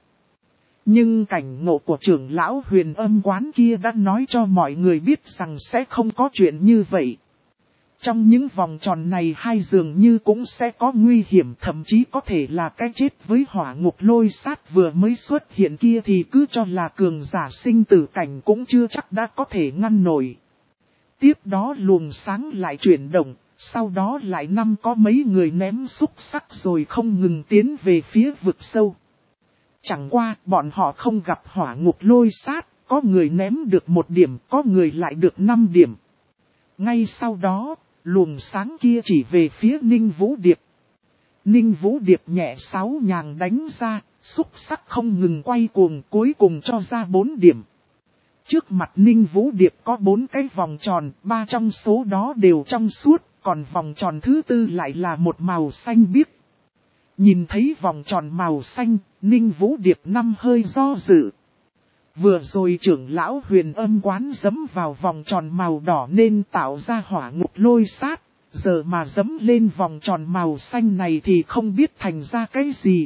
Nhưng cảnh ngộ của trưởng lão Huyền Âm Quán kia đã nói cho mọi người biết rằng sẽ không có chuyện như vậy. Trong những vòng tròn này hai dường như cũng sẽ có nguy hiểm, thậm chí có thể là cái chết. Với hỏa ngục lôi sát vừa mới xuất hiện kia thì cứ cho là cường giả sinh tử cảnh cũng chưa chắc đã có thể ngăn nổi. Tiếp đó luồng sáng lại chuyển động, sau đó lại năm có mấy người ném xúc sắc rồi không ngừng tiến về phía vực sâu. Chẳng qua bọn họ không gặp hỏa ngục lôi sát, có người ném được một điểm, có người lại được năm điểm. Ngay sau đó, luồng sáng kia chỉ về phía Ninh Vũ Điệp. Ninh Vũ Điệp nhẹ sáu nhàng đánh ra, xúc sắc không ngừng quay cuồng, cuối cùng cho ra bốn điểm. Trước mặt Ninh Vũ Điệp có bốn cái vòng tròn, ba trong số đó đều trong suốt, còn vòng tròn thứ tư lại là một màu xanh biếc. Nhìn thấy vòng tròn màu xanh, Ninh Vũ Điệp năm hơi do dự. Vừa rồi trưởng lão Huyền Âm Quán dẫm vào vòng tròn màu đỏ nên tạo ra hỏa ngục lôi sát, giờ mà dẫm lên vòng tròn màu xanh này thì không biết thành ra cái gì.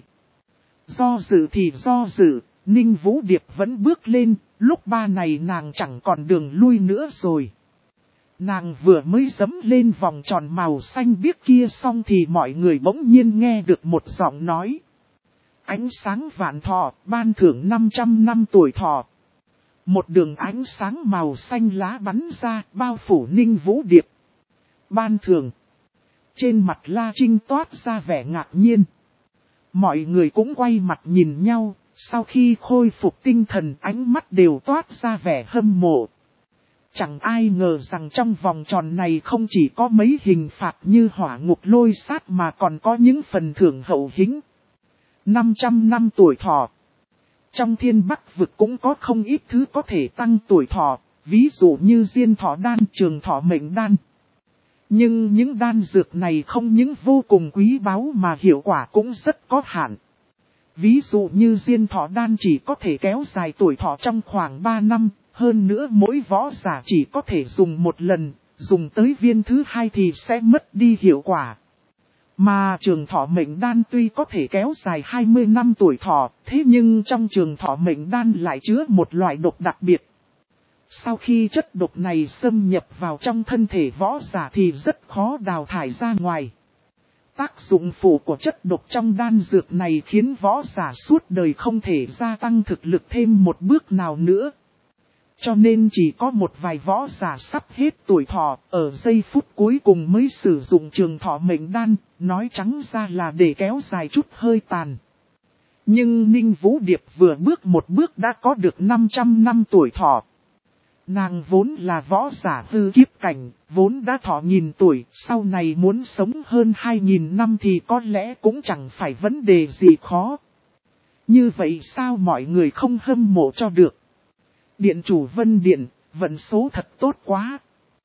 Do dự thì do dự, Ninh Vũ Điệp vẫn bước lên, lúc ba này nàng chẳng còn đường lui nữa rồi. Nàng vừa mới dẫm lên vòng tròn màu xanh biếc kia xong thì mọi người bỗng nhiên nghe được một giọng nói. Ánh sáng vạn thọ, ban thưởng năm trăm năm tuổi thọ. Một đường ánh sáng màu xanh lá bắn ra, bao phủ Ninh Vũ Điệp. Ban thưởng. Trên mặt La Trinh toát ra vẻ ngạc nhiên. Mọi người cũng quay mặt nhìn nhau, sau khi khôi phục tinh thần ánh mắt đều toát ra vẻ hâm mộ. Chẳng ai ngờ rằng trong vòng tròn này không chỉ có mấy hình phạt như hỏa ngục lôi sát mà còn có những phần thưởng hậu hĩnh. năm trăm năm tuổi thọ. Trong Thiên Bắc vực cũng có không ít thứ có thể tăng tuổi thọ, ví dụ như diên thọ đan, trường thọ mệnh đan. Nhưng những đan dược này không những vô cùng quý báu mà hiệu quả cũng rất có hạn. Ví dụ như diên thọ đan chỉ có thể kéo dài tuổi thọ trong khoảng ba năm, hơn nữa mỗi võ giả chỉ có thể dùng một lần, dùng tới viên thứ hai thì sẽ mất đi hiệu quả. Mà trường thọ mệnh đan tuy có thể kéo dài hai mươi năm tuổi thọ, thế nhưng trong trường thọ mệnh đan lại chứa một loại độc đặc biệt. Sau khi chất độc này xâm nhập vào trong thân thể võ giả thì rất khó đào thải ra ngoài. Tác dụng phụ của chất độc trong đan dược này khiến võ giả suốt đời không thể gia tăng thực lực thêm một bước nào nữa. Cho nên chỉ có một vài võ giả sắp hết tuổi thọ, ở giây phút cuối cùng mới sử dụng trường thọ mệnh đan, nói trắng ra là để kéo dài chút hơi tàn. Nhưng Ninh Vũ Điệp vừa bước một bước đã có được năm trăm năm tuổi thọ. Nàng vốn là võ giả hư kiếp cảnh, vốn đã thọ nghìn tuổi, sau này muốn sống hơn hai nghìn năm thì có lẽ cũng chẳng phải vấn đề gì khó. Như vậy sao mọi người không hâm mộ cho được? Điện chủ Vân Điện, vận số thật tốt quá.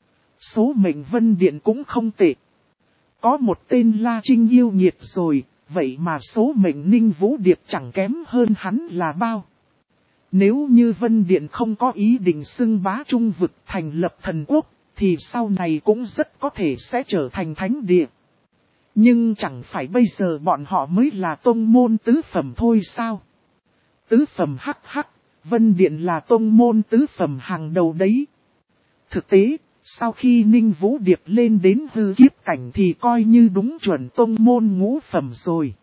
Số mệnh Vân Điện cũng không tệ. Có một tên La Trinh yêu nghiệt rồi, vậy mà số mệnh Ninh Vũ Điệp chẳng kém hơn hắn là bao. Nếu như Vân Điện không có ý định xưng bá trung vực thành lập thần quốc, thì sau này cũng rất có thể sẽ trở thành thánh địa. Nhưng chẳng phải bây giờ bọn họ mới là tông môn tứ phẩm thôi sao? Tứ phẩm hắc hắc, Vân Điện là tông môn tứ phẩm hàng đầu đấy. Thực tế, sau khi Ninh Vũ Điệp lên đến hư kiếp cảnh thì coi như đúng chuẩn tông môn ngũ phẩm rồi.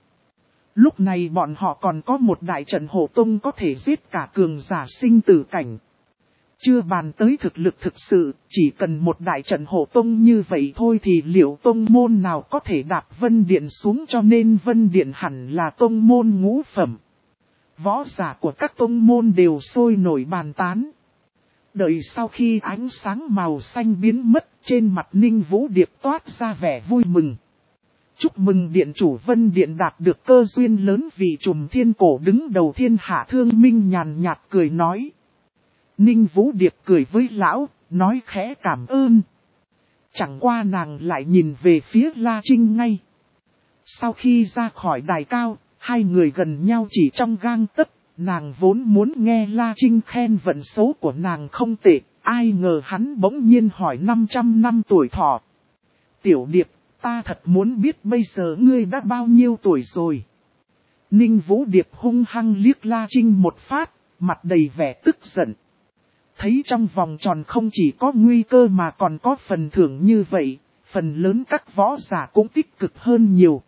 Lúc này bọn họ còn có một đại trận hộ tông có thể giết cả cường giả sinh tử cảnh. Chưa bàn tới thực lực thực sự, chỉ cần một đại trận hộ tông như vậy thôi thì liệu tông môn nào có thể đạp Vân Điện xuống, cho nên Vân Điện hẳn là tông môn ngũ phẩm. Võ giả của các tông môn đều sôi nổi bàn tán. Đợi sau khi ánh sáng màu xanh biến mất, trên mặt Ninh Vũ Điệp toát ra vẻ vui mừng. Chúc mừng Điện chủ Vân Điện đạt được cơ duyên lớn vì trùm thiên cổ đứng đầu thiên hạ. Thương Minh nhàn nhạt cười nói. Ninh Vũ Điệp cười với lão, nói khẽ cảm ơn. Chẳng qua nàng lại nhìn về phía La Trinh ngay. Sau khi ra khỏi đài cao, hai người gần nhau chỉ trong gang tấc. Nàng vốn muốn nghe La Trinh khen vận số của nàng không tệ, ai ngờ hắn bỗng nhiên hỏi năm trăm năm tuổi thọ. Tiểu Điệp, ta thật muốn biết bây giờ ngươi đã bao nhiêu tuổi rồi. Ninh Vũ Điệp hung hăng liếc La Trinh một phát, mặt đầy vẻ tức giận. Thấy trong vòng tròn không chỉ có nguy cơ mà còn có phần thưởng như vậy, phần lớn các võ giả cũng tích cực hơn nhiều.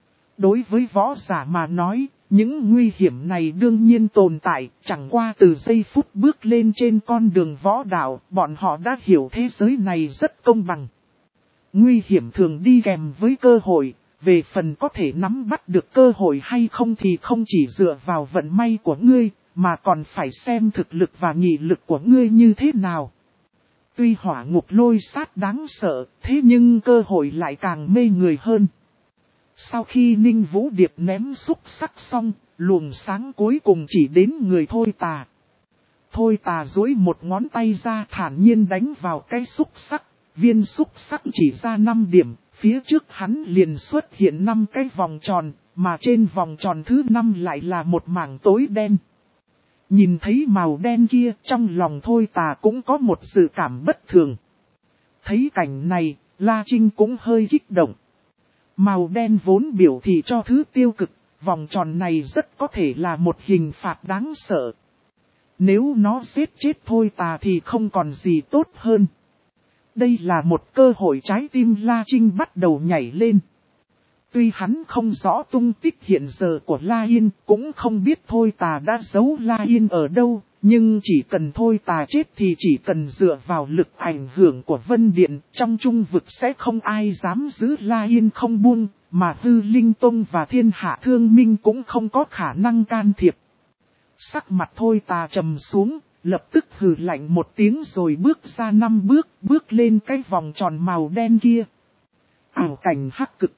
Đối với võ giả mà nói, những nguy hiểm này đương nhiên tồn tại, chẳng qua từ giây phút bước lên trên con đường võ đạo, bọn họ đã hiểu thế giới này rất công bằng. Nguy hiểm thường đi kèm với cơ hội, về phần có thể nắm bắt được cơ hội hay không thì không chỉ dựa vào vận may của ngươi, mà còn phải xem thực lực và nghị lực của ngươi như thế nào. Tuy hỏa ngục lôi sát đáng sợ, thế nhưng cơ hội lại càng mê người hơn. Sau khi Ninh Vũ Điệp ném xúc sắc xong, luồng sáng cuối cùng chỉ đến người Thôi Tà. Thôi Tà duỗi một ngón tay ra thản nhiên đánh vào cái xúc sắc, viên xúc sắc chỉ ra năm điểm, phía trước hắn liền xuất hiện năm cái vòng tròn, mà trên vòng tròn thứ năm lại là một mảng tối đen. Nhìn thấy màu đen kia, trong lòng Thôi Tà cũng có một dự cảm bất thường. Thấy cảnh này, La Trinh cũng hơi kích động. Màu đen vốn biểu thị cho thứ tiêu cực, vòng tròn này rất có thể là một hình phạt đáng sợ. Nếu nó giết chết Thôi Tà thì không còn gì tốt hơn. Đây là một cơ hội, trái tim La Trinh bắt đầu nhảy lên. Tuy hắn không rõ tung tích hiện giờ của La Yên, cũng không biết Thôi Tà đã giấu La Yên ở đâu, nhưng chỉ cần Thôi Tà chết thì chỉ cần dựa vào lực ảnh hưởng của Vân Điện, trong trung vực sẽ không ai dám giữ La Yên không buông, mà Hư Linh Tông và Thiên Hạ Thương Minh cũng không có khả năng can thiệp. Sắc mặt Thôi Tà trầm xuống, lập tức hừ lạnh một tiếng rồi bước ra năm bước, bước lên cái vòng tròn màu đen kia. Ảo cảnh hắc cực.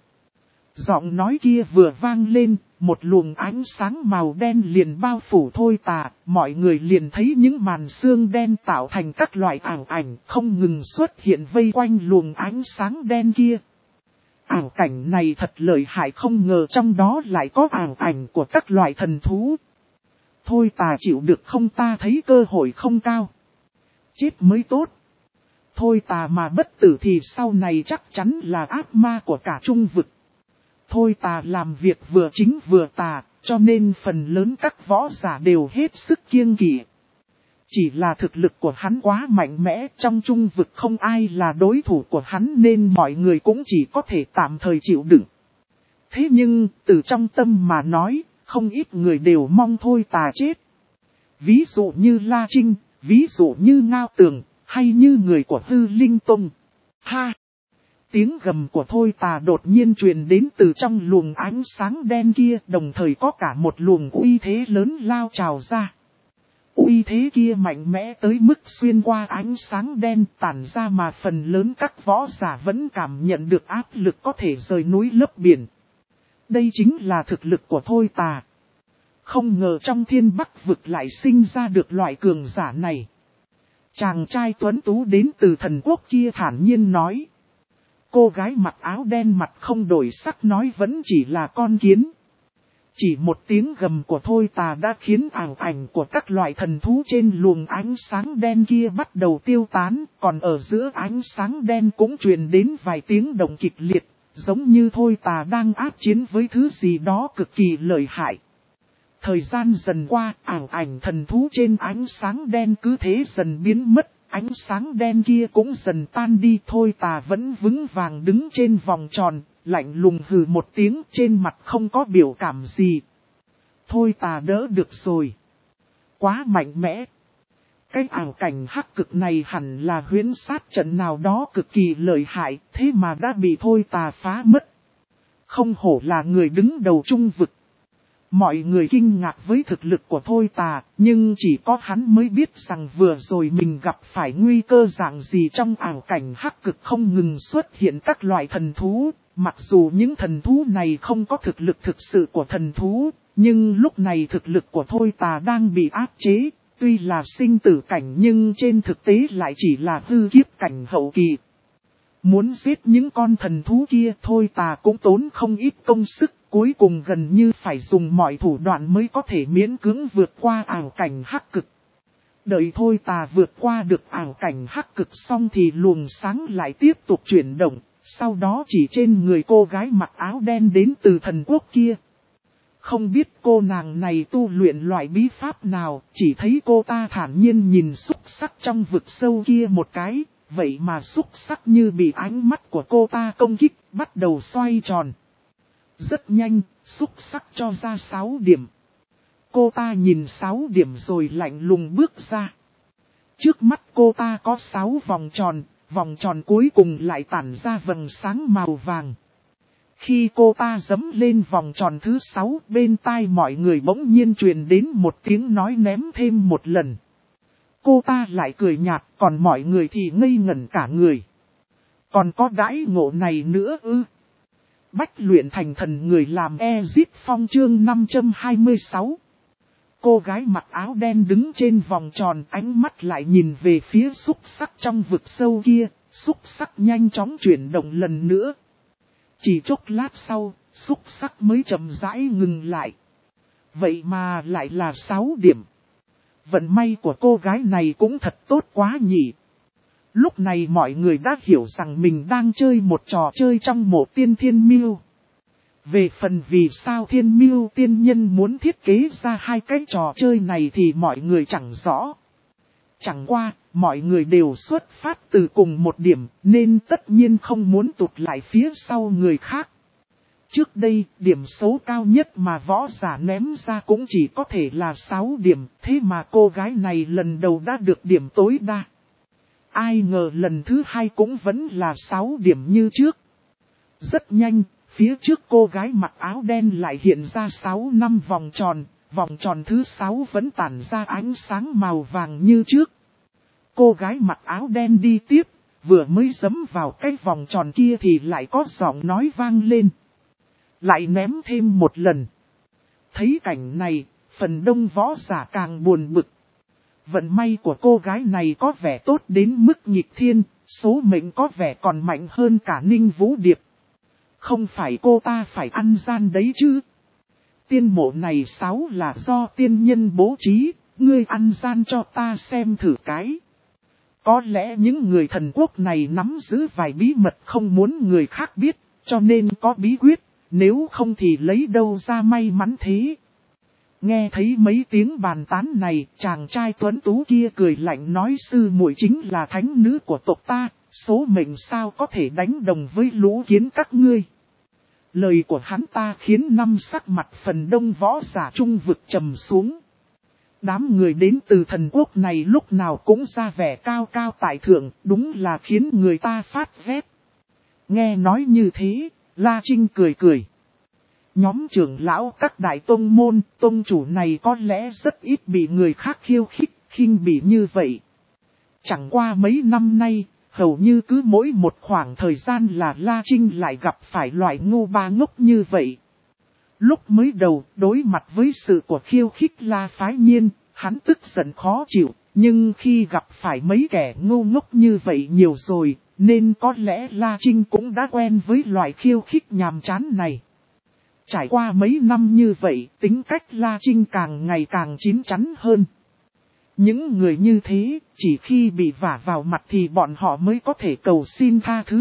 Giọng nói kia vừa vang lên, một luồng ánh sáng màu đen liền bao phủ Thôi Tà, mọi người liền thấy những màn xương đen tạo thành các loại ảo ảnh không ngừng xuất hiện vây quanh luồng ánh sáng đen kia. ảo cảnh này thật lợi hại, không ngờ trong đó lại có ảo ảnh của các loại thần thú. Thôi tà chịu được không, ta thấy cơ hội không cao. Chết mới tốt. Thôi tà mà bất tử thì sau này chắc chắn là ác ma của cả trung vực. Thôi tà làm việc vừa chính vừa tà, cho nên phần lớn các võ giả đều hết sức kiêng kỵ. Chỉ là thực lực của hắn quá mạnh mẽ, trong trung vực không ai là đối thủ của hắn nên mọi người cũng chỉ có thể tạm thời chịu đựng. Thế nhưng, từ trong tâm mà nói, không ít người đều mong thôi tà chết. Ví dụ như La Trinh, ví dụ như Ngao Tường, hay như người của Hư Linh Tông. Ha! Tiếng gầm của thôi tà đột nhiên truyền đến từ trong luồng ánh sáng đen kia, đồng thời có cả một luồng uy thế lớn lao trào ra. Uy thế kia mạnh mẽ tới mức xuyên qua ánh sáng đen tản ra mà phần lớn các võ giả vẫn cảm nhận được áp lực có thể rời núi lấp biển. Đây chính là thực lực của thôi tà. Không ngờ trong thiên bắc vực lại sinh ra được loại cường giả này. Chàng trai tuấn tú đến từ thần quốc kia thản nhiên nói. Cô gái mặc áo đen mặt không đổi sắc nói vẫn chỉ là con kiến. Chỉ một tiếng gầm của thôi tà đã khiến ảo ảnh của các loại thần thú trên luồng ánh sáng đen kia bắt đầu tiêu tán, còn ở giữa ánh sáng đen cũng truyền đến vài tiếng động kịch liệt, giống như thôi tà đang áp chiến với thứ gì đó cực kỳ lợi hại. Thời gian dần qua, ảo ảnh thần thú trên ánh sáng đen cứ thế dần biến mất, ánh sáng đen kia cũng dần tan đi. Thôi tà vẫn vững vàng đứng trên vòng tròn, lạnh lùng hừ một tiếng, trên mặt không có biểu cảm gì. Thôi tà đỡ được rồi. Quá mạnh mẽ. Cái ảo cảnh hắc cực này hẳn là huyễn sát trận nào đó cực kỳ lợi hại, thế mà đã bị thôi tà phá mất. Không hổ là người đứng đầu trung vực. Mọi người kinh ngạc với thực lực của thôi tà, nhưng chỉ có hắn mới biết rằng vừa rồi mình gặp phải nguy cơ dạng gì. Trong ảo cảnh hắc cực không ngừng xuất hiện các loại thần thú, mặc dù những thần thú này không có thực lực thực sự của thần thú, nhưng lúc này thực lực của thôi tà đang bị áp chế, tuy là sinh tử cảnh nhưng trên thực tế lại chỉ là hư kiếp cảnh hậu kỳ. Muốn giết những con thần thú kia thôi tà cũng tốn không ít công sức. Cuối cùng gần như phải dùng mọi thủ đoạn mới có thể miễn cưỡng vượt qua ảo cảnh hắc cực. Đợi thôi tà vượt qua được ảo cảnh hắc cực xong thì luồng sáng lại tiếp tục chuyển động, sau đó chỉ trên người cô gái mặc áo đen đến từ thần quốc kia. Không biết cô nàng này tu luyện loại bí pháp nào, chỉ thấy cô ta thản nhiên nhìn xúc sắc trong vực sâu kia một cái, vậy mà xúc sắc như bị ánh mắt của cô ta công kích, bắt đầu xoay tròn. Rất nhanh, xúc sắc cho ra sáu điểm. Cô ta nhìn sáu điểm rồi lạnh lùng bước ra. Trước mắt cô ta có sáu vòng tròn, vòng tròn cuối cùng lại tản ra vầng sáng màu vàng. Khi cô ta giẫm lên vòng tròn thứ sáu, bên tai mọi người bỗng nhiên truyền đến một tiếng nói ném thêm một lần. Cô ta lại cười nhạt, còn mọi người thì ngây ngẩn cả người. Còn có đãi ngộ này nữa ư? Bách luyện thành thần người làm Ezit Phong chương năm trăm hai mươi sáu. Cô gái mặc áo đen đứng trên vòng tròn, ánh mắt lại nhìn về phía xúc sắc trong vực sâu kia, xúc sắc nhanh chóng chuyển động lần nữa. Chỉ chốc lát sau, xúc sắc mới chậm rãi ngừng lại. Vậy mà lại là sáu điểm. Vận may của cô gái này cũng thật tốt quá nhỉ. Lúc này mọi người đã hiểu rằng mình đang chơi một trò chơi trong mộ tiên thiên miêu. Về phần vì sao thiên miêu tiên nhân muốn thiết kế ra hai cái trò chơi này thì mọi người chẳng rõ. Chẳng qua, mọi người đều xuất phát từ cùng một điểm nên tất nhiên không muốn tụt lại phía sau người khác. Trước đây, điểm số cao nhất mà võ giả ném ra cũng chỉ có thể là sáu điểm, thế mà cô gái này lần đầu đã được điểm tối đa. Ai ngờ lần thứ hai cũng vẫn là sáu điểm như trước. Rất nhanh, phía trước cô gái mặc áo đen lại hiện ra sáu năm vòng tròn, vòng tròn thứ sáu vẫn tản ra ánh sáng màu vàng như trước. Cô gái mặc áo đen đi tiếp, vừa mới giẫm vào cái vòng tròn kia thì lại có giọng nói vang lên. Lại ném thêm một lần. Thấy cảnh này, phần đông võ giả càng buồn bực. Vận may của cô gái này có vẻ tốt đến mức nghịch thiên, số mệnh có vẻ còn mạnh hơn cả Ninh Vũ Điệp. Không phải cô ta phải ăn gian đấy chứ. Tiên mộ này sáu là do tiên nhân bố trí, ngươi ăn gian cho ta xem thử cái. Có lẽ những người thần quốc này nắm giữ vài bí mật không muốn người khác biết, cho nên có bí quyết, nếu không thì lấy đâu ra may mắn thế. Nghe thấy mấy tiếng bàn tán này, chàng trai tuấn tú kia cười lạnh nói sư muội chính là thánh nữ của tộc ta, số mệnh sao có thể đánh đồng với lũ kiến các ngươi. Lời của hắn ta khiến năm sắc mặt phần đông võ giả trung vực trầm xuống. Đám người đến từ thần quốc này lúc nào cũng ra vẻ cao cao tại thượng, đúng là khiến người ta phát ghét. Nghe nói như thế, La Trinh cười cười. Nhóm trưởng lão các đại tông môn, tông chủ này có lẽ rất ít bị người khác khiêu khích, khinh bỉ như vậy. Chẳng qua mấy năm nay, hầu như cứ mỗi một khoảng thời gian là La Trinh lại gặp phải loại ngu ba ngốc như vậy. Lúc mới đầu, đối mặt với sự của khiêu khích La Phái Nhiên, hắn tức giận khó chịu, nhưng khi gặp phải mấy kẻ ngu ngốc như vậy nhiều rồi, nên có lẽ La Trinh cũng đã quen với loại khiêu khích nhàm chán này. Trải qua mấy năm như vậy, tính cách La Trinh càng ngày càng chín chắn hơn. Những người như thế, chỉ khi bị vả vào mặt thì bọn họ mới có thể cầu xin tha thứ.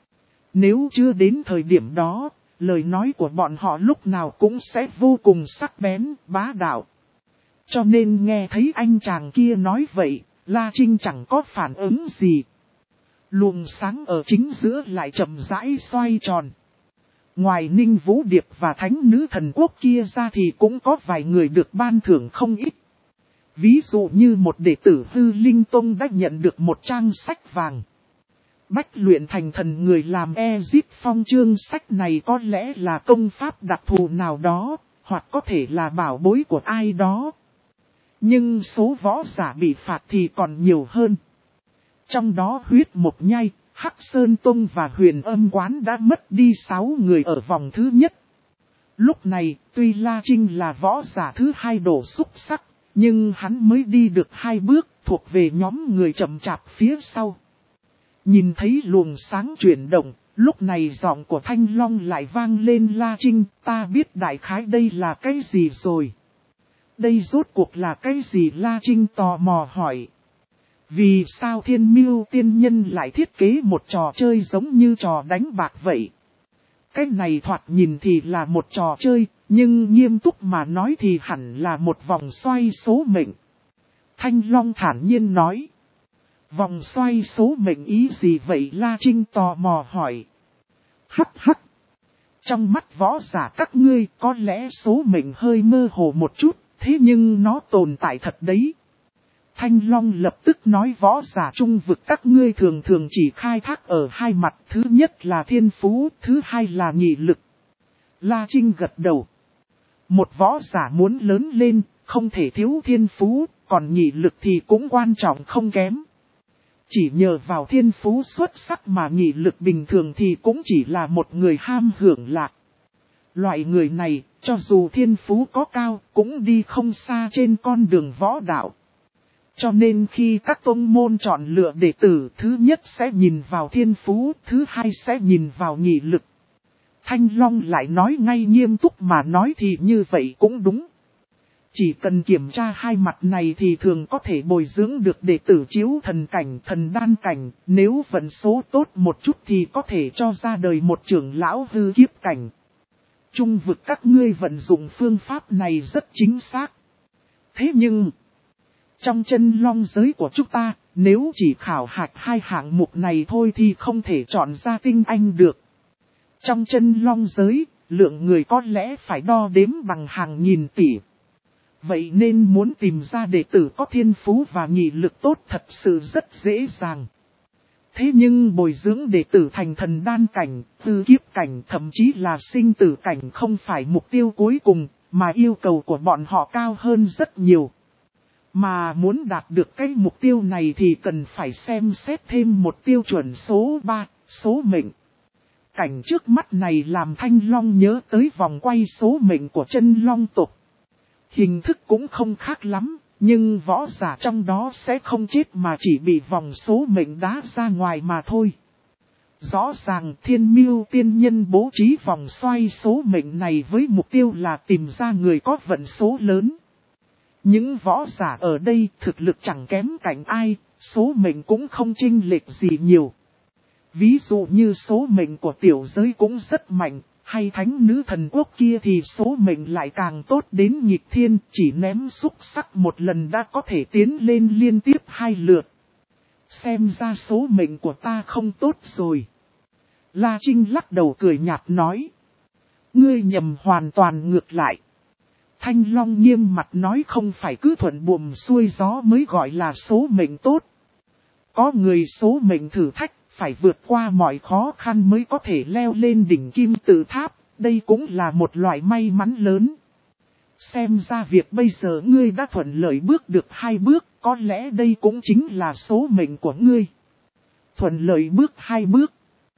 Nếu chưa đến thời điểm đó, lời nói của bọn họ lúc nào cũng sẽ vô cùng sắc bén, bá đạo. Cho nên nghe thấy anh chàng kia nói vậy, La Trinh chẳng có phản ứng gì. Luồng sáng ở chính giữa lại chậm rãi xoay tròn. Ngoài Ninh Vũ Điệp và thánh nữ thần quốc kia ra thì cũng có vài người được ban thưởng không ít. Ví dụ như một đệ tử Hư Linh Tông đã nhận được một trang sách vàng. Bách luyện thành thần người làm Ezip Phong chương sách này có lẽ là công pháp đặc thù nào đó, hoặc có thể là bảo bối của ai đó. Nhưng số võ giả bị phạt thì còn nhiều hơn. Trong đó huyết một nhai, Hắc Sơn Tông và Huyền Âm Quán đã mất đi sáu người ở vòng thứ nhất. Lúc này, tuy La Trinh là võ giả thứ hai đổ xúc sắc, nhưng hắn mới đi được hai bước, thuộc về nhóm người chậm chạp phía sau. Nhìn thấy luồng sáng chuyển động, lúc này giọng của Thanh Long lại vang lên La Trinh, ta biết đại khái đây là cái gì rồi. Đây rốt cuộc là cái gì La Trinh tò mò hỏi. Vì sao Thiên Mưu tiên nhân lại thiết kế một trò chơi giống như trò đánh bạc vậy? Cái này thoạt nhìn thì là một trò chơi, nhưng nghiêm túc mà nói thì hẳn là một vòng xoay số mệnh. Thanh Long thản nhiên nói. Vòng xoay số mệnh ý gì vậy La Trinh tò mò hỏi. Hắc hắc. Trong mắt võ giả các ngươi có lẽ số mệnh hơi mơ hồ một chút, thế nhưng nó tồn tại thật đấy. Thanh Long lập tức nói võ giả trung vực các ngươi thường thường chỉ khai thác ở hai mặt, thứ nhất là thiên phú, thứ hai là nghị lực. La Trinh gật đầu. Một võ giả muốn lớn lên, không thể thiếu thiên phú, còn nghị lực thì cũng quan trọng không kém. Chỉ nhờ vào thiên phú xuất sắc mà nghị lực bình thường thì cũng chỉ là một người ham hưởng lạc. Loại người này, cho dù thiên phú có cao, cũng đi không xa trên con đường võ đạo. Cho nên khi các tông môn chọn lựa đệ tử, thứ nhất sẽ nhìn vào thiên phú, thứ hai sẽ nhìn vào nghị lực. Thanh Long lại nói ngay nghiêm túc mà nói thì như vậy cũng đúng. Chỉ cần kiểm tra hai mặt này thì thường có thể bồi dưỡng được đệ tử chiếu thần cảnh, thần đan cảnh, nếu vận số tốt một chút thì có thể cho ra đời một trưởng lão hư kiếp cảnh. Trung vực các ngươi vận dụng phương pháp này rất chính xác. Thế nhưng, trong chân long giới của chúng ta, nếu chỉ khảo hạch hai hạng mục này thôi thì không thể chọn ra tinh anh được. Trong chân long giới, lượng người có lẽ phải đo đếm bằng hàng nghìn tỷ. Vậy nên muốn tìm ra đệ tử có thiên phú và nghị lực tốt thật sự rất dễ dàng. Thế nhưng bồi dưỡng đệ tử thành thần đan cảnh, tư kiếp cảnh thậm chí là sinh tử cảnh không phải mục tiêu cuối cùng, mà yêu cầu của bọn họ cao hơn rất nhiều. Mà muốn đạt được cái mục tiêu này thì cần phải xem xét thêm một tiêu chuẩn số ba, số mệnh. Cảnh trước mắt này làm Thanh Long nhớ tới vòng quay số mệnh của chân long tộc. Hình thức cũng không khác lắm, nhưng võ giả trong đó sẽ không chết mà chỉ bị vòng số mệnh đá ra ngoài mà thôi. Rõ ràng Thiên Mưu tiên nhân bố trí vòng xoay số mệnh này với mục tiêu là tìm ra người có vận số lớn. Những võ giả ở đây thực lực chẳng kém cạnh ai, số mệnh cũng không chênh lệch gì nhiều. Ví dụ như số mệnh của tiểu giới cũng rất mạnh, hay thánh nữ thần quốc kia thì số mệnh lại càng tốt đến nghịch thiên, chỉ ném xúc sắc một lần đã có thể tiến lên liên tiếp hai lượt. Xem ra số mệnh của ta không tốt rồi. La Trinh lắc đầu cười nhạt nói. Ngươi nhầm hoàn toàn ngược lại. Thanh Long nghiêm mặt nói không phải cứ thuận buồm xuôi gió mới gọi là số mệnh tốt. Có người số mệnh thử thách, phải vượt qua mọi khó khăn mới có thể leo lên đỉnh kim tự tháp, đây cũng là một loại may mắn lớn. Xem ra việc bây giờ ngươi đã thuận lợi bước được hai bước, có lẽ đây cũng chính là số mệnh của ngươi. Thuận lợi bước hai bước.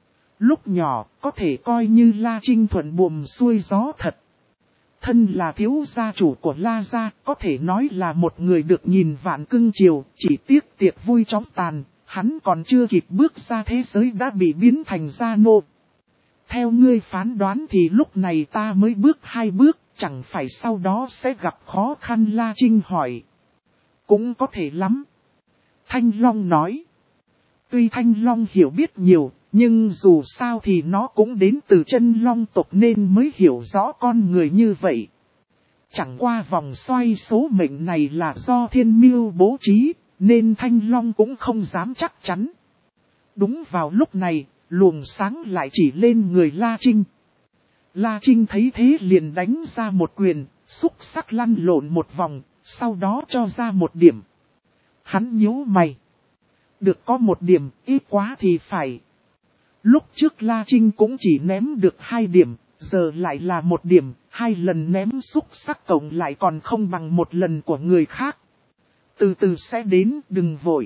Lúc nhỏ, có thể coi như La Trinh thuận buồm xuôi gió thật. Thân là thiếu gia chủ của La Gia, có thể nói là một người được nhìn vạn cưng chiều, chỉ tiếc tiệc vui chóng tàn, hắn còn chưa kịp bước ra thế giới đã bị biến thành gia nô. Theo ngươi phán đoán thì lúc này ta mới bước hai bước, chẳng phải sau đó sẽ gặp khó khăn? La Trinh hỏi. Cũng có thể lắm. Thanh Long nói. Tuy Thanh Long hiểu biết nhiều, nhưng dù sao thì nó cũng đến từ chân long tộc nên mới hiểu rõ con người như vậy. Chẳng qua vòng xoay số mệnh này là do Thiên Mưu bố trí, nên Thanh Long cũng không dám chắc chắn. Đúng vào lúc này, luồng sáng lại chỉ lên người La Trinh. La Trinh thấy thế liền đánh ra một quyền, xúc sắc lăn lộn một vòng, sau đó cho ra một điểm. Hắn nhíu mày. Được có một điểm, ít quá thì phải. Lúc trước La Trinh cũng chỉ ném được hai điểm, giờ lại là một điểm, hai lần ném xúc sắc cộng lại còn không bằng một lần của người khác. Từ từ sẽ đến, đừng vội.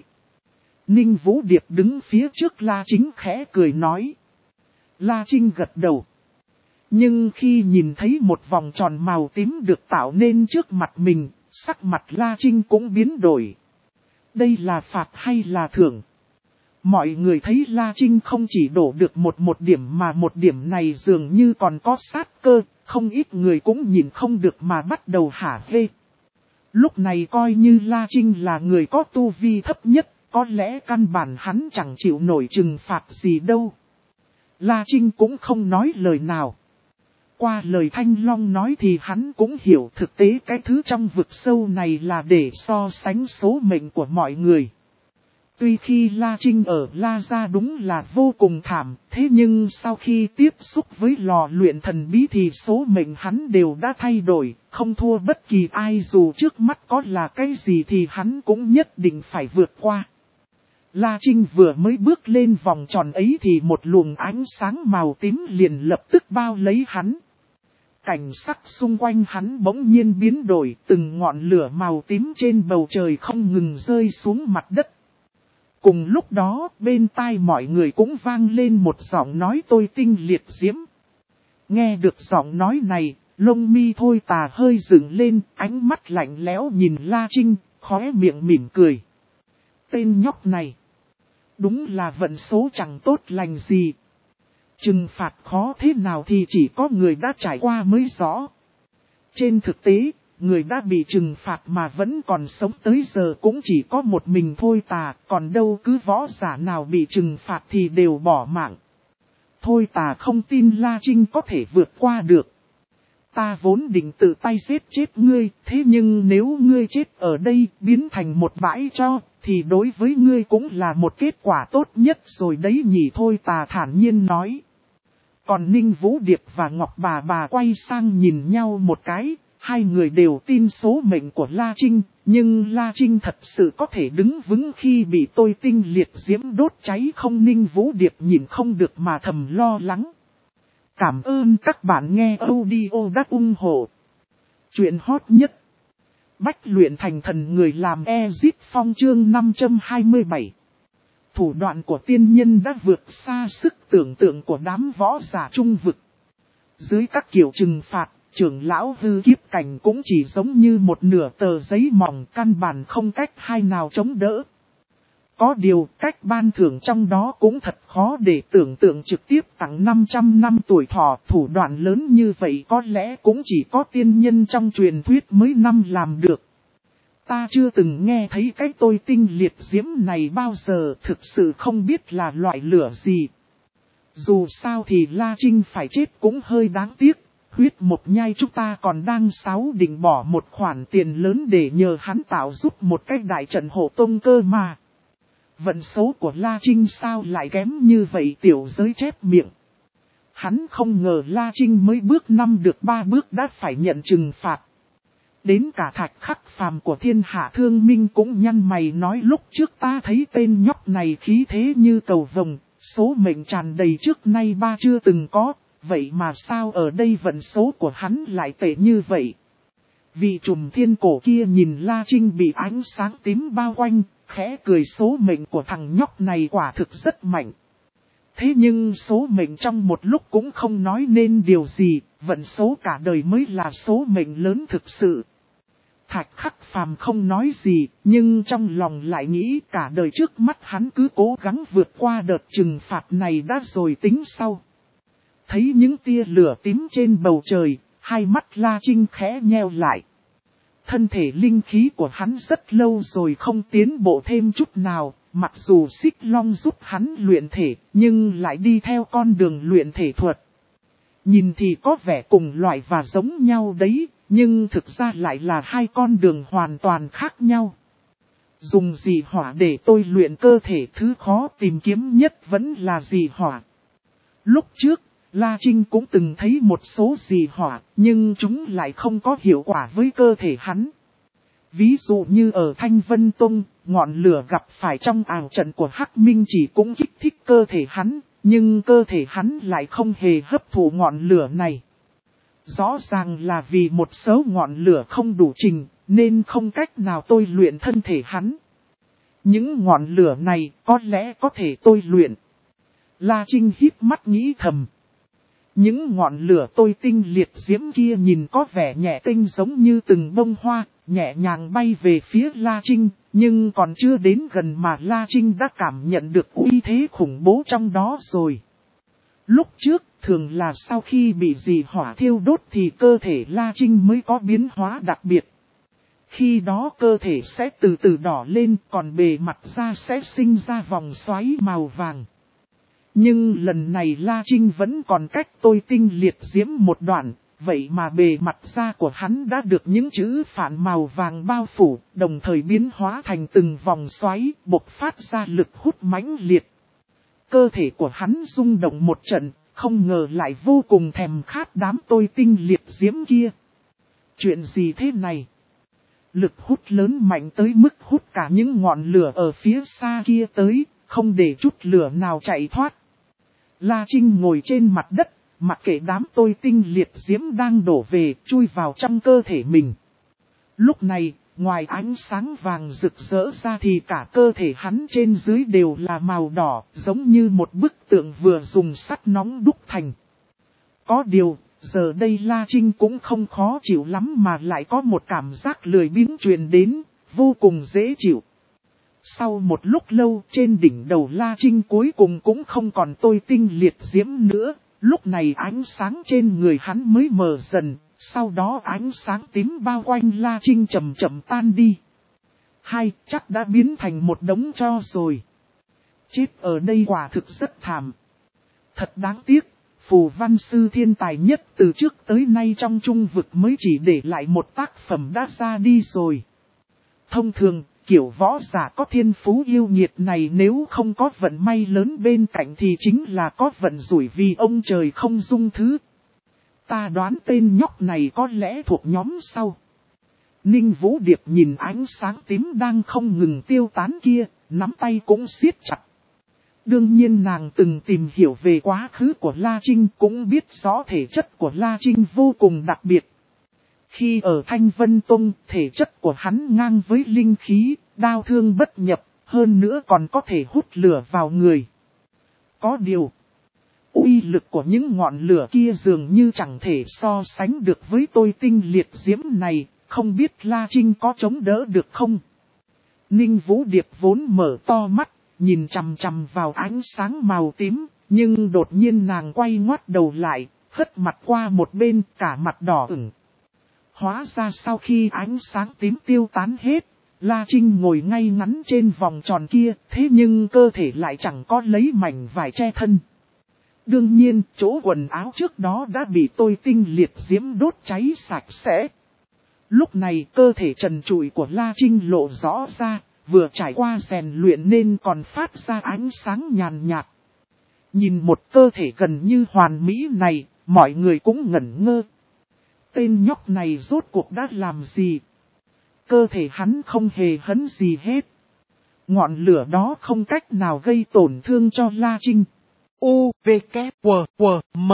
Ninh Vũ Điệp đứng phía trước La Trinh khẽ cười nói. La Trinh gật đầu. Nhưng khi nhìn thấy một vòng tròn màu tím được tạo nên trước mặt mình, sắc mặt La Trinh cũng biến đổi. Đây là phạt hay là thưởng? Mọi người thấy La Trinh không chỉ đổ được một một điểm mà một điểm này dường như còn có sát cơ, không ít người cũng nhìn không được mà bắt đầu hả hê. Lúc này coi như La Trinh là người có tu vi thấp nhất, có lẽ căn bản hắn chẳng chịu nổi trừng phạt gì đâu. La Trinh cũng không nói lời nào. Qua lời Thanh Long nói thì hắn cũng hiểu thực tế cái thứ trong vực sâu này là để so sánh số mệnh của mọi người. Tuy khi La Trinh ở La Gia đúng là vô cùng thảm, thế nhưng sau khi tiếp xúc với lò luyện thần bí thì số mệnh hắn đều đã thay đổi, không thua bất kỳ ai, dù trước mắt có là cái gì thì hắn cũng nhất định phải vượt qua. La Trinh vừa mới bước lên vòng tròn ấy thì một luồng ánh sáng màu tím liền lập tức bao lấy hắn. Cảnh sắc xung quanh hắn bỗng nhiên biến đổi, từng ngọn lửa màu tím trên bầu trời không ngừng rơi xuống mặt đất. Cùng lúc đó, bên tai mọi người cũng vang lên một giọng nói tôi tinh liệt diễm. Nghe được giọng nói này, lông mi Thôi Tà hơi dựng lên, ánh mắt lạnh lẽo nhìn La Trinh, khóe miệng mỉm cười. Tên nhóc này, đúng là vận số chẳng tốt lành gì. Trừng phạt khó thế nào thì chỉ có người đã trải qua mới rõ. Trên thực tế, người đã bị trừng phạt mà vẫn còn sống tới giờ cũng chỉ có một mình Thôi Tà, còn đâu cứ võ giả nào bị trừng phạt thì đều bỏ mạng. Thôi Tà không tin La Trinh có thể vượt qua được. Ta vốn định tự tay giết chết ngươi, thế nhưng nếu ngươi chết ở đây biến thành một bãi tro, thì đối với ngươi cũng là một kết quả tốt nhất rồi đấy nhỉ. Thôi Tà thản nhiên nói. Còn Ninh Vũ Điệp và Ngọc Bà Bà quay sang nhìn nhau một cái, hai người đều tin số mệnh của La Trinh, nhưng La Trinh thật sự có thể đứng vững khi bị tôi tinh liệt diễm đốt cháy không? Ninh Vũ Điệp nhìn không được mà thầm lo lắng. Cảm ơn các bạn nghe audio đắt ủng hộ. Chuyện hot nhất. Bách luyện thành thần người làm Ezit Phong chương năm trăm hai mươi bảy. Thủ đoạn của tiên nhân đã vượt xa sức tưởng tượng của đám võ giả trung vực. Dưới các kiểu trừng phạt, trưởng lão hư kiếp cảnh cũng chỉ giống như một nửa tờ giấy mỏng, căn bản không cách hai nào chống đỡ. Có điều cách ban thưởng trong đó cũng thật khó để tưởng tượng, trực tiếp tặng năm trăm năm tuổi thọ, thủ đoạn lớn như vậy có lẽ cũng chỉ có tiên nhân trong truyền thuyết mới năm làm được. Ta chưa từng nghe thấy cái tôi tinh liệt diễm này bao giờ, thực sự không biết là loại lửa gì. Dù sao thì La Trinh phải chết cũng hơi đáng tiếc, huyết một nhai chúng ta còn đang sáu định bỏ một khoản tiền lớn để nhờ hắn tạo giúp một cách đại trận hộ tông cơ mà. Vận số của La Trinh sao lại kém như vậy, tiểu giới chép miệng. Hắn không ngờ La Trinh mới bước năm được ba bước đã phải nhận trừng phạt. Đến cả Thạch Khắc Phàm của thiên hạ thương minh cũng nhăn mày nói lúc trước ta thấy tên nhóc này khí thế như cầu vồng, số mệnh tràn đầy trước nay ba chưa từng có, vậy mà sao ở đây vận số của hắn lại tệ như vậy. Vị trùm thiên cổ kia nhìn La Trinh bị ánh sáng tím bao quanh, khẽ cười, số mệnh của thằng nhóc này quả thực rất mạnh. Thế nhưng số mệnh trong một lúc cũng không nói nên điều gì, vận số cả đời mới là số mệnh lớn thực sự. Thạch Khắc Phàm không nói gì, nhưng trong lòng lại nghĩ cả đời trước mắt hắn cứ cố gắng vượt qua đợt trừng phạt này đã rồi tính sau. Thấy những tia lửa tím trên bầu trời, hai mắt La Trinh khẽ nheo lại. Thân thể linh khí của hắn rất lâu rồi không tiến bộ thêm chút nào, mặc dù Xích Long giúp hắn luyện thể, nhưng lại đi theo con đường luyện thể thuật. Nhìn thì có vẻ cùng loại và giống nhau đấy, nhưng thực ra lại là hai con đường hoàn toàn khác nhau. Dùng dị hỏa để tôi luyện cơ thể, thứ khó tìm kiếm nhất vẫn là dị hỏa. Lúc trước, La Trinh cũng từng thấy một số dị hỏa, nhưng chúng lại không có hiệu quả với cơ thể hắn. Ví dụ như ở Thanh Vân Tông, ngọn lửa gặp phải trong ảo trận của Hắc Minh chỉ cũng kích thích cơ thể hắn, nhưng cơ thể hắn lại không hề hấp thụ ngọn lửa này. Rõ ràng là vì một số ngọn lửa không đủ trình, nên không cách nào tôi luyện thân thể hắn. Những ngọn lửa này có lẽ có thể tôi luyện. La Trinh híp mắt nghĩ thầm. Những ngọn lửa tôi tinh liệt diễm kia nhìn có vẻ nhẹ tinh giống như từng bông hoa, nhẹ nhàng bay về phía La Trinh, nhưng còn chưa đến gần mà La Trinh đã cảm nhận được uy thế khủng bố trong đó rồi. Lúc trước, thường là sau khi bị dị hỏa thiêu đốt thì cơ thể La Trinh mới có biến hóa đặc biệt. Khi đó cơ thể sẽ từ từ đỏ lên, còn bề mặt da sẽ sinh ra vòng xoáy màu vàng. Nhưng lần này La Trinh vẫn còn cách tôi tinh liệt diễm một đoạn, vậy mà bề mặt da của hắn đã được những chữ phản màu vàng bao phủ, đồng thời biến hóa thành từng vòng xoáy, bộc phát ra lực hút mãnh liệt. Cơ thể của hắn rung động một trận, không ngờ lại vô cùng thèm khát đám tôi tinh liệt diễm kia. Chuyện gì thế này? Lực hút lớn mạnh tới mức hút cả những ngọn lửa ở phía xa kia tới, không để chút lửa nào chạy thoát. La Trinh ngồi trên mặt đất, mặc kệ đám tôi tinh liệt diễm đang đổ về, chui vào trong cơ thể mình. Lúc này, ngoài ánh sáng vàng rực rỡ ra thì cả cơ thể hắn trên dưới đều là màu đỏ, giống như một bức tượng vừa dùng sắt nóng đúc thành. Có điều, giờ đây La Trinh cũng không khó chịu lắm mà lại có một cảm giác lười biếng truyền đến, vô cùng dễ chịu. Sau một lúc lâu trên đỉnh đầu La Trinh cuối cùng cũng không còn tôi tinh liệt diễm nữa, lúc này ánh sáng trên người hắn mới mờ dần, sau đó ánh sáng tím bao quanh La Trinh chậm chậm tan đi. Hai, chắc đã biến thành một đống tro rồi. Chết ở đây quả thực rất thảm. Thật đáng tiếc, phù văn sư thiên tài nhất từ trước tới nay trong trung vực mới chỉ để lại một tác phẩm đã ra đi rồi. Thông thường, kiểu võ giả có thiên phú yêu nghiệt này nếu không có vận may lớn bên cạnh thì chính là có vận rủi vì ông trời không dung thứ. Ta đoán tên nhóc này có lẽ thuộc nhóm sau. Ninh Vũ Điệp nhìn ánh sáng tím đang không ngừng tiêu tán kia, nắm tay cũng siết chặt. Đương nhiên nàng từng tìm hiểu về quá khứ của La Trinh, cũng biết rõ thể chất của La Trinh vô cùng đặc biệt. Khi ở Thanh Vân Tông, thể chất của hắn ngang với linh khí, đao thương bất nhập, hơn nữa còn có thể hút lửa vào người. Có điều, uy lực của những ngọn lửa kia dường như chẳng thể so sánh được với tôi tinh liệt diễm này, không biết La Trinh có chống đỡ được không? Ninh Vũ Điệp vốn mở to mắt, nhìn chằm chằm vào ánh sáng màu tím, nhưng đột nhiên nàng quay ngoắt đầu lại, hất mặt qua một bên, cả mặt đỏ ửng. Hóa ra sau khi ánh sáng tím tiêu tán hết, La Trinh ngồi ngay ngắn trên vòng tròn kia, thế nhưng cơ thể lại chẳng có lấy mảnh vải che thân. Đương nhiên, chỗ quần áo trước đó đã bị tôi tinh liệt diễm đốt cháy sạch sẽ. Lúc này cơ thể trần trụi của La Trinh lộ rõ ra, vừa trải qua rèn luyện nên còn phát ra ánh sáng nhàn nhạt. Nhìn một cơ thể gần như hoàn mỹ này, mọi người cũng ngẩn ngơ. Tên nhóc này rốt cuộc đã làm gì? Cơ thể hắn không hề hấn gì hết. Ngọn lửa đó không cách nào gây tổn thương cho La Trinh. U, V, K, W, W, M.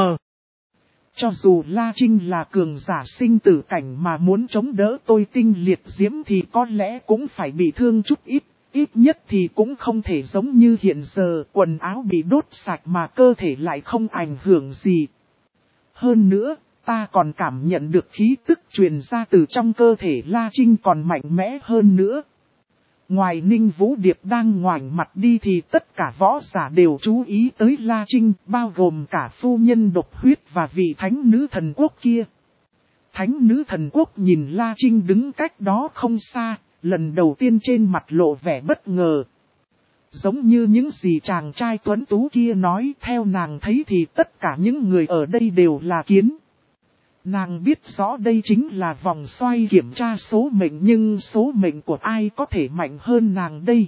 Cho dù La Trinh là cường giả sinh tử cảnh mà muốn chống đỡ tôi tinh liệt diễm thì có lẽ cũng phải bị thương chút ít. Ít nhất thì cũng không thể giống như hiện giờ quần áo bị đốt sạch mà cơ thể lại không ảnh hưởng gì. Hơn nữa, ta còn cảm nhận được khí tức truyền ra từ trong cơ thể La Trinh còn mạnh mẽ hơn nữa. Ngoài Ninh Vũ Điệp đang ngoảnh mặt đi thì tất cả võ giả đều chú ý tới La Trinh, bao gồm cả phu nhân độc huyết và vị thánh nữ thần quốc kia. Thánh nữ thần quốc nhìn La Trinh đứng cách đó không xa, lần đầu tiên trên mặt lộ vẻ bất ngờ. Giống như những gì chàng trai tuấn tú kia nói, theo nàng thấy thì tất cả những người ở đây đều là kiến. Nàng biết rõ đây chính là vòng xoay kiểm tra số mệnh, nhưng số mệnh của ai có thể mạnh hơn nàng đây?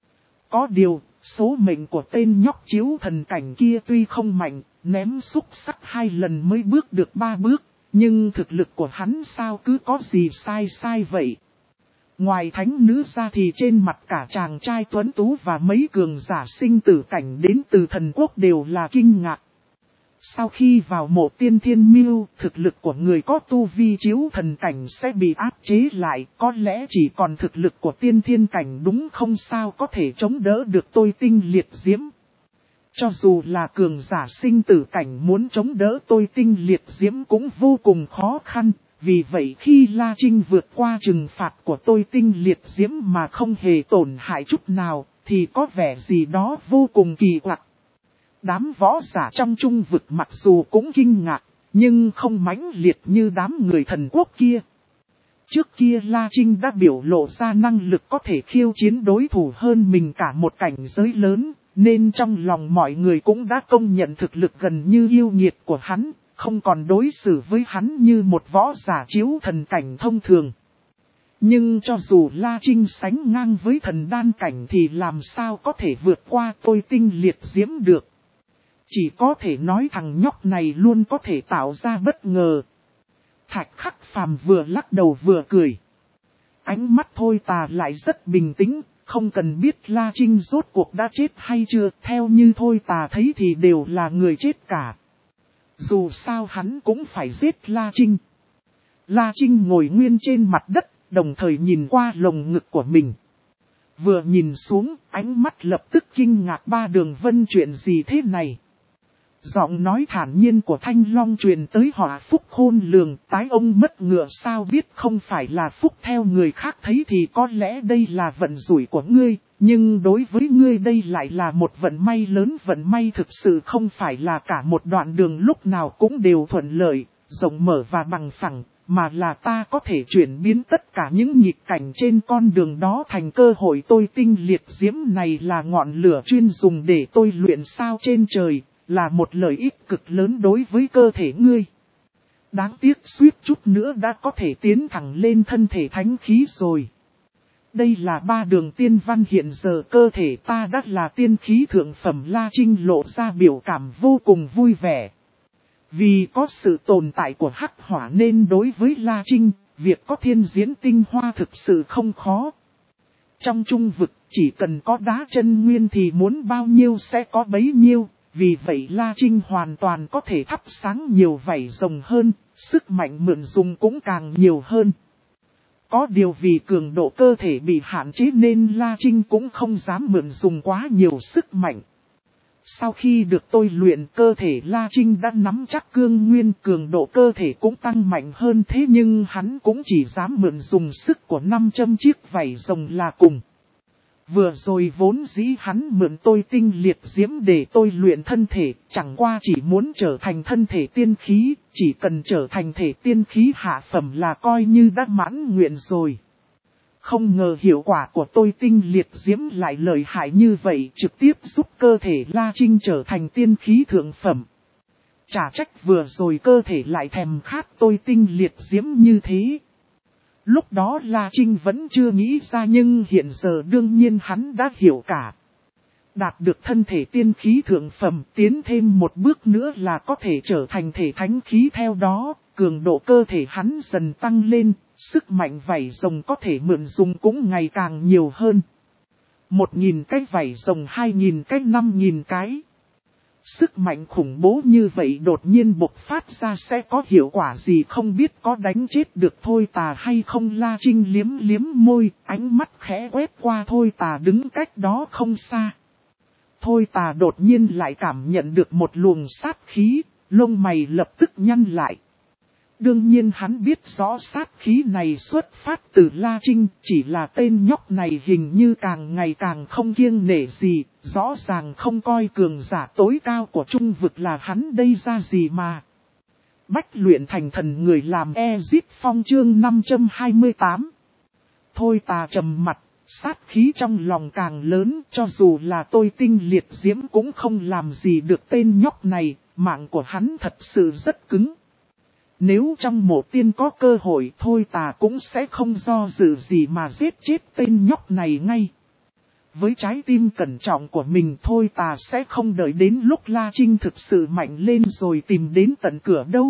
Có điều, số mệnh của tên nhóc chiếu thần cảnh kia tuy không mạnh, ném xúc sắc hai lần mới bước được ba bước, nhưng thực lực của hắn sao cứ có gì sai sai vậy? Ngoài thánh nữ ra thì trên mặt cả chàng trai tuấn tú và mấy cường giả sinh tử cảnh đến từ thần quốc đều là kinh ngạc. Sau khi vào mộ tiên thiên miêu, thực lực của người có tu vi chiếu thần cảnh sẽ bị áp chế lại, có lẽ chỉ còn thực lực của tiên thiên cảnh đúng không sao có thể chống đỡ được tôi tinh liệt diễm. Cho dù là cường giả sinh tử cảnh muốn chống đỡ tôi tinh liệt diễm cũng vô cùng khó khăn, vì vậy khi La Trinh vượt qua trừng phạt của tôi tinh liệt diễm mà không hề tổn hại chút nào, thì có vẻ gì đó vô cùng kỳ quặc. Đám võ giả trong trung vực mặc dù cũng kinh ngạc, nhưng không mãnh liệt như đám người thần quốc kia. Trước kia La Trinh đã biểu lộ ra năng lực có thể khiêu chiến đối thủ hơn mình cả một cảnh giới lớn, nên trong lòng mọi người cũng đã công nhận thực lực gần như yêu nghiệt của hắn, không còn đối xử với hắn như một võ giả chiếu thần cảnh thông thường. Nhưng cho dù La Trinh sánh ngang với thần đan cảnh thì làm sao có thể vượt qua tôi tinh liệt diễm được. Chỉ có thể nói thằng nhóc này luôn có thể tạo ra bất ngờ. Thạch Khắc Phàm vừa lắc đầu vừa cười. Ánh mắt Thôi Tà lại rất bình tĩnh, không cần biết La Trinh rốt cuộc đã chết hay chưa, theo như Thôi Tà thấy thì đều là người chết cả. Dù sao hắn cũng phải giết La Trinh. La Trinh ngồi nguyên trên mặt đất, đồng thời nhìn qua lồng ngực của mình. Vừa nhìn xuống, ánh mắt lập tức kinh ngạc, ba đường vân chuyện gì thế này. Giọng nói thản nhiên của Thanh Long truyền tới họ Phúc khôn lường, tái ông mất ngựa sao biết không phải là phúc, theo người khác thấy thì có lẽ đây là vận rủi của ngươi, nhưng đối với ngươi đây lại là một vận may lớn. Vận may thực sự không phải là cả một đoạn đường lúc nào cũng đều thuận lợi, rộng mở và bằng phẳng, mà là ta có thể chuyển biến tất cả những nghịch cảnh trên con đường đó thành cơ hội. Tôi tinh liệt diễm này là ngọn lửa chuyên dùng để tôi luyện sao trên trời, là một lợi ích cực lớn đối với cơ thể ngươi. Đáng tiếc suýt chút nữa đã có thể tiến thẳng lên thân thể thánh khí rồi. Đây là ba đường tiên văn, hiện giờ cơ thể ta đã là tiên khí thượng phẩm. La Trinh lộ ra biểu cảm vô cùng vui vẻ. Vì có sự tồn tại của hắc hỏa nên đối với La Trinh, việc có thiên diễn tinh hoa thực sự không khó. Trong trung vực, chỉ cần có đá chân nguyên thì muốn bao nhiêu sẽ có bấy nhiêu. Vì vậy La Trinh hoàn toàn có thể thắp sáng nhiều vảy rồng hơn, sức mạnh mượn dùng cũng càng nhiều hơn. Có điều vì cường độ cơ thể bị hạn chế nên La Trinh cũng không dám mượn dùng quá nhiều sức mạnh. Sau khi được tôi luyện, cơ thể La Trinh đã nắm chắc cương nguyên, cường độ cơ thể cũng tăng mạnh hơn, thế nhưng hắn cũng chỉ dám mượn dùng sức của năm trăm chiếc vảy rồng là cùng. Vừa rồi vốn dĩ hắn mượn tôi tinh liệt diễm để tôi luyện thân thể, chẳng qua chỉ muốn trở thành thân thể tiên khí, chỉ cần trở thành thể tiên khí hạ phẩm là coi như đã mãn nguyện rồi. Không ngờ hiệu quả của tôi tinh liệt diễm lại lợi hại như vậy, trực tiếp giúp cơ thể La Trinh trở thành tiên khí thượng phẩm. Chả trách vừa rồi cơ thể lại thèm khát tôi tinh liệt diễm như thế. Lúc đó La Trinh vẫn chưa nghĩ ra nhưng hiện giờ đương nhiên hắn đã hiểu cả. Đạt được thân thể tiên khí thượng phẩm, tiến thêm một bước nữa là có thể trở thành thể thánh khí theo đó, cường độ cơ thể hắn dần tăng lên, sức mạnh vảy rồng có thể mượn dùng cũng ngày càng nhiều hơn. Một nghìn cái vảy rồng, hai nghìn cái, năm nghìn cái. Sức mạnh khủng bố như vậy đột nhiên bộc phát ra sẽ có hiệu quả gì không biết, có đánh chết được Thôi Tà hay không. La Trinh liếm liếm môi, ánh mắt khẽ quét qua Thôi Tà đứng cách đó không xa. Thôi Tà đột nhiên lại cảm nhận được một luồng sát khí, lông mày lập tức nhăn lại. Đương nhiên hắn biết rõ sát khí này xuất phát từ La Trinh, chỉ là tên nhóc này hình như càng ngày càng không kiêng nể gì, rõ ràng không coi cường giả tối cao của trung vực là hắn đây ra gì mà. Bách luyện thành thần người làm Ezit Phong chương năm trăm hai mươi tám. Thôi Tà trầm mặt, sát khí trong lòng càng lớn, cho dù là tôi tinh liệt diễm cũng không làm gì được tên nhóc này, mạng của hắn thật sự rất cứng. Nếu trong mộ tiên có cơ hội, Thôi Tà cũng sẽ không do dự gì mà giết chết tên nhóc này ngay. Với trái tim cẩn trọng của mình, Thôi Tà sẽ không đợi đến lúc La Trinh thực sự mạnh lên rồi tìm đến tận cửa đâu.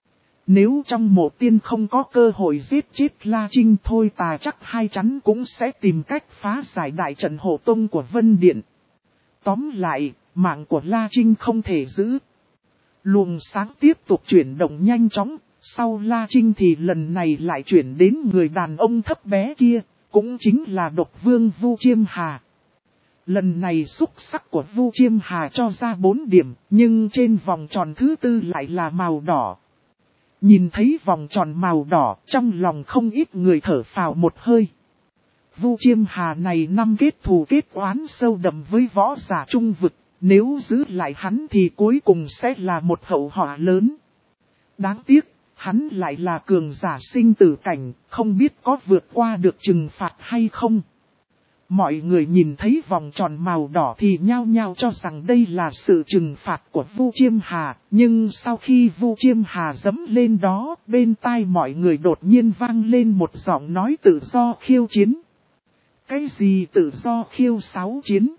Nếu trong mộ tiên không có cơ hội giết chết La Trinh, Thôi Tà chắc hai chắn cũng sẽ tìm cách phá giải đại trận hộ tông của Vân Điện. Tóm lại, mạng của La Trinh không thể giữ. Luồng sáng tiếp tục chuyển động nhanh chóng, sau La Trinh thì lần này lại chuyển đến người đàn ông thấp bé kia, cũng chính là độc vương Vu Chiêm Hà. Lần này xúc sắc của Vu Chiêm Hà cho ra bốn điểm, nhưng trên vòng tròn thứ tư lại là màu đỏ. Nhìn thấy vòng tròn màu đỏ, trong lòng không ít người thở phào một hơi. Vu Chiêm Hà này năm kết thù kết oán sâu đậm với võ giả trung vực. Nếu giữ lại hắn thì cuối cùng sẽ là một hậu họa lớn. Đáng tiếc, hắn lại là cường giả sinh tử cảnh, không biết có vượt qua được trừng phạt hay không. Mọi người nhìn thấy vòng tròn màu đỏ thì nhao nhao cho rằng đây là sự trừng phạt của Vu Chiêm Hà. Nhưng sau khi Vu Chiêm Hà dẫm lên đó, bên tai mọi người đột nhiên vang lên một giọng nói tự do khiêu chiến. Cái gì tự do khiêu sáu chiến?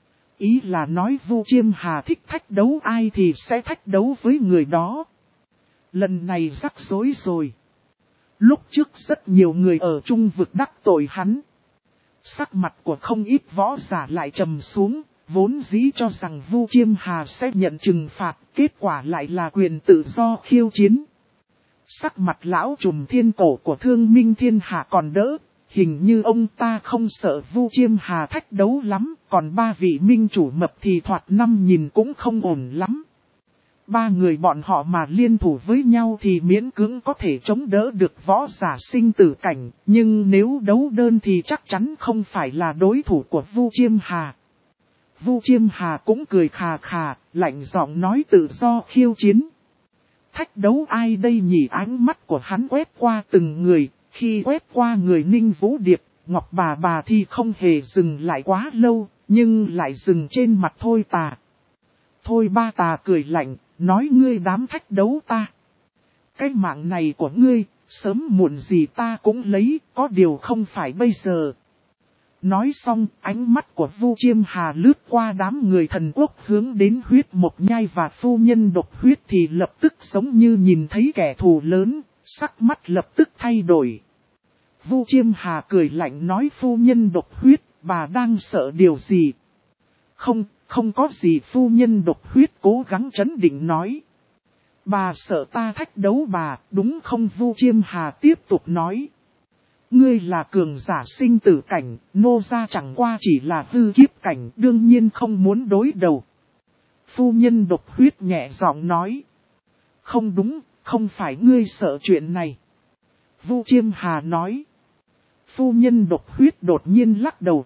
Ý là nói Vu Chiêm Hà thích thách đấu ai thì sẽ thách đấu với người đó. Lần này rắc rối rồi. Lúc trước rất nhiều người ở trung vực đắc tội hắn. Sắc mặt của không ít võ giả lại trầm xuống, vốn dĩ cho rằng Vu Chiêm Hà sẽ nhận trừng phạt, kết quả lại là quyền tự do khiêu chiến. Sắc mặt lão trùm thiên cổ của Thương Minh Thiên Hạ còn đỡ. Hình như ông ta không sợ Vu Chiêm Hà thách đấu lắm, còn ba vị minh chủ mập thì thoạt năm nhìn cũng không ổn lắm. Ba người bọn họ mà liên thủ với nhau thì miễn cưỡng có thể chống đỡ được võ giả sinh tử cảnh, nhưng nếu đấu đơn thì chắc chắn không phải là đối thủ của Vu Chiêm Hà. Vu Chiêm Hà cũng cười khà khà, lạnh giọng nói tự do khiêu chiến. Thách đấu ai đây nhỉ? Ánh mắt của hắn quét qua từng người. Khi quét qua người Ninh Vũ Điệp, Ngọc Bà Bà thì không hề dừng lại quá lâu, nhưng lại dừng trên mặt Thôi Tà. Thôi Ba Tà cười lạnh, nói ngươi đám thách đấu ta. Cái mạng này của ngươi, sớm muộn gì ta cũng lấy, có điều không phải bây giờ. Nói xong, ánh mắt của Vu Chiêm Hà lướt qua đám người thần quốc hướng đến Huyết Mộc Nhai và phu nhân Độc Huyết thì lập tức giống như nhìn thấy kẻ thù lớn, sắc mắt lập tức thay đổi. Vu Chiêm Hà cười lạnh nói phu nhân Độc Huyết, bà đang sợ điều gì? Không, không có gì. Phu nhân Độc Huyết cố gắng trấn định nói. Bà sợ ta thách đấu bà, đúng không? Vu Chiêm Hà tiếp tục nói. Ngươi là cường giả sinh tử cảnh, nô gia chẳng qua chỉ là hư kiếp cảnh, đương nhiên không muốn đối đầu. Phu nhân Độc Huyết nhẹ giọng nói. Không đúng, không phải ngươi sợ chuyện này. Vu Chiêm Hà nói. Phu nhân Độc Huyết đột nhiên lắc đầu ta,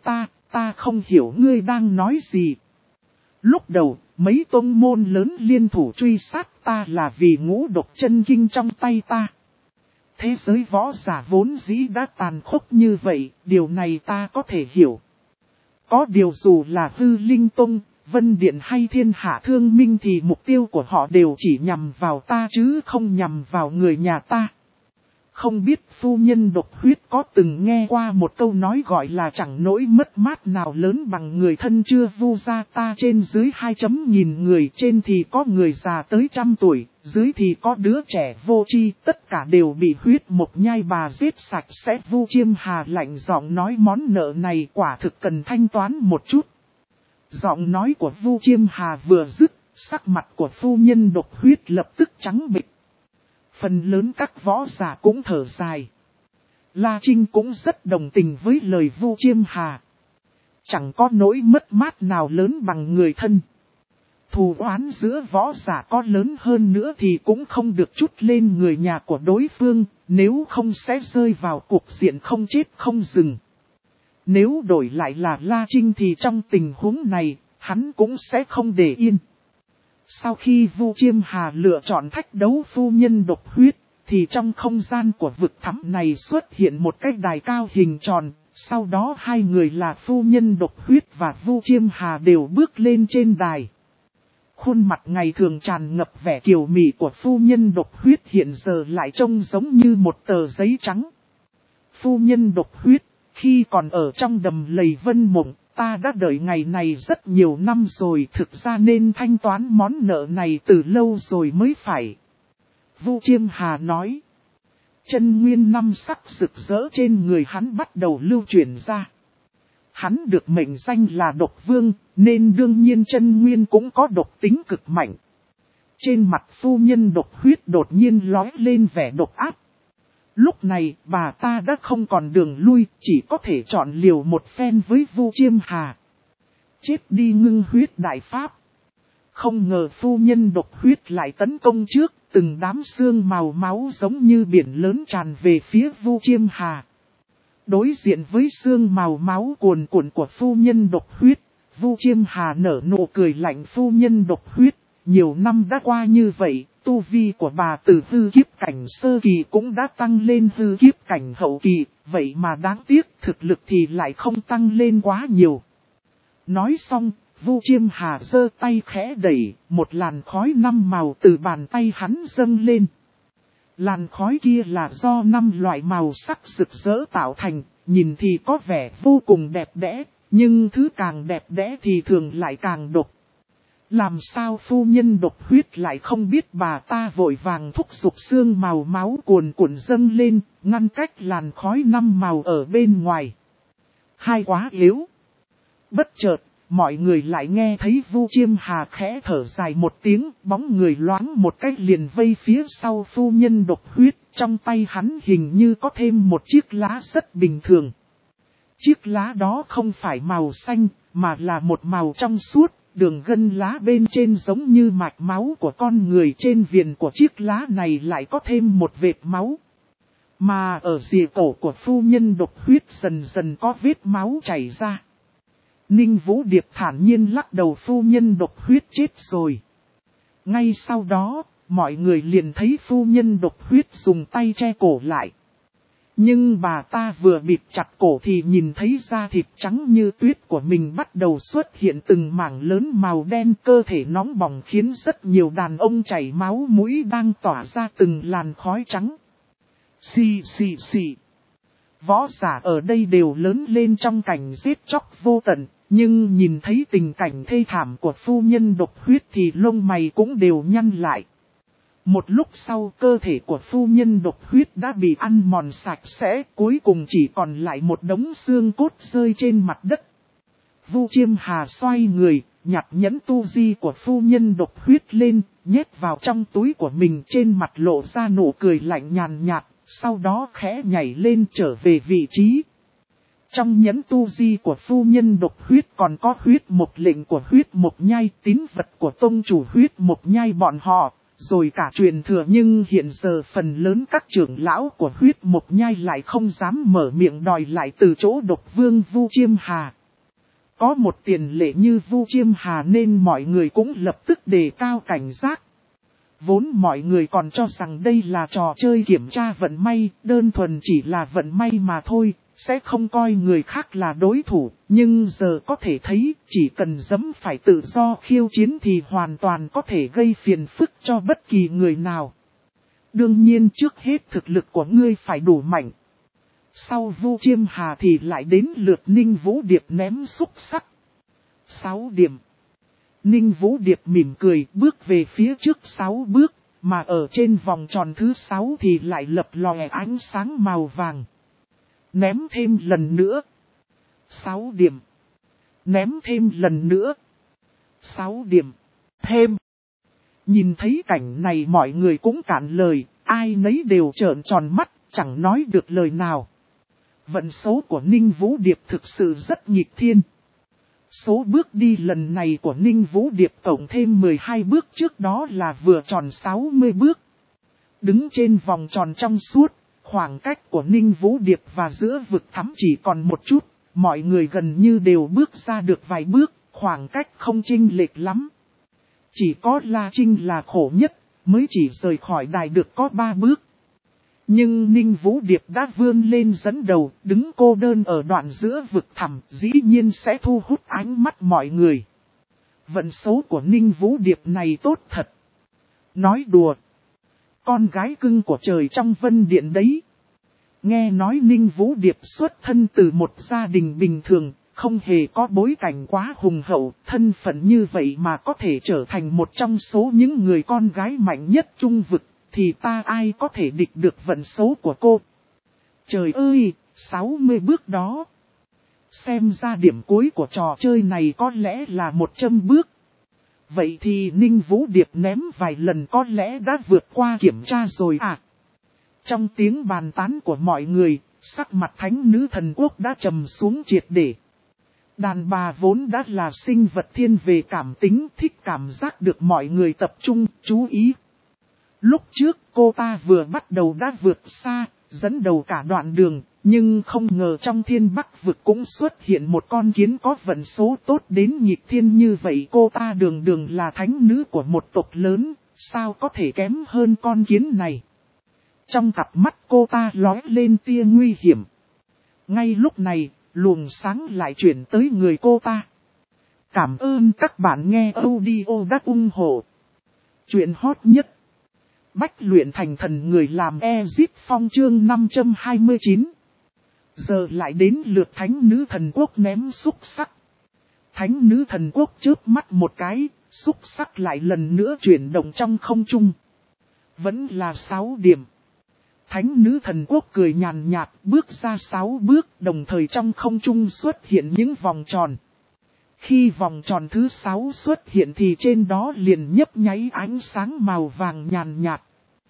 ta không hiểu ngươi đang nói gì. Lúc đầu, mấy tông môn lớn liên thủ truy sát ta là vì ngũ độc chân kinh trong tay ta. Thế giới võ giả vốn dĩ đã tàn khốc như vậy, điều này ta có thể hiểu. Có điều dù là Hư Linh Tông, Vân Điện hay Thiên Hạ Thương Minh thì mục tiêu của họ đều chỉ nhằm vào ta chứ không nhằm vào người nhà ta. Không biết phu nhân độc huyết có từng nghe qua một câu nói gọi là chẳng nỗi mất mát nào lớn bằng người thân chưa vu ra ta trên dưới hai chấm nghìn người, trên thì có người già tới trăm tuổi, dưới thì có đứa trẻ vô tri, tất cả đều bị huyết một nhai bà giết sạch sẽ. Vu Chiêm Hà lạnh giọng nói món nợ này quả thực cần thanh toán một chút. Giọng nói của Vu Chiêm Hà vừa dứt, sắc mặt của phu nhân độc huyết lập tức trắng bệch. Phần lớn các võ giả cũng thở dài. La Trinh cũng rất đồng tình với lời Vu Chiêm Hà. Chẳng có nỗi mất mát nào lớn bằng người thân. Thù oán giữa võ giả có lớn hơn nữa thì cũng không được trút lên người nhà của đối phương, nếu không sẽ rơi vào cuộc diện không chết không dừng. Nếu đổi lại là La Trinh thì trong tình huống này, hắn cũng sẽ không để yên. Sau khi Vu Chiêm Hà lựa chọn thách đấu phu nhân độc huyết, thì trong không gian của vực thẳm này xuất hiện một cái đài cao hình tròn, sau đó hai người là phu nhân độc huyết và Vu Chiêm Hà đều bước lên trên đài. Khuôn mặt ngày thường tràn ngập vẻ kiều mị của phu nhân độc huyết hiện giờ lại trông giống như một tờ giấy trắng. Phu nhân độc huyết, khi còn ở trong đầm lầy Vân Mộng, ta đã đợi ngày này rất nhiều năm rồi, thực ra nên thanh toán món nợ này từ lâu rồi mới phải. Vu Chiêm Hà nói. Chân nguyên năm sắc rực rỡ trên người hắn bắt đầu lưu chuyển ra. Hắn được mệnh danh là độc vương, nên đương nhiên chân nguyên cũng có độc tính cực mạnh. Trên mặt phu nhân độc huyết đột nhiên lóe lên vẻ độc ác. Lúc này bà ta đã không còn đường lui, chỉ có thể chọn liều một phen với Vu Chiêm Hà. Chết đi ngưng huyết đại pháp. Không ngờ phu nhân độc huyết lại tấn công trước, từng đám xương màu máu giống như biển lớn tràn về phía Vu Chiêm Hà. Đối diện với xương màu máu cuồn cuộn của phu nhân độc huyết, Vu Chiêm Hà nở nụ cười lạnh. Phu nhân độc huyết, nhiều năm đã qua như vậy, tu vi của bà từ hư kiếp cảnh sơ kỳ cũng đã tăng lên hư kiếp cảnh hậu kỳ, vậy mà đáng tiếc thực lực thì lại không tăng lên quá nhiều. Nói xong, Vu Chiêm Hà giơ tay khẽ đẩy, một làn khói năm màu từ bàn tay hắn dâng lên. Làn khói kia là do năm loại màu sắc rực rỡ tạo thành, nhìn thì có vẻ vô cùng đẹp đẽ, nhưng thứ càng đẹp đẽ thì thường lại càng độc. Làm sao phu nhân độc huyết lại không biết bà ta vội vàng thúc giục xương màu máu cuồn cuộn dâng lên, ngăn cách làn khói năm màu ở bên ngoài. Hai quá yếu. Bất chợt, mọi người lại nghe thấy Vu Chiêm Hà khẽ thở dài một tiếng, bóng người loáng một cách liền vây phía sau phu nhân độc huyết, trong tay hắn hình như có thêm một chiếc lá rất bình thường. Chiếc lá đó không phải màu xanh, mà là một màu trong suốt. Đường gân lá bên trên giống như mạch máu của con người, trên viền của chiếc lá này lại có thêm một vệt máu. Mà ở rìa cổ của phu nhân độc huyết dần dần có vết máu chảy ra. Ninh Vũ Điệp thản nhiên lắc đầu, phu nhân độc huyết chết rồi. Ngay sau đó, mọi người liền thấy phu nhân độc huyết dùng tay che cổ lại. Nhưng bà ta vừa bịt chặt cổ thì nhìn thấy da thịt trắng như tuyết của mình bắt đầu xuất hiện từng mảng lớn màu đen, cơ thể nóng bỏng khiến rất nhiều đàn ông chảy máu mũi đang tỏa ra từng làn khói trắng. Xì xì xì. Võ giả ở đây đều lớn lên trong cảnh giết chóc vô tận, nhưng nhìn thấy tình cảnh thê thảm của phu nhân độc huyết thì lông mày cũng đều nhăn lại. Một lúc sau cơ thể của phu nhân độc huyết đã bị ăn mòn sạch sẽ, cuối cùng chỉ còn lại một đống xương cốt rơi trên mặt đất. Vu Chiêm Hà xoay người, nhặt nhẫn tu di của phu nhân độc huyết lên, nhét vào trong túi của mình, trên mặt lộ ra nụ cười lạnh nhàn nhạt, sau đó khẽ nhảy lên trở về vị trí. Trong nhẫn tu di của phu nhân độc huyết còn có huyết mộc lệnh của huyết mộc nhai, tín vật của tông chủ huyết mộc nhai bọn họ. Rồi cả truyền thừa, nhưng hiện giờ phần lớn các trưởng lão của huyết mộc nhai lại không dám mở miệng đòi lại từ chỗ độc vương Vu Chiêm Hà. Có một tiền lệ như Vu Chiêm Hà nên mọi người cũng lập tức đề cao cảnh giác. Vốn mọi người còn cho rằng đây là trò chơi kiểm tra vận may, đơn thuần chỉ là vận may mà thôi, sẽ không coi người khác là đối thủ. Nhưng giờ có thể thấy, chỉ cần dẫm phải tự do khiêu chiến thì hoàn toàn có thể gây phiền phức cho bất kỳ người nào. Đương nhiên trước hết thực lực của ngươi phải đủ mạnh. Sau Vu Chiêm Hà thì lại đến lượt Ninh Vũ Điệp ném xúc xắc. sáu điểm. Ninh Vũ Điệp mỉm cười bước về phía trước sáu bước, mà ở trên vòng tròn thứ sáu thì lại lập lòe ánh sáng màu vàng. Ném thêm lần nữa. sáu điểm. Ném thêm lần nữa. sáu điểm. Thêm. Nhìn thấy cảnh này mọi người cũng cạn lời, ai nấy đều trợn tròn mắt, chẳng nói được lời nào. Vận số của Ninh Vũ Điệp thực sự rất nghịch thiên. Số bước đi lần này của Ninh Vũ Điệp cộng thêm mười hai bước trước đó là vừa tròn sáu mươi bước. Đứng trên vòng tròn trong suốt, khoảng cách của Ninh Vũ Điệp và giữa vực thẳm chỉ còn một chút, mọi người gần như đều bước ra được vài bước, khoảng cách không chênh lệch lắm. Chỉ có La Trinh là khổ nhất, mới chỉ rời khỏi đài được có ba bước. Nhưng Ninh Vũ Điệp đã vươn lên dẫn đầu, đứng cô đơn ở đoạn giữa vực thẳm, dĩ nhiên sẽ thu hút ánh mắt mọi người. Vận số của Ninh Vũ Điệp này tốt thật. Nói đùa. Con gái cưng của trời trong Vân Điện đấy. Nghe nói Ninh Vũ Điệp xuất thân từ một gia đình bình thường, không hề có bối cảnh quá hùng hậu, thân phận như vậy mà có thể trở thành một trong số những người con gái mạnh nhất trung vực. Thì ta ai có thể địch được vận số của cô? Trời ơi, sáu mươi bước đó. Xem ra điểm cuối của trò chơi này có lẽ là một trăm bước. Vậy thì Ninh Vũ Điệp ném vài lần có lẽ đã vượt qua kiểm tra rồi à? Trong tiếng bàn tán của mọi người, sắc mặt thánh nữ thần quốc đã trầm xuống triệt để. Đàn bà vốn đã là sinh vật thiên về cảm tính, thích cảm giác được mọi người tập trung, chú ý. Lúc trước cô ta vừa bắt đầu đã vượt xa, dẫn đầu cả đoạn đường, nhưng không ngờ trong thiên bắc vực cũng xuất hiện một con kiến có vận số tốt đến nghịch thiên như vậy. Cô ta đường đường là thánh nữ của một tộc lớn, sao có thể kém hơn con kiến này. Trong cặp mắt cô ta lóe lên tia nguy hiểm. Ngay lúc này, luồng sáng lại chuyển tới người cô ta. Cảm ơn các bạn nghe audio đắt ủng hộ. Chuyện hot nhất. Bách luyện thành thần người làm Ezip Phong chương năm trăm hai mươi chín. Giờ lại đến lượt thánh nữ thần quốc ném xúc sắc. Thánh nữ thần quốc chớp mắt một cái, xúc sắc lại lần nữa chuyển động trong không trung. Vẫn là sáu điểm. Thánh nữ thần quốc cười nhàn nhạt bước ra sáu bước, đồng thời trong không trung xuất hiện những vòng tròn. Khi vòng tròn thứ sáu xuất hiện thì trên đó liền nhấp nháy ánh sáng màu vàng nhàn nhạt.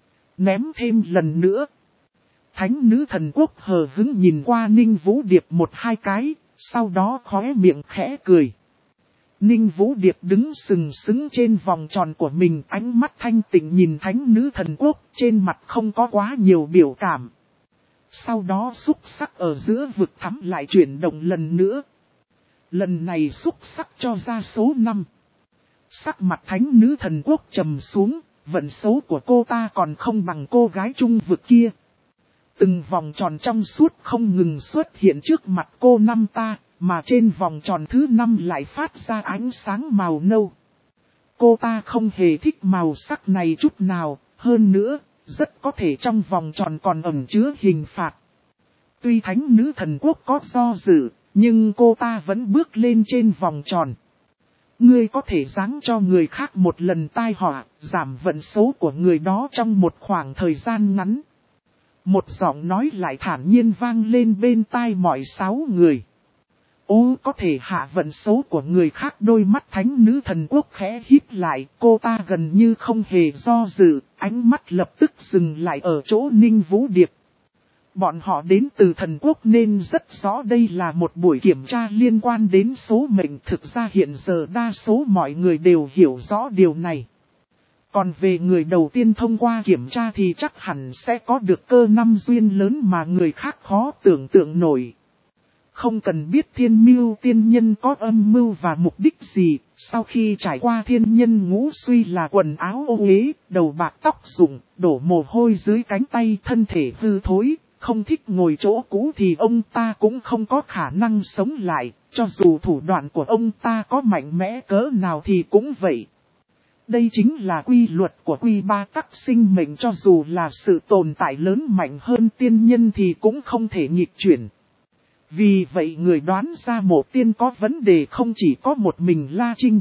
Ném thêm lần nữa. Thánh nữ thần quốc hờ hững nhìn qua Ninh Vũ Điệp một hai cái, sau đó khóe miệng khẽ cười. Ninh Vũ Điệp đứng sừng sững trên vòng tròn của mình, ánh mắt thanh tịnh nhìn thánh nữ thần quốc, trên mặt không có quá nhiều biểu cảm. Sau đó xúc sắc ở giữa vực thắm lại chuyển động lần nữa. Lần này xúc sắc cho ra số năm. Sắc mặt thánh nữ thần quốc trầm xuống, vận số của cô ta còn không bằng cô gái trung vực kia. Từng vòng tròn trong suốt không ngừng xuất hiện trước mặt cô năm ta, mà trên vòng tròn thứ năm lại phát ra ánh sáng màu nâu. Cô ta không hề thích màu sắc này chút nào, hơn nữa, rất có thể trong vòng tròn còn ẩn chứa hình phạt. Tuy thánh nữ thần quốc có do dự, nhưng cô ta vẫn bước lên trên vòng tròn. Ngươi có thể giáng cho người khác một lần tai họa, giảm vận số của người đó trong một khoảng thời gian ngắn. Một giọng nói lại thản nhiên vang lên bên tai mọi sáu người. Ô có thể hạ vận số của người khác. Đôi mắt thánh nữ thần quốc khẽ híp lại, cô ta gần như không hề do dự, ánh mắt lập tức dừng lại ở chỗ Ninh Vũ Điệp. Bọn họ đến từ thần quốc nên rất rõ đây là một buổi kiểm tra liên quan đến số mệnh. Thực ra hiện giờ đa số mọi người đều hiểu rõ điều này. Còn về người đầu tiên thông qua kiểm tra thì chắc hẳn sẽ có được cơ năm duyên lớn mà người khác khó tưởng tượng nổi. Không cần biết thiên mưu tiên nhân có âm mưu và mục đích gì, sau khi trải qua thiên nhân ngũ suy là quần áo ô uế, đầu bạc tóc rụng, đổ mồ hôi dưới cánh tay, thân thể hư thối, không thích ngồi chỗ cũ thì ông ta cũng không có khả năng sống lại, cho dù thủ đoạn của ông ta có mạnh mẽ cỡ nào thì cũng vậy. Đây chính là quy luật của quy ba tắc sinh mệnh, cho dù là sự tồn tại lớn mạnh hơn tiên nhân thì cũng không thể nghịch chuyển. Vì vậy người đoán ra mộ tiên có vấn đề không chỉ có một mình La Trinh.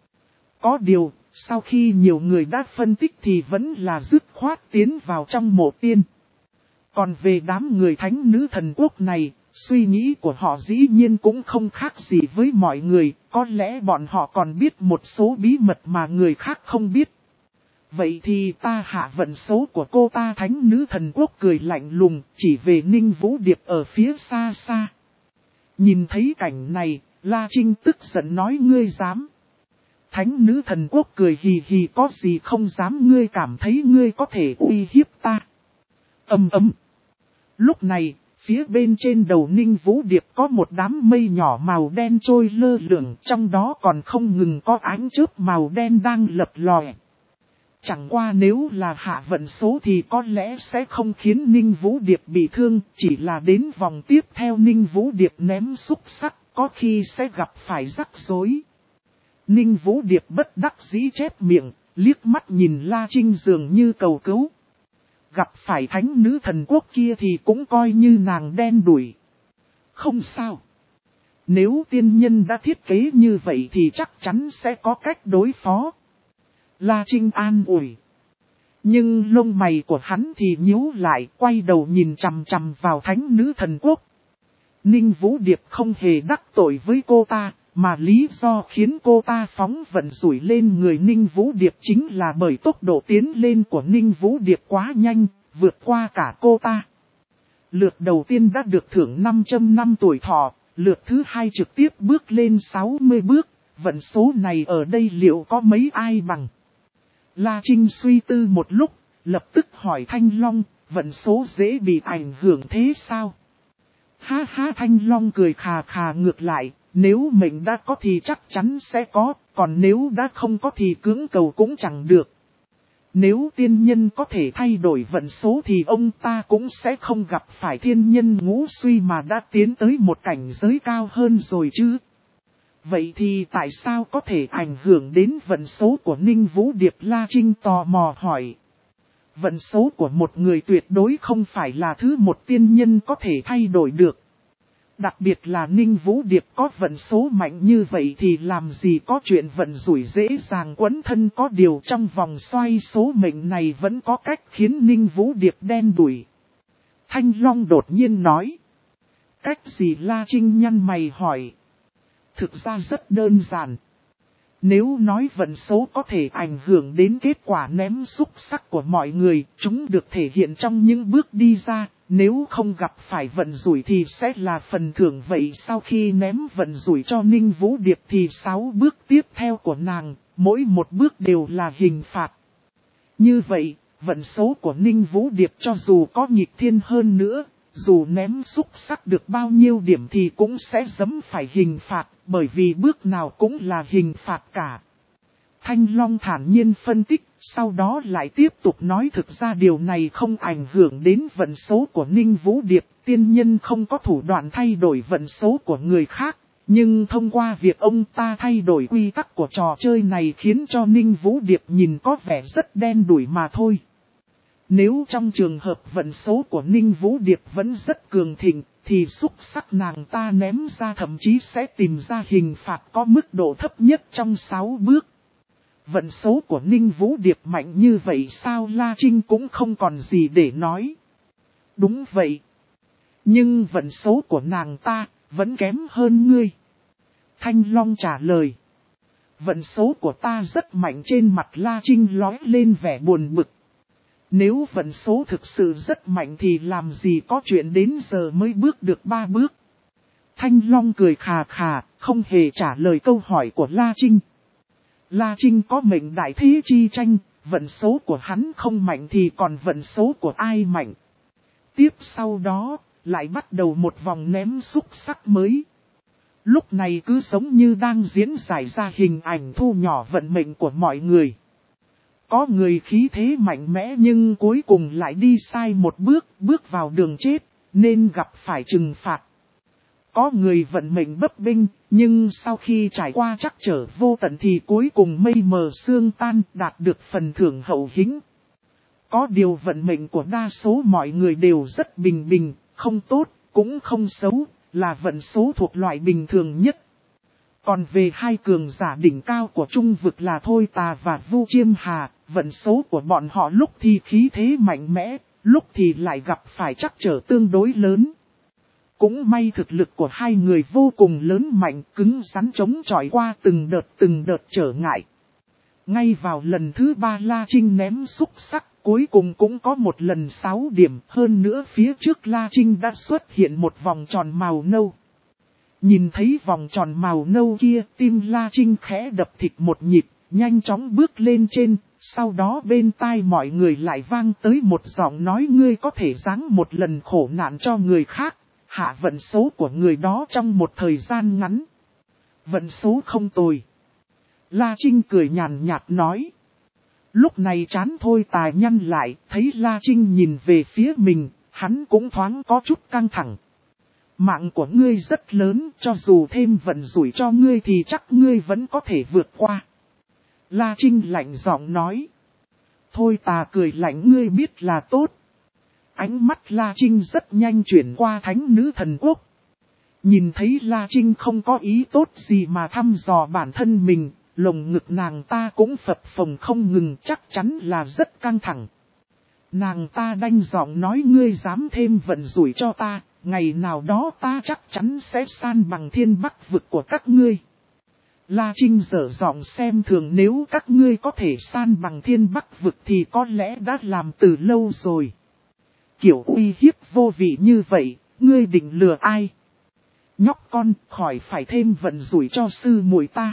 Có điều, sau khi nhiều người đã phân tích thì vẫn là dứt khoát tiến vào trong mộ tiên. Còn về đám người thánh nữ thần quốc này, suy nghĩ của họ dĩ nhiên cũng không khác gì với mọi người, có lẽ bọn họ còn biết một số bí mật mà người khác không biết. Vậy thì ta hạ vận số của cô ta. Thánh nữ thần quốc cười lạnh lùng, chỉ về Ninh Vũ Điệp ở phía xa xa. Nhìn thấy cảnh này, La Trinh tức giận nói ngươi dám. Thánh nữ thần quốc cười hì hì, có gì không dám, ngươi cảm thấy ngươi có thể uy hiếp ta. Ầm ầm. Lúc này, phía bên trên đầu Ninh Vũ Điệp có một đám mây nhỏ màu đen trôi lơ lửng, trong đó còn không ngừng có ánh chớp màu đen đang lập lòe. Chẳng qua nếu là hạ vận số thì có lẽ sẽ không khiến Ninh Vũ Điệp bị thương, chỉ là đến vòng tiếp theo Ninh Vũ Điệp ném xúc sắc, có khi sẽ gặp phải rắc rối. Ninh Vũ Điệp bất đắc dĩ chép miệng, liếc mắt nhìn La Trinh dường như cầu cứu. Gặp phải thánh nữ thần quốc kia thì cũng coi như nàng đen đủi. Không sao. Nếu tiên nhân đã thiết kế như vậy thì chắc chắn sẽ có cách đối phó. La Trinh an ủi. Nhưng lông mày của hắn thì nhíu lại, quay đầu nhìn chằm chằm vào thánh nữ thần quốc. Ninh Vũ Điệp không hề đắc tội với cô ta, mà lý do khiến cô ta phóng vận rủi lên người Ninh Vũ Điệp chính là bởi tốc độ tiến lên của Ninh Vũ Điệp quá nhanh, vượt qua cả cô ta. Lượt đầu tiên đã được thưởng năm trăm năm tuổi thọ, lượt thứ hai trực tiếp bước lên sáu mươi bước, vận số này ở đây liệu có mấy ai bằng? La Trinh suy tư một lúc, lập tức hỏi Thanh Long, vận số dễ bị ảnh hưởng thế sao? Ha ha, Thanh Long cười khà khà ngược lại, nếu mình đã có thì chắc chắn sẽ có, còn nếu đã không có thì cưỡng cầu cũng chẳng được. Nếu tiên nhân có thể thay đổi vận số thì ông ta cũng sẽ không gặp phải thiên nhân ngũ suy mà đã tiến tới một cảnh giới cao hơn rồi chứ. Vậy thì tại sao có thể ảnh hưởng đến vận số của Ninh Vũ Điệp? La Trinh tò mò hỏi. Vận số của một người tuyệt đối không phải là thứ một tiên nhân có thể thay đổi được. Đặc biệt là Ninh Vũ Điệp có vận số mạnh như vậy thì làm gì có chuyện vận rủi dễ dàng quấn thân, có điều trong vòng xoay số mệnh này vẫn có cách khiến Ninh Vũ Điệp đen đủi. Thanh Long đột nhiên nói. Cách gì? La Trinh nhăn mày hỏi. Thực ra rất đơn giản. Nếu nói vận số có thể ảnh hưởng đến kết quả ném xúc sắc của mọi người, chúng được thể hiện trong những bước đi ra. Nếu không gặp phải vận rủi thì sẽ là phần thưởng. Vậy sau khi ném vận rủi cho Ninh Vũ Điệp thì sáu bước tiếp theo của nàng, mỗi một bước đều là hình phạt. Như vậy, vận số của Ninh Vũ Điệp cho dù có nghịch thiên hơn nữa, dù ném xúc sắc được bao nhiêu điểm thì cũng sẽ dẫm phải hình phạt, bởi vì bước nào cũng là hình phạt cả. Thanh Long thản nhiên phân tích, sau đó lại tiếp tục nói thực ra điều này không ảnh hưởng đến vận số của Ninh Vũ Điệp, tiên nhân không có thủ đoạn thay đổi vận số của người khác, nhưng thông qua việc ông ta thay đổi quy tắc của trò chơi này khiến cho Ninh Vũ Điệp nhìn có vẻ rất đen đủi mà thôi. Nếu trong trường hợp vận số của Ninh Vũ Điệp vẫn rất cường thịnh, thì xúc sắc nàng ta ném ra thậm chí sẽ tìm ra hình phạt có mức độ thấp nhất trong sáu bước. Vận số của Ninh Vũ Điệp mạnh như vậy sao? La Trinh cũng không còn gì để nói. Đúng vậy. Nhưng vận số của nàng ta vẫn kém hơn ngươi. Thanh Long trả lời. Vận số của ta rất mạnh. Trên mặt La Trinh lóe lên vẻ buồn bực. Nếu vận số thực sự rất mạnh thì làm gì có chuyện đến giờ mới bước được ba bước. Thanh Long cười khà khà, không hề trả lời câu hỏi của La Trinh. La Trinh có mệnh đại thế chi tranh, vận số của hắn không mạnh thì còn vận số của ai mạnh. Tiếp sau đó, lại bắt đầu một vòng ném xúc sắc mới. Lúc này cứ giống như đang diễn giải ra hình ảnh thu nhỏ vận mệnh của mọi người. Có người khí thế mạnh mẽ nhưng cuối cùng lại đi sai một bước, bước vào đường chết, nên gặp phải trừng phạt. Có người vận mệnh bấp bênh, nhưng sau khi trải qua trắc trở vô tận thì cuối cùng mây mờ sương tan, đạt được phần thưởng hậu hĩnh. Có điều vận mệnh của đa số mọi người đều rất bình bình, không tốt, cũng không xấu, là vận số thuộc loại bình thường nhất. Còn về hai cường giả đỉnh cao của trung vực là Thôi Tà và Vu Chiêm Hà, vận số của bọn họ lúc thì khí thế mạnh mẽ, lúc thì lại gặp phải trắc trở tương đối lớn. Cũng may thực lực của hai người vô cùng lớn mạnh, cứng rắn chống chọi qua từng đợt từng đợt trở ngại. Ngay vào lần thứ ba La Trinh ném xúc sắc, cuối cùng cũng có một lần sáu điểm, hơn nữa phía trước La Trinh đã xuất hiện một vòng tròn màu nâu. Nhìn thấy vòng tròn màu nâu kia, tim La Trinh khẽ đập thịt một nhịp, nhanh chóng bước lên trên, sau đó bên tai mọi người lại vang tới một giọng nói: ngươi có thể giáng một lần khổ nạn cho người khác, hạ vận số của người đó trong một thời gian ngắn. Vận số không tồi. La Trinh cười nhàn nhạt nói. Lúc này trán Thôi Tà nhăn lại, thấy La Trinh nhìn về phía mình, hắn cũng thoáng có chút căng thẳng. Mạng của ngươi rất lớn, cho dù thêm vận rủi cho ngươi thì chắc ngươi vẫn có thể vượt qua. La Trinh lạnh giọng nói. Thôi Tà cười lạnh: ngươi biết là tốt. Ánh mắt La Trinh rất nhanh chuyển qua thánh nữ thần quốc. Nhìn thấy La Trinh không có ý tốt gì mà thăm dò bản thân mình, lồng ngực nàng ta cũng phập phồng không ngừng, chắc chắn là rất căng thẳng. Nàng ta đanh giọng nói: ngươi dám thêm vận rủi cho ta, ngày nào đó ta chắc chắn sẽ san bằng thiên bắc vực của các ngươi. La Trinh dở giọng xem thường: nếu các ngươi có thể san bằng thiên bắc vực thì có lẽ đã làm từ lâu rồi. Kiểu uy hiếp vô vị như vậy, ngươi định lừa ai? Nhóc con, khỏi phải thêm vận rủi cho sư muội ta.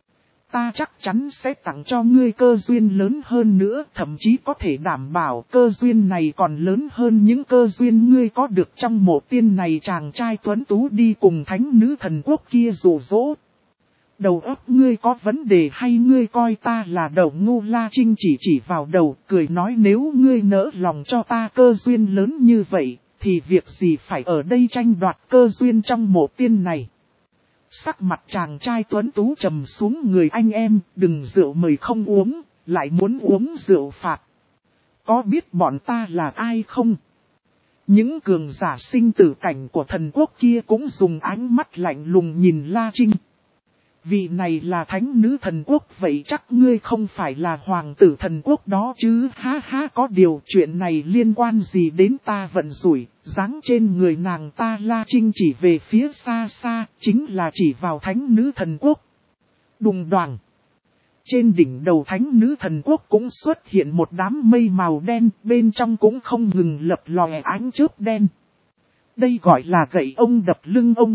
Ta chắc chắn sẽ tặng cho ngươi cơ duyên lớn hơn nữa, thậm chí có thể đảm bảo cơ duyên này còn lớn hơn những cơ duyên ngươi có được trong mộ tiên này. Chàng trai tuấn tú đi cùng thánh nữ thần quốc kia dụ dỗ. Đầu óc ngươi có vấn đề hay ngươi coi ta là đầu ngu? La Trinh chỉ chỉ vào đầu, cười nói: nếu ngươi nỡ lòng cho ta cơ duyên lớn như vậy, thì việc gì phải ở đây tranh đoạt cơ duyên trong mộ tiên này. Sắc mặt chàng trai tuấn tú trầm xuống: người anh em, đừng rượu mời không uống, lại muốn uống rượu phạt. Có biết bọn ta là ai không? Những cường giả sinh tử cảnh của thần quốc kia cũng dùng ánh mắt lạnh lùng nhìn La Trinh. Vị này là thánh nữ thần quốc, vậy chắc ngươi không phải là hoàng tử thần quốc đó chứ? Ha ha, có điều chuyện này liên quan gì đến ta vận rủi, giáng trên người nàng ta? La Trinh chỉ về phía xa xa, chính là chỉ vào thánh nữ thần quốc. Đùng đoàng. Trên đỉnh đầu thánh nữ thần quốc cũng xuất hiện một đám mây màu đen, bên trong cũng không ngừng lập lòe ánh chớp đen. Đây gọi là gậy ông đập lưng ông.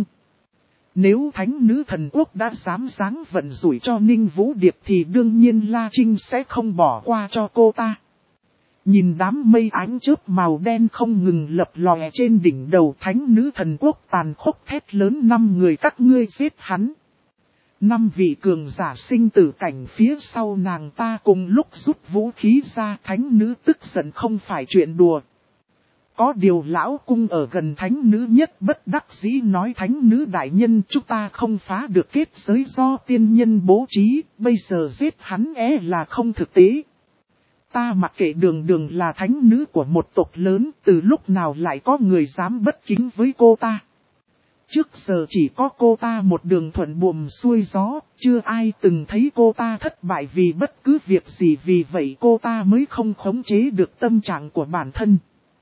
Nếu thánh nữ thần quốc đã dám giáng vận rủi cho Ninh Vũ Điệp thì đương nhiên La Trinh sẽ không bỏ qua cho cô ta. Nhìn đám mây ánh chớp màu đen không ngừng lập lòe trên đỉnh đầu thánh nữ thần quốc, tàn khốc thét lớn: năm người các ngươi giết hắn. Năm vị cường giả sinh tử cảnh phía sau nàng ta cùng lúc rút vũ khí ra. Thánh nữ tức giận không phải chuyện đùa. Có điều lão cung ở gần thánh nữ nhất bất đắc dĩ nói: thánh nữ đại nhân, chúng ta không phá được kết giới do tiên nhân bố trí, bây giờ giết hắn é là không thực tế. Ta mặc kệ, đường đường là thánh nữ của một tộc lớn, từ lúc nào lại có người dám bất kính với cô ta. Trước giờ chỉ có cô ta một đường thuận buồm xuôi gió, chưa ai từng thấy cô ta thất bại vì bất cứ việc gì, vì vậy cô ta mới không khống chế được tâm trạng của bản thân.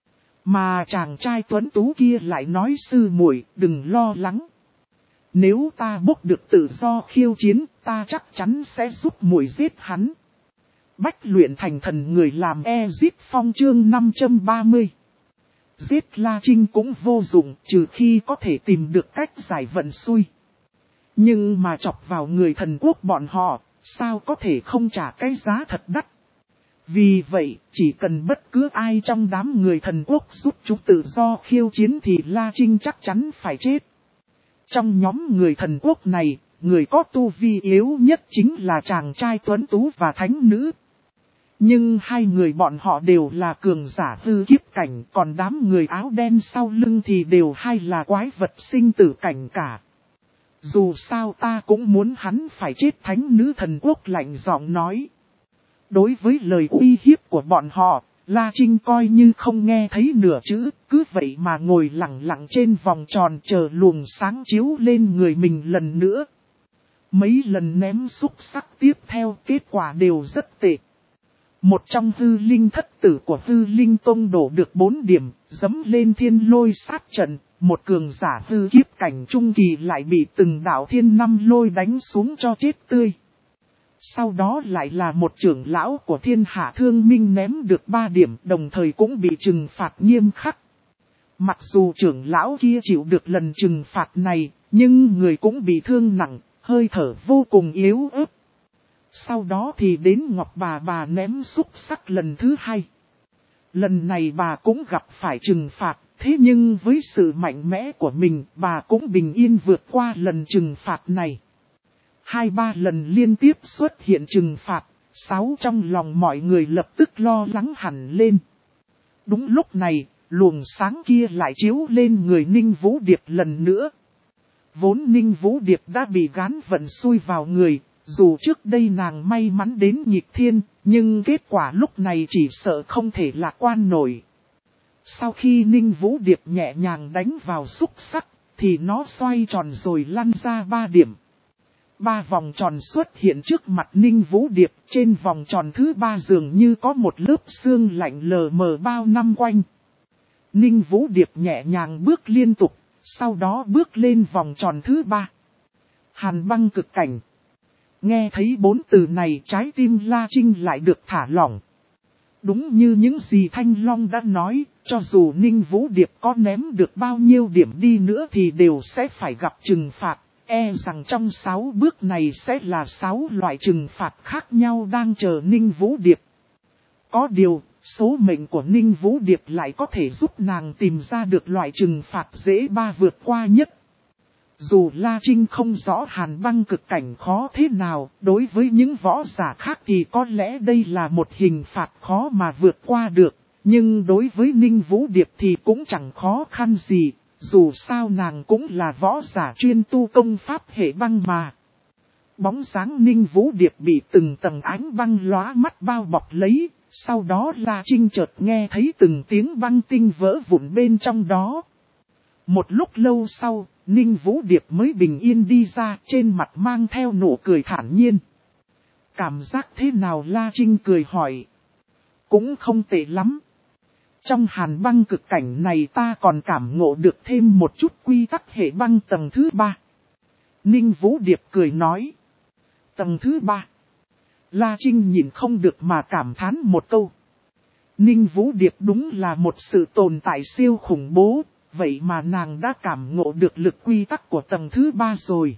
Mà chàng trai tuấn tú kia lại nói: sư muội, đừng lo lắng. Nếu ta bốc được tự do khiêu chiến, ta chắc chắn sẽ giúp muội giết hắn. Bách luyện thành thần người làm e giết phong chương năm trăm ba mươi. Giết La Trinh cũng vô dụng, trừ khi có thể tìm được cách giải vận xui. Nhưng mà chọc vào người thần quốc bọn họ, sao có thể không trả cái giá thật đắt. Vì vậy, chỉ cần bất cứ ai trong đám người thần quốc giúp chúng tự do khiêu chiến thì La Trinh chắc chắn phải chết. Trong nhóm người thần quốc này, người có tu vi yếu nhất chính là chàng trai tuấn tú và thánh nữ. Nhưng hai người bọn họ đều là cường giả hư kiếp cảnh, còn đám người áo đen sau lưng thì đều hay là quái vật sinh tử cảnh cả. Dù sao ta cũng muốn hắn phải chết, thánh nữ thần quốc lạnh giọng nói. Đối với lời uy hiếp của bọn họ, La Trinh coi như không nghe thấy nửa chữ, cứ vậy mà ngồi lặng lặng trên vòng tròn chờ luồng sáng chiếu lên người mình lần nữa. Mấy lần ném xúc sắc tiếp theo kết quả đều rất tệ. Một trong hư linh thất tử của hư linh tông đổ được bốn điểm, dấm lên thiên lôi sát trận, một cường giả hư kiếp cảnh trung kỳ lại bị từng đạo thiên năm lôi đánh xuống cho chết tươi. Sau đó lại là một trưởng lão của thiên hạ thương minh ném được ba điểm, đồng thời cũng bị trừng phạt nghiêm khắc. Mặc dù trưởng lão kia chịu được lần trừng phạt này, nhưng người cũng bị thương nặng, hơi thở vô cùng yếu ớt. Sau đó thì đến Ngọc bà bà ném xúc sắc lần thứ hai. Lần này bà cũng gặp phải trừng phạt, thế nhưng với sự mạnh mẽ của mình, bà cũng bình yên vượt qua lần trừng phạt này. Hai ba lần liên tiếp xuất hiện trừng phạt, sáu trong lòng mọi người lập tức lo lắng hẳn lên. Đúng lúc này, luồng sáng kia lại chiếu lên người Ninh Vũ Điệp lần nữa. Vốn Ninh Vũ Điệp đã bị gán vận xui vào người, dù trước đây nàng may mắn đến nhịp thiên, nhưng kết quả lúc này chỉ sợ không thể lạc quan nổi. Sau khi Ninh Vũ Điệp nhẹ nhàng đánh vào xúc sắc, thì nó xoay tròn rồi lăn ra ba điểm. Ba vòng tròn xuất hiện trước mặt Ninh Vũ Điệp, trên vòng tròn thứ ba dường như có một lớp sương lạnh lờ mờ bao năm quanh. Ninh Vũ Điệp nhẹ nhàng bước liên tục, sau đó bước lên vòng tròn thứ ba. Hàn băng cực cảnh. Nghe thấy bốn từ này, trái tim La Trinh lại được thả lỏng. Đúng như những gì Thanh Long đã nói, cho dù Ninh Vũ Điệp có ném được bao nhiêu điểm đi nữa thì đều sẽ phải gặp trừng phạt. E rằng trong sáu bước này sẽ là sáu loại trừng phạt khác nhau đang chờ Ninh Vũ Điệp. Có điều, số mệnh của Ninh Vũ Điệp lại có thể giúp nàng tìm ra được loại trừng phạt dễ ba vượt qua nhất. Dù La Trinh không rõ hàn băng cực cảnh khó thế nào, đối với những võ giả khác thì có lẽ đây là một hình phạt khó mà vượt qua được. Nhưng đối với Ninh Vũ Điệp thì cũng chẳng khó khăn gì, dù sao nàng cũng là võ giả chuyên tu công pháp hệ băng mà. Bóng dáng Ninh Vũ Điệp bị từng tầng ánh băng lóa mắt bao bọc lấy, sau đó La Trinh chợt nghe thấy từng tiếng băng tinh vỡ vụn bên trong đó. Một lúc lâu sau, Ninh Vũ Điệp mới bình yên đi ra, trên mặt mang theo nụ cười thản nhiên. Cảm giác thế nào? La Trinh cười hỏi. Cũng không tệ lắm. Trong hàn băng cực cảnh này ta còn cảm ngộ được thêm một chút quy tắc hệ băng tầng thứ ba. Ninh Vũ Điệp cười nói. Tầng thứ ba. La Trinh nhìn không được mà cảm thán một câu. Ninh Vũ Điệp đúng là một sự tồn tại siêu khủng bố. Vậy mà nàng đã cảm ngộ được lực quy tắc của tầng thứ ba rồi.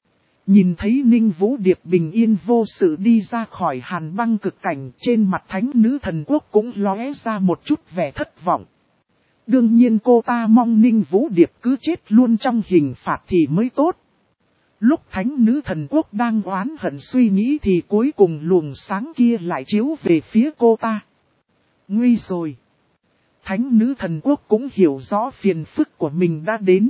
Nhìn thấy Ninh Vũ Điệp bình yên vô sự đi ra khỏi hàn băng cực cảnh, trên mặt thánh nữ thần quốc cũng lóe ra một chút vẻ thất vọng. Đương nhiên cô ta mong Ninh Vũ Điệp cứ chết luôn trong hình phạt thì mới tốt. Lúc thánh nữ thần quốc đang oán hận suy nghĩ thì cuối cùng luồng sáng kia lại chiếu về phía cô ta. Nguy rồi. Thánh nữ thần quốc cũng hiểu rõ phiền phức của mình đã đến.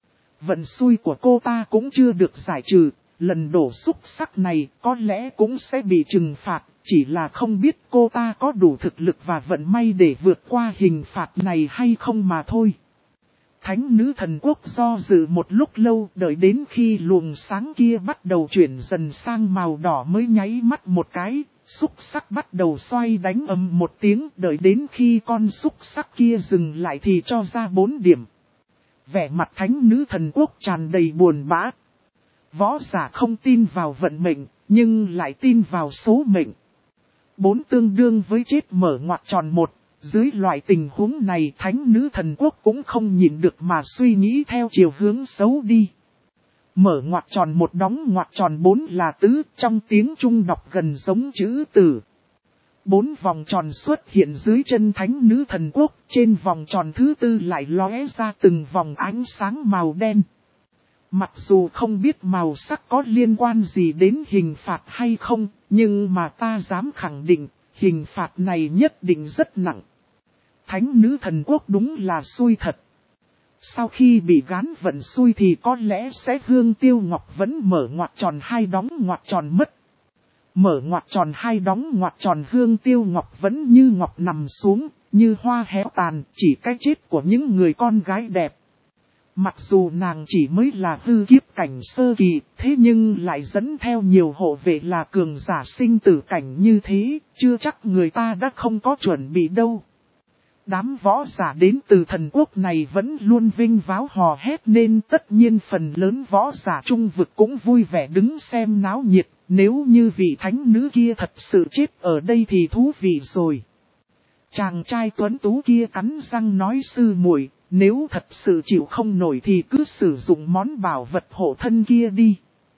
Vận xui của cô ta cũng chưa được giải trừ, lần đổ xúc sắc này có lẽ cũng sẽ bị trừng phạt, chỉ là không biết cô ta có đủ thực lực và vận may để vượt qua hình phạt này hay không mà thôi. Thánh nữ thần quốc do dự một lúc lâu, đợi đến khi luồng sáng kia bắt đầu chuyển dần sang màu đỏ mới nháy mắt một cái. Xúc sắc bắt đầu xoay đánh ầm một tiếng, đợi đến khi con xúc sắc kia dừng lại thì cho ra bốn điểm. Vẻ mặt thánh nữ thần quốc tràn đầy buồn bã. Võ giả không tin vào vận mệnh, nhưng lại tin vào số mệnh. Bốn tương đương với chết mở ngoặc tròn một. Dưới loại tình huống này thánh nữ thần quốc cũng không nhịn được mà suy nghĩ theo chiều hướng xấu đi. Mở ngoặc tròn một đóng ngoặc tròn bốn là tứ, trong tiếng Trung đọc gần giống chữ tử. bốn vòng tròn xuất hiện dưới chân thánh nữ thần quốc, trên vòng tròn thứ tư lại lóe ra từng vòng ánh sáng màu đen. Mặc dù không biết màu sắc có liên quan gì đến hình phạt hay không, nhưng mà ta dám khẳng định, hình phạt này nhất định rất nặng. Thánh nữ thần quốc đúng là xui thật. Sau khi bị gán vận xui thì có lẽ sẽ hương tiêu ngọc vẫn mở ngoặc tròn hai đóng ngoặc tròn mất. Mở ngoặc tròn hai đóng ngoặc tròn hương tiêu ngọc vẫn như ngọc nằm xuống, như hoa héo tàn, chỉ cái chết của những người con gái đẹp. Mặc dù nàng chỉ mới là hư kiếp cảnh sơ kỳ, thế nhưng lại dẫn theo nhiều hộ vệ là cường giả sinh tử cảnh như thế, chưa chắc người ta đã không có chuẩn bị đâu. Đám võ giả đến từ thần quốc này vẫn luôn vinh váo hò hét nên tất nhiên phần lớn võ giả trung vực cũng vui vẻ đứng xem náo nhiệt, nếu như vị thánh nữ kia thật sự chết ở đây thì thú vị rồi. Chàng trai tuấn tú kia cắn răng nói sư muội, nếu thật sự chịu không nổi thì cứ sử dụng món bảo vật hộ thân kia đi.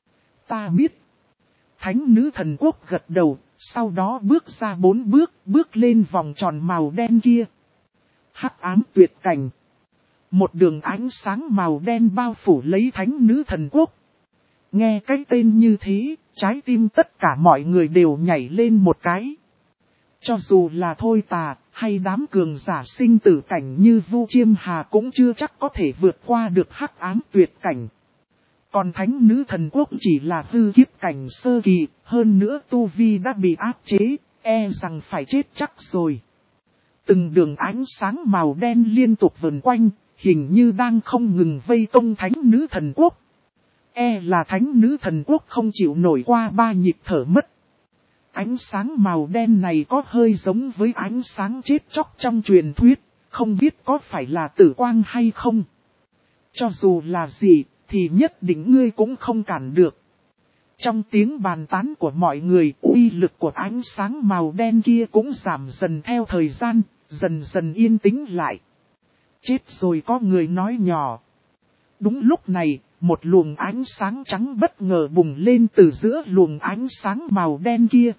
Ta biết. Thánh nữ thần quốc gật đầu, sau đó bước ra bốn bước, bước lên vòng tròn màu đen kia. Hắc ám tuyệt cảnh. Một đường ánh sáng màu đen bao phủ lấy thánh nữ thần quốc. Nghe cái tên như thế, trái tim tất cả mọi người đều nhảy lên một cái. Cho dù là Thôi Tà, hay đám cường giả sinh tử cảnh như Vu Chiêm Hà cũng chưa chắc có thể vượt qua được hắc ám tuyệt cảnh. Còn thánh nữ thần quốc chỉ là hư kiếp cảnh sơ kỳ, hơn nữa tu vi đã bị áp chế, e rằng phải chết chắc rồi. Từng đường ánh sáng màu đen liên tục vần quanh, hình như đang không ngừng vây công thánh nữ thần quốc. E là thánh nữ thần quốc không chịu nổi qua ba nhịp thở mất. Ánh sáng màu đen này có hơi giống với ánh sáng chết chóc trong truyền thuyết, không biết có phải là tử quang hay không. Cho dù là gì, thì nhất định ngươi cũng không cản được. Trong tiếng bàn tán của mọi người, uy lực của ánh sáng màu đen kia cũng giảm dần theo thời gian, dần dần yên tĩnh lại. Chết rồi, có người nói nhỏ. Đúng lúc này, một luồng ánh sáng trắng bất ngờ bùng lên từ giữa luồng ánh sáng màu đen kia.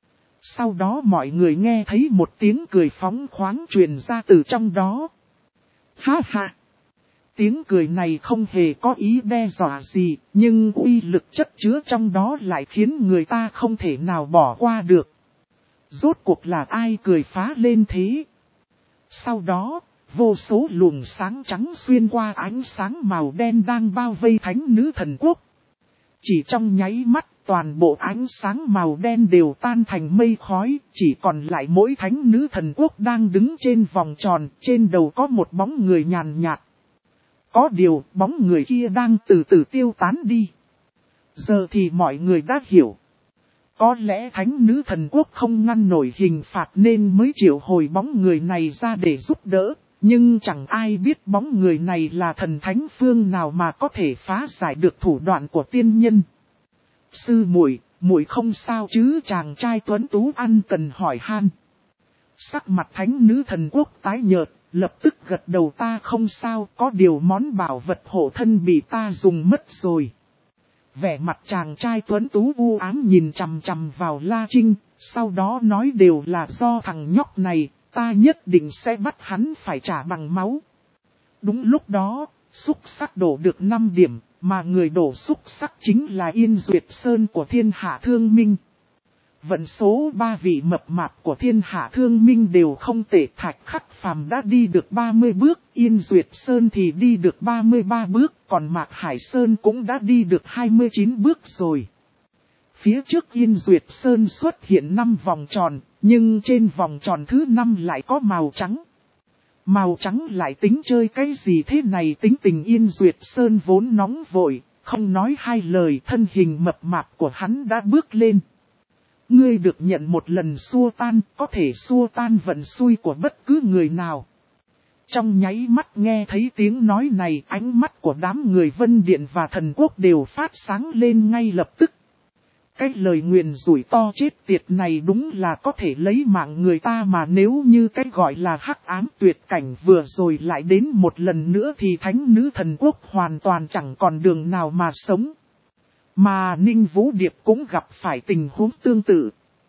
Sau đó mọi người nghe thấy một tiếng cười phóng khoáng truyền ra từ trong đó. Ha ha! Tiếng cười này không hề có ý đe dọa gì, nhưng uy lực chất chứa trong đó lại khiến người ta không thể nào bỏ qua được. Rốt cuộc là ai cười phá lên thế? Sau đó, vô số luồng sáng trắng xuyên qua ánh sáng màu đen đang bao vây thánh nữ thần quốc. Chỉ trong nháy mắt, toàn bộ ánh sáng màu đen đều tan thành mây khói, chỉ còn lại mỗi thánh nữ thần quốc đang đứng trên vòng tròn, trên đầu có một bóng người nhàn nhạt. Có điều, bóng người kia đang từ từ tiêu tán đi. Giờ thì mọi người đã hiểu. Có lẽ thánh nữ thần quốc không ngăn nổi hình phạt nên mới triệu hồi bóng người này ra để giúp đỡ. Nhưng chẳng ai biết bóng người này là thần thánh phương nào mà có thể phá giải được thủ đoạn của tiên nhân. Sư muội, muội không sao chứ? Chàng trai tuấn tú ăn cần hỏi han. Sắc mặt thánh nữ thần quốc tái nhợt, lập tức gật đầu, ta không sao, có điều món bảo vật hộ thân bị ta dùng mất rồi. Vẻ mặt chàng trai tuấn tú u ám nhìn chằm chằm vào La Trinh, sau đó nói đều là do thằng nhóc này, ta nhất định sẽ bắt hắn phải trả bằng máu. Đúng lúc đó, xúc sắc đổ được năm điểm, mà người đổ xúc sắc chính là Yên Duyệt Sơn của Thiên Hạ Thương Minh. Vận số ba vị mập mạp của Thiên Hạ Thương Minh đều không tệ. Thạch Khắc Phàm đã đi được ba mươi bước, Yên Duyệt Sơn thì đi được ba mươi ba bước, còn Mạc Hải Sơn cũng đã đi được hai mươi chín bước rồi. Phía trước Yên Duyệt Sơn xuất hiện năm vòng tròn, nhưng trên vòng tròn thứ năm lại có màu trắng. Màu trắng lại tính chơi cái gì thế này? Tính tình Yên Duyệt Sơn vốn nóng vội, không nói hai lời, thân hình mập mạp của hắn đã bước lên. Ngươi được nhận một lần xua tan, có thể xua tan vận xui của bất cứ người nào. Trong nháy mắt nghe thấy tiếng nói này, ánh mắt của đám người Vân Điện và Thần Quốc đều phát sáng lên ngay lập tức. Cái lời nguyền rủi to chết tiệt này đúng là có thể lấy mạng người ta, mà nếu như cái gọi là hắc ám tuyệt cảnh vừa rồi lại đến một lần nữa thì thánh nữ thần quốc hoàn toàn chẳng còn đường nào mà sống. Mà Ninh Vũ Điệp cũng gặp phải tình huống tương tự.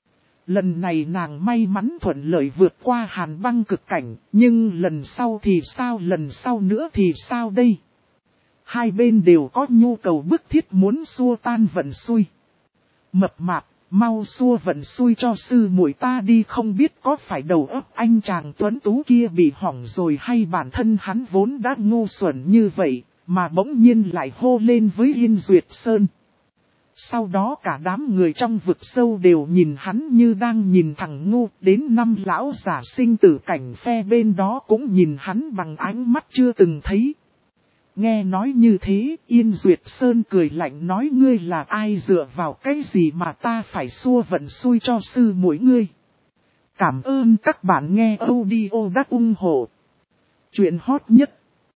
Lần này nàng may mắn thuận lợi vượt qua hàn băng cực cảnh, nhưng lần sau thì sao, lần sau nữa thì sao đây? Hai bên đều có nhu cầu bức thiết muốn xua tan vận xui. Mập mạp, mau xua vận xui cho sư muội ta đi, không biết có phải đầu óc anh chàng tuấn tú kia bị hỏng rồi hay bản thân hắn vốn đã ngu xuẩn như vậy, mà bỗng nhiên lại hô lên với Yên Duyệt Sơn. Sau đó cả đám người trong vực sâu đều nhìn hắn như đang nhìn thằng ngu, đến năm lão giả sinh tử cảnh phe bên đó cũng nhìn hắn bằng ánh mắt chưa từng thấy. Nghe nói như thế, Yên Duyệt Sơn cười lạnh nói, ngươi là ai, dựa vào cái gì mà ta phải xua vận xui cho sư muội ngươi. Cảm ơn các bạn nghe audio đã ủng hộ chuyện hot nhất